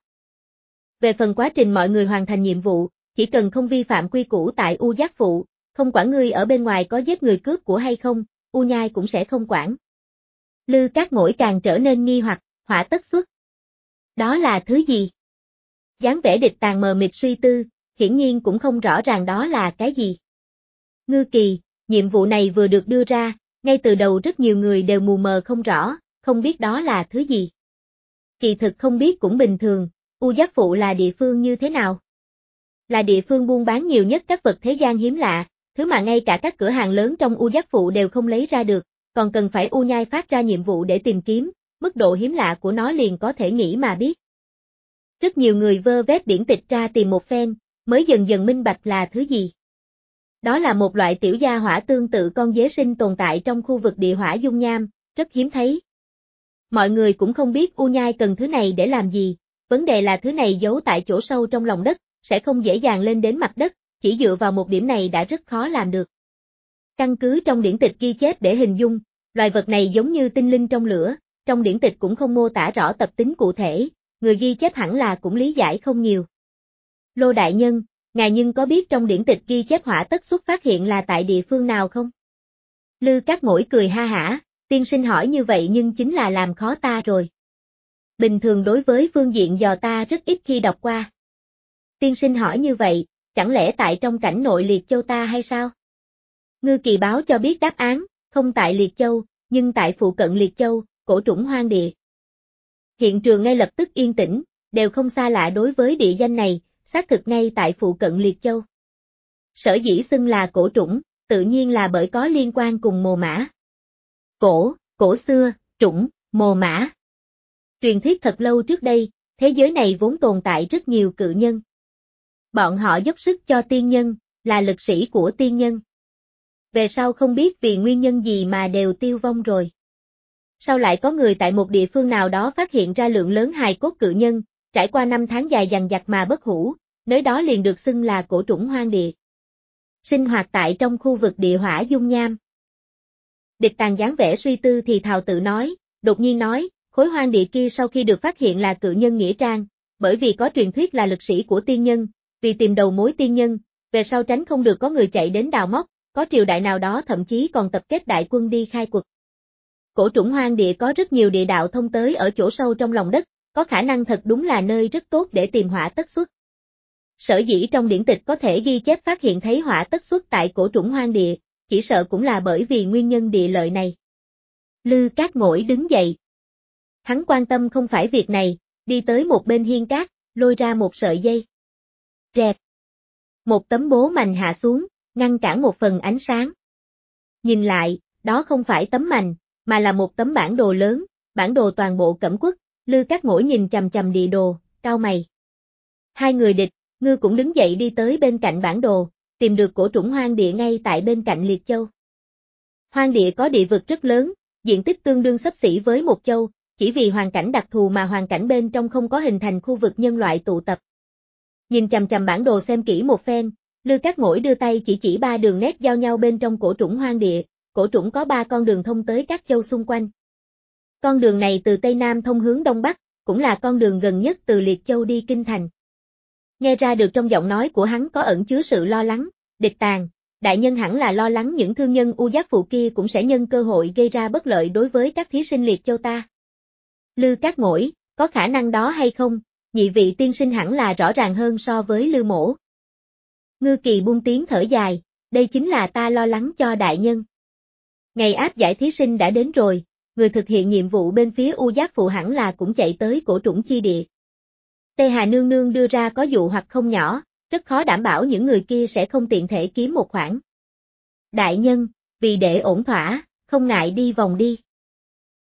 Về phần quá trình mọi người hoàn thành nhiệm vụ, chỉ cần không vi phạm quy củ tại U Giác Phụ, không quản ngươi ở bên ngoài có giết người cướp của hay không, U Nhai cũng sẽ không quản. Lư Cát Mỗi càng trở nên nghi hoặc, hỏa tất xuất. Đó là thứ gì? Dáng vẻ Địch Tàng mờ mịt suy tư, hiển nhiên cũng không rõ ràng đó là cái gì. Ngư Kỳ, nhiệm vụ này vừa được đưa ra, ngay từ đầu rất nhiều người đều mù mờ không rõ, không biết đó là thứ gì. Kỳ thực không biết cũng bình thường, U Giác Phụ là địa phương như thế nào? Là địa phương buôn bán nhiều nhất các vật thế gian hiếm lạ, thứ mà ngay cả các cửa hàng lớn trong U Giác Phụ đều không lấy ra được, còn cần phải U Nhai phát ra nhiệm vụ để tìm kiếm, mức độ hiếm lạ của nó liền có thể nghĩ mà biết. Rất nhiều người vơ vét điển tịch ra tìm một phen, mới dần dần minh bạch là thứ gì. Đó là một loại tiểu gia hỏa tương tự con dế sinh tồn tại trong khu vực địa hỏa dung nham, rất hiếm thấy. Mọi người cũng không biết U Nhai cần thứ này để làm gì, vấn đề là thứ này giấu tại chỗ sâu trong lòng đất, sẽ không dễ dàng lên đến mặt đất, chỉ dựa vào một điểm này đã rất khó làm được. Căn cứ trong điển tịch ghi chép để hình dung, loài vật này giống như tinh linh trong lửa, trong điển tịch cũng không mô tả rõ tập tính cụ thể, người ghi chép hẳn là cũng lý giải không nhiều. Lô đại nhân, ngài nhưng có biết trong điển tịch ghi chép hỏa tất xuất phát hiện là tại địa phương nào không? Lư Cát Mỗi cười ha hả, tiên sinh hỏi như vậy nhưng chính là làm khó ta rồi. Bình thường đối với phương diện dò ta rất ít khi đọc qua. Tiên sinh hỏi như vậy, chẳng lẽ tại trong cảnh nội Liệt Châu ta hay sao? Ngư Kỳ báo cho biết đáp án, không tại Liệt Châu, nhưng tại phụ cận Liệt Châu, cổ trũng hoang địa. Hiện trường ngay lập tức yên tĩnh, đều không xa lạ đối với địa danh này, xác thực ngay tại phụ cận Liệt Châu. Sở dĩ xưng là cổ trũng, tự nhiên là bởi có liên quan cùng mồ mã. Cổ xưa, trũng, mồ mã. Truyền thuyết thật lâu trước đây, thế giới này vốn tồn tại rất nhiều cự nhân. Bọn họ dốc sức cho tiên nhân, là lực sĩ của tiên nhân. Về sau không biết vì nguyên nhân gì mà đều tiêu vong rồi. Sau lại có người tại một địa phương nào đó phát hiện ra lượng lớn hài cốt cự nhân, trải qua 5 tháng dài dằng dặc mà bất hủ, nơi đó liền được xưng là cổ trũng hoang địa. Sinh hoạt tại trong khu vực địa hỏa dung nham. Địch Tàng dáng vẻ suy tư thì thào tự nói, đột nhiên nói, khối hoang địa kia sau khi được phát hiện là cự nhân nghĩa trang, bởi vì có truyền thuyết là lực sĩ của tiên nhân, vì tìm đầu mối tiên nhân, về sau tránh không được có người chạy đến đào móc, có triều đại nào đó thậm chí còn tập kết đại quân đi khai quật. Cổ Trũng Hoang Địa có rất nhiều địa đạo thông tới ở chỗ sâu trong lòng đất, có khả năng thật đúng là nơi rất tốt để tìm hỏa tất xuất. Sở dĩ trong điển tịch có thể ghi chép phát hiện thấy hỏa tất xuất tại Cổ Trũng Hoang Địa, chỉ sợ cũng là bởi vì nguyên nhân địa lợi này. Lư Cát Ngỗi đứng dậy. Hắn quan tâm không phải việc này, đi tới một bên hiên cát, lôi ra một sợi dây. Rẹt. Một tấm bố mành hạ xuống, ngăn cản một phần ánh sáng. Nhìn lại, đó không phải tấm mành, mà là một tấm bản đồ lớn, bản đồ toàn bộ Cẩm Quốc. Lư Cát Ngỗi nhìn chằm chằm địa đồ, cau mày. Hai người địch, Ngư cũng đứng dậy đi tới bên cạnh bản đồ, tìm được Cổ Trũng Hoang Địa ngay tại bên cạnh Liệt Châu. Hoang địa có địa vực rất lớn, diện tích tương đương xấp xỉ với một châu, chỉ vì hoàn cảnh đặc thù mà hoàn cảnh bên trong không có hình thành khu vực nhân loại tụ tập. Nhìn chằm chằm bản đồ xem kỹ một phen, Lư Cát Ngỗi đưa tay chỉ 3 đường nét giao nhau bên trong Cổ Trũng Hoang Địa, Cổ Trũng có 3 con đường thông tới các châu xung quanh. Con đường này từ Tây Nam thông hướng Đông Bắc, cũng là con đường gần nhất từ Liệt Châu đi Kinh Thành. Nghe ra được trong giọng nói của hắn có ẩn chứa sự lo lắng, địch tàn, đại nhân hẳn là lo lắng những thương nhân U Giác Phụ kia cũng sẽ nhân cơ hội gây ra bất lợi đối với các thí sinh Liệt Châu ta. Lư Cát Ngỗi, có khả năng đó hay không, nhị vị tiên sinh hẳn là rõ ràng hơn so với Lư mỗ. Ngư Kỳ buông tiếng thở dài, đây chính là ta lo lắng cho đại nhân. Ngày áp giải thí sinh đã đến rồi, người thực hiện nhiệm vụ bên phía U Giác Phụ hẳn là cũng chạy tới Cổ Trũng chi địa. Tê Hà Nương Nương đưa ra có dụ hoặc không nhỏ, rất khó đảm bảo những người kia sẽ không tiện thể kiếm một khoản. Đại nhân, vì để ổn thỏa, không ngại đi vòng đi.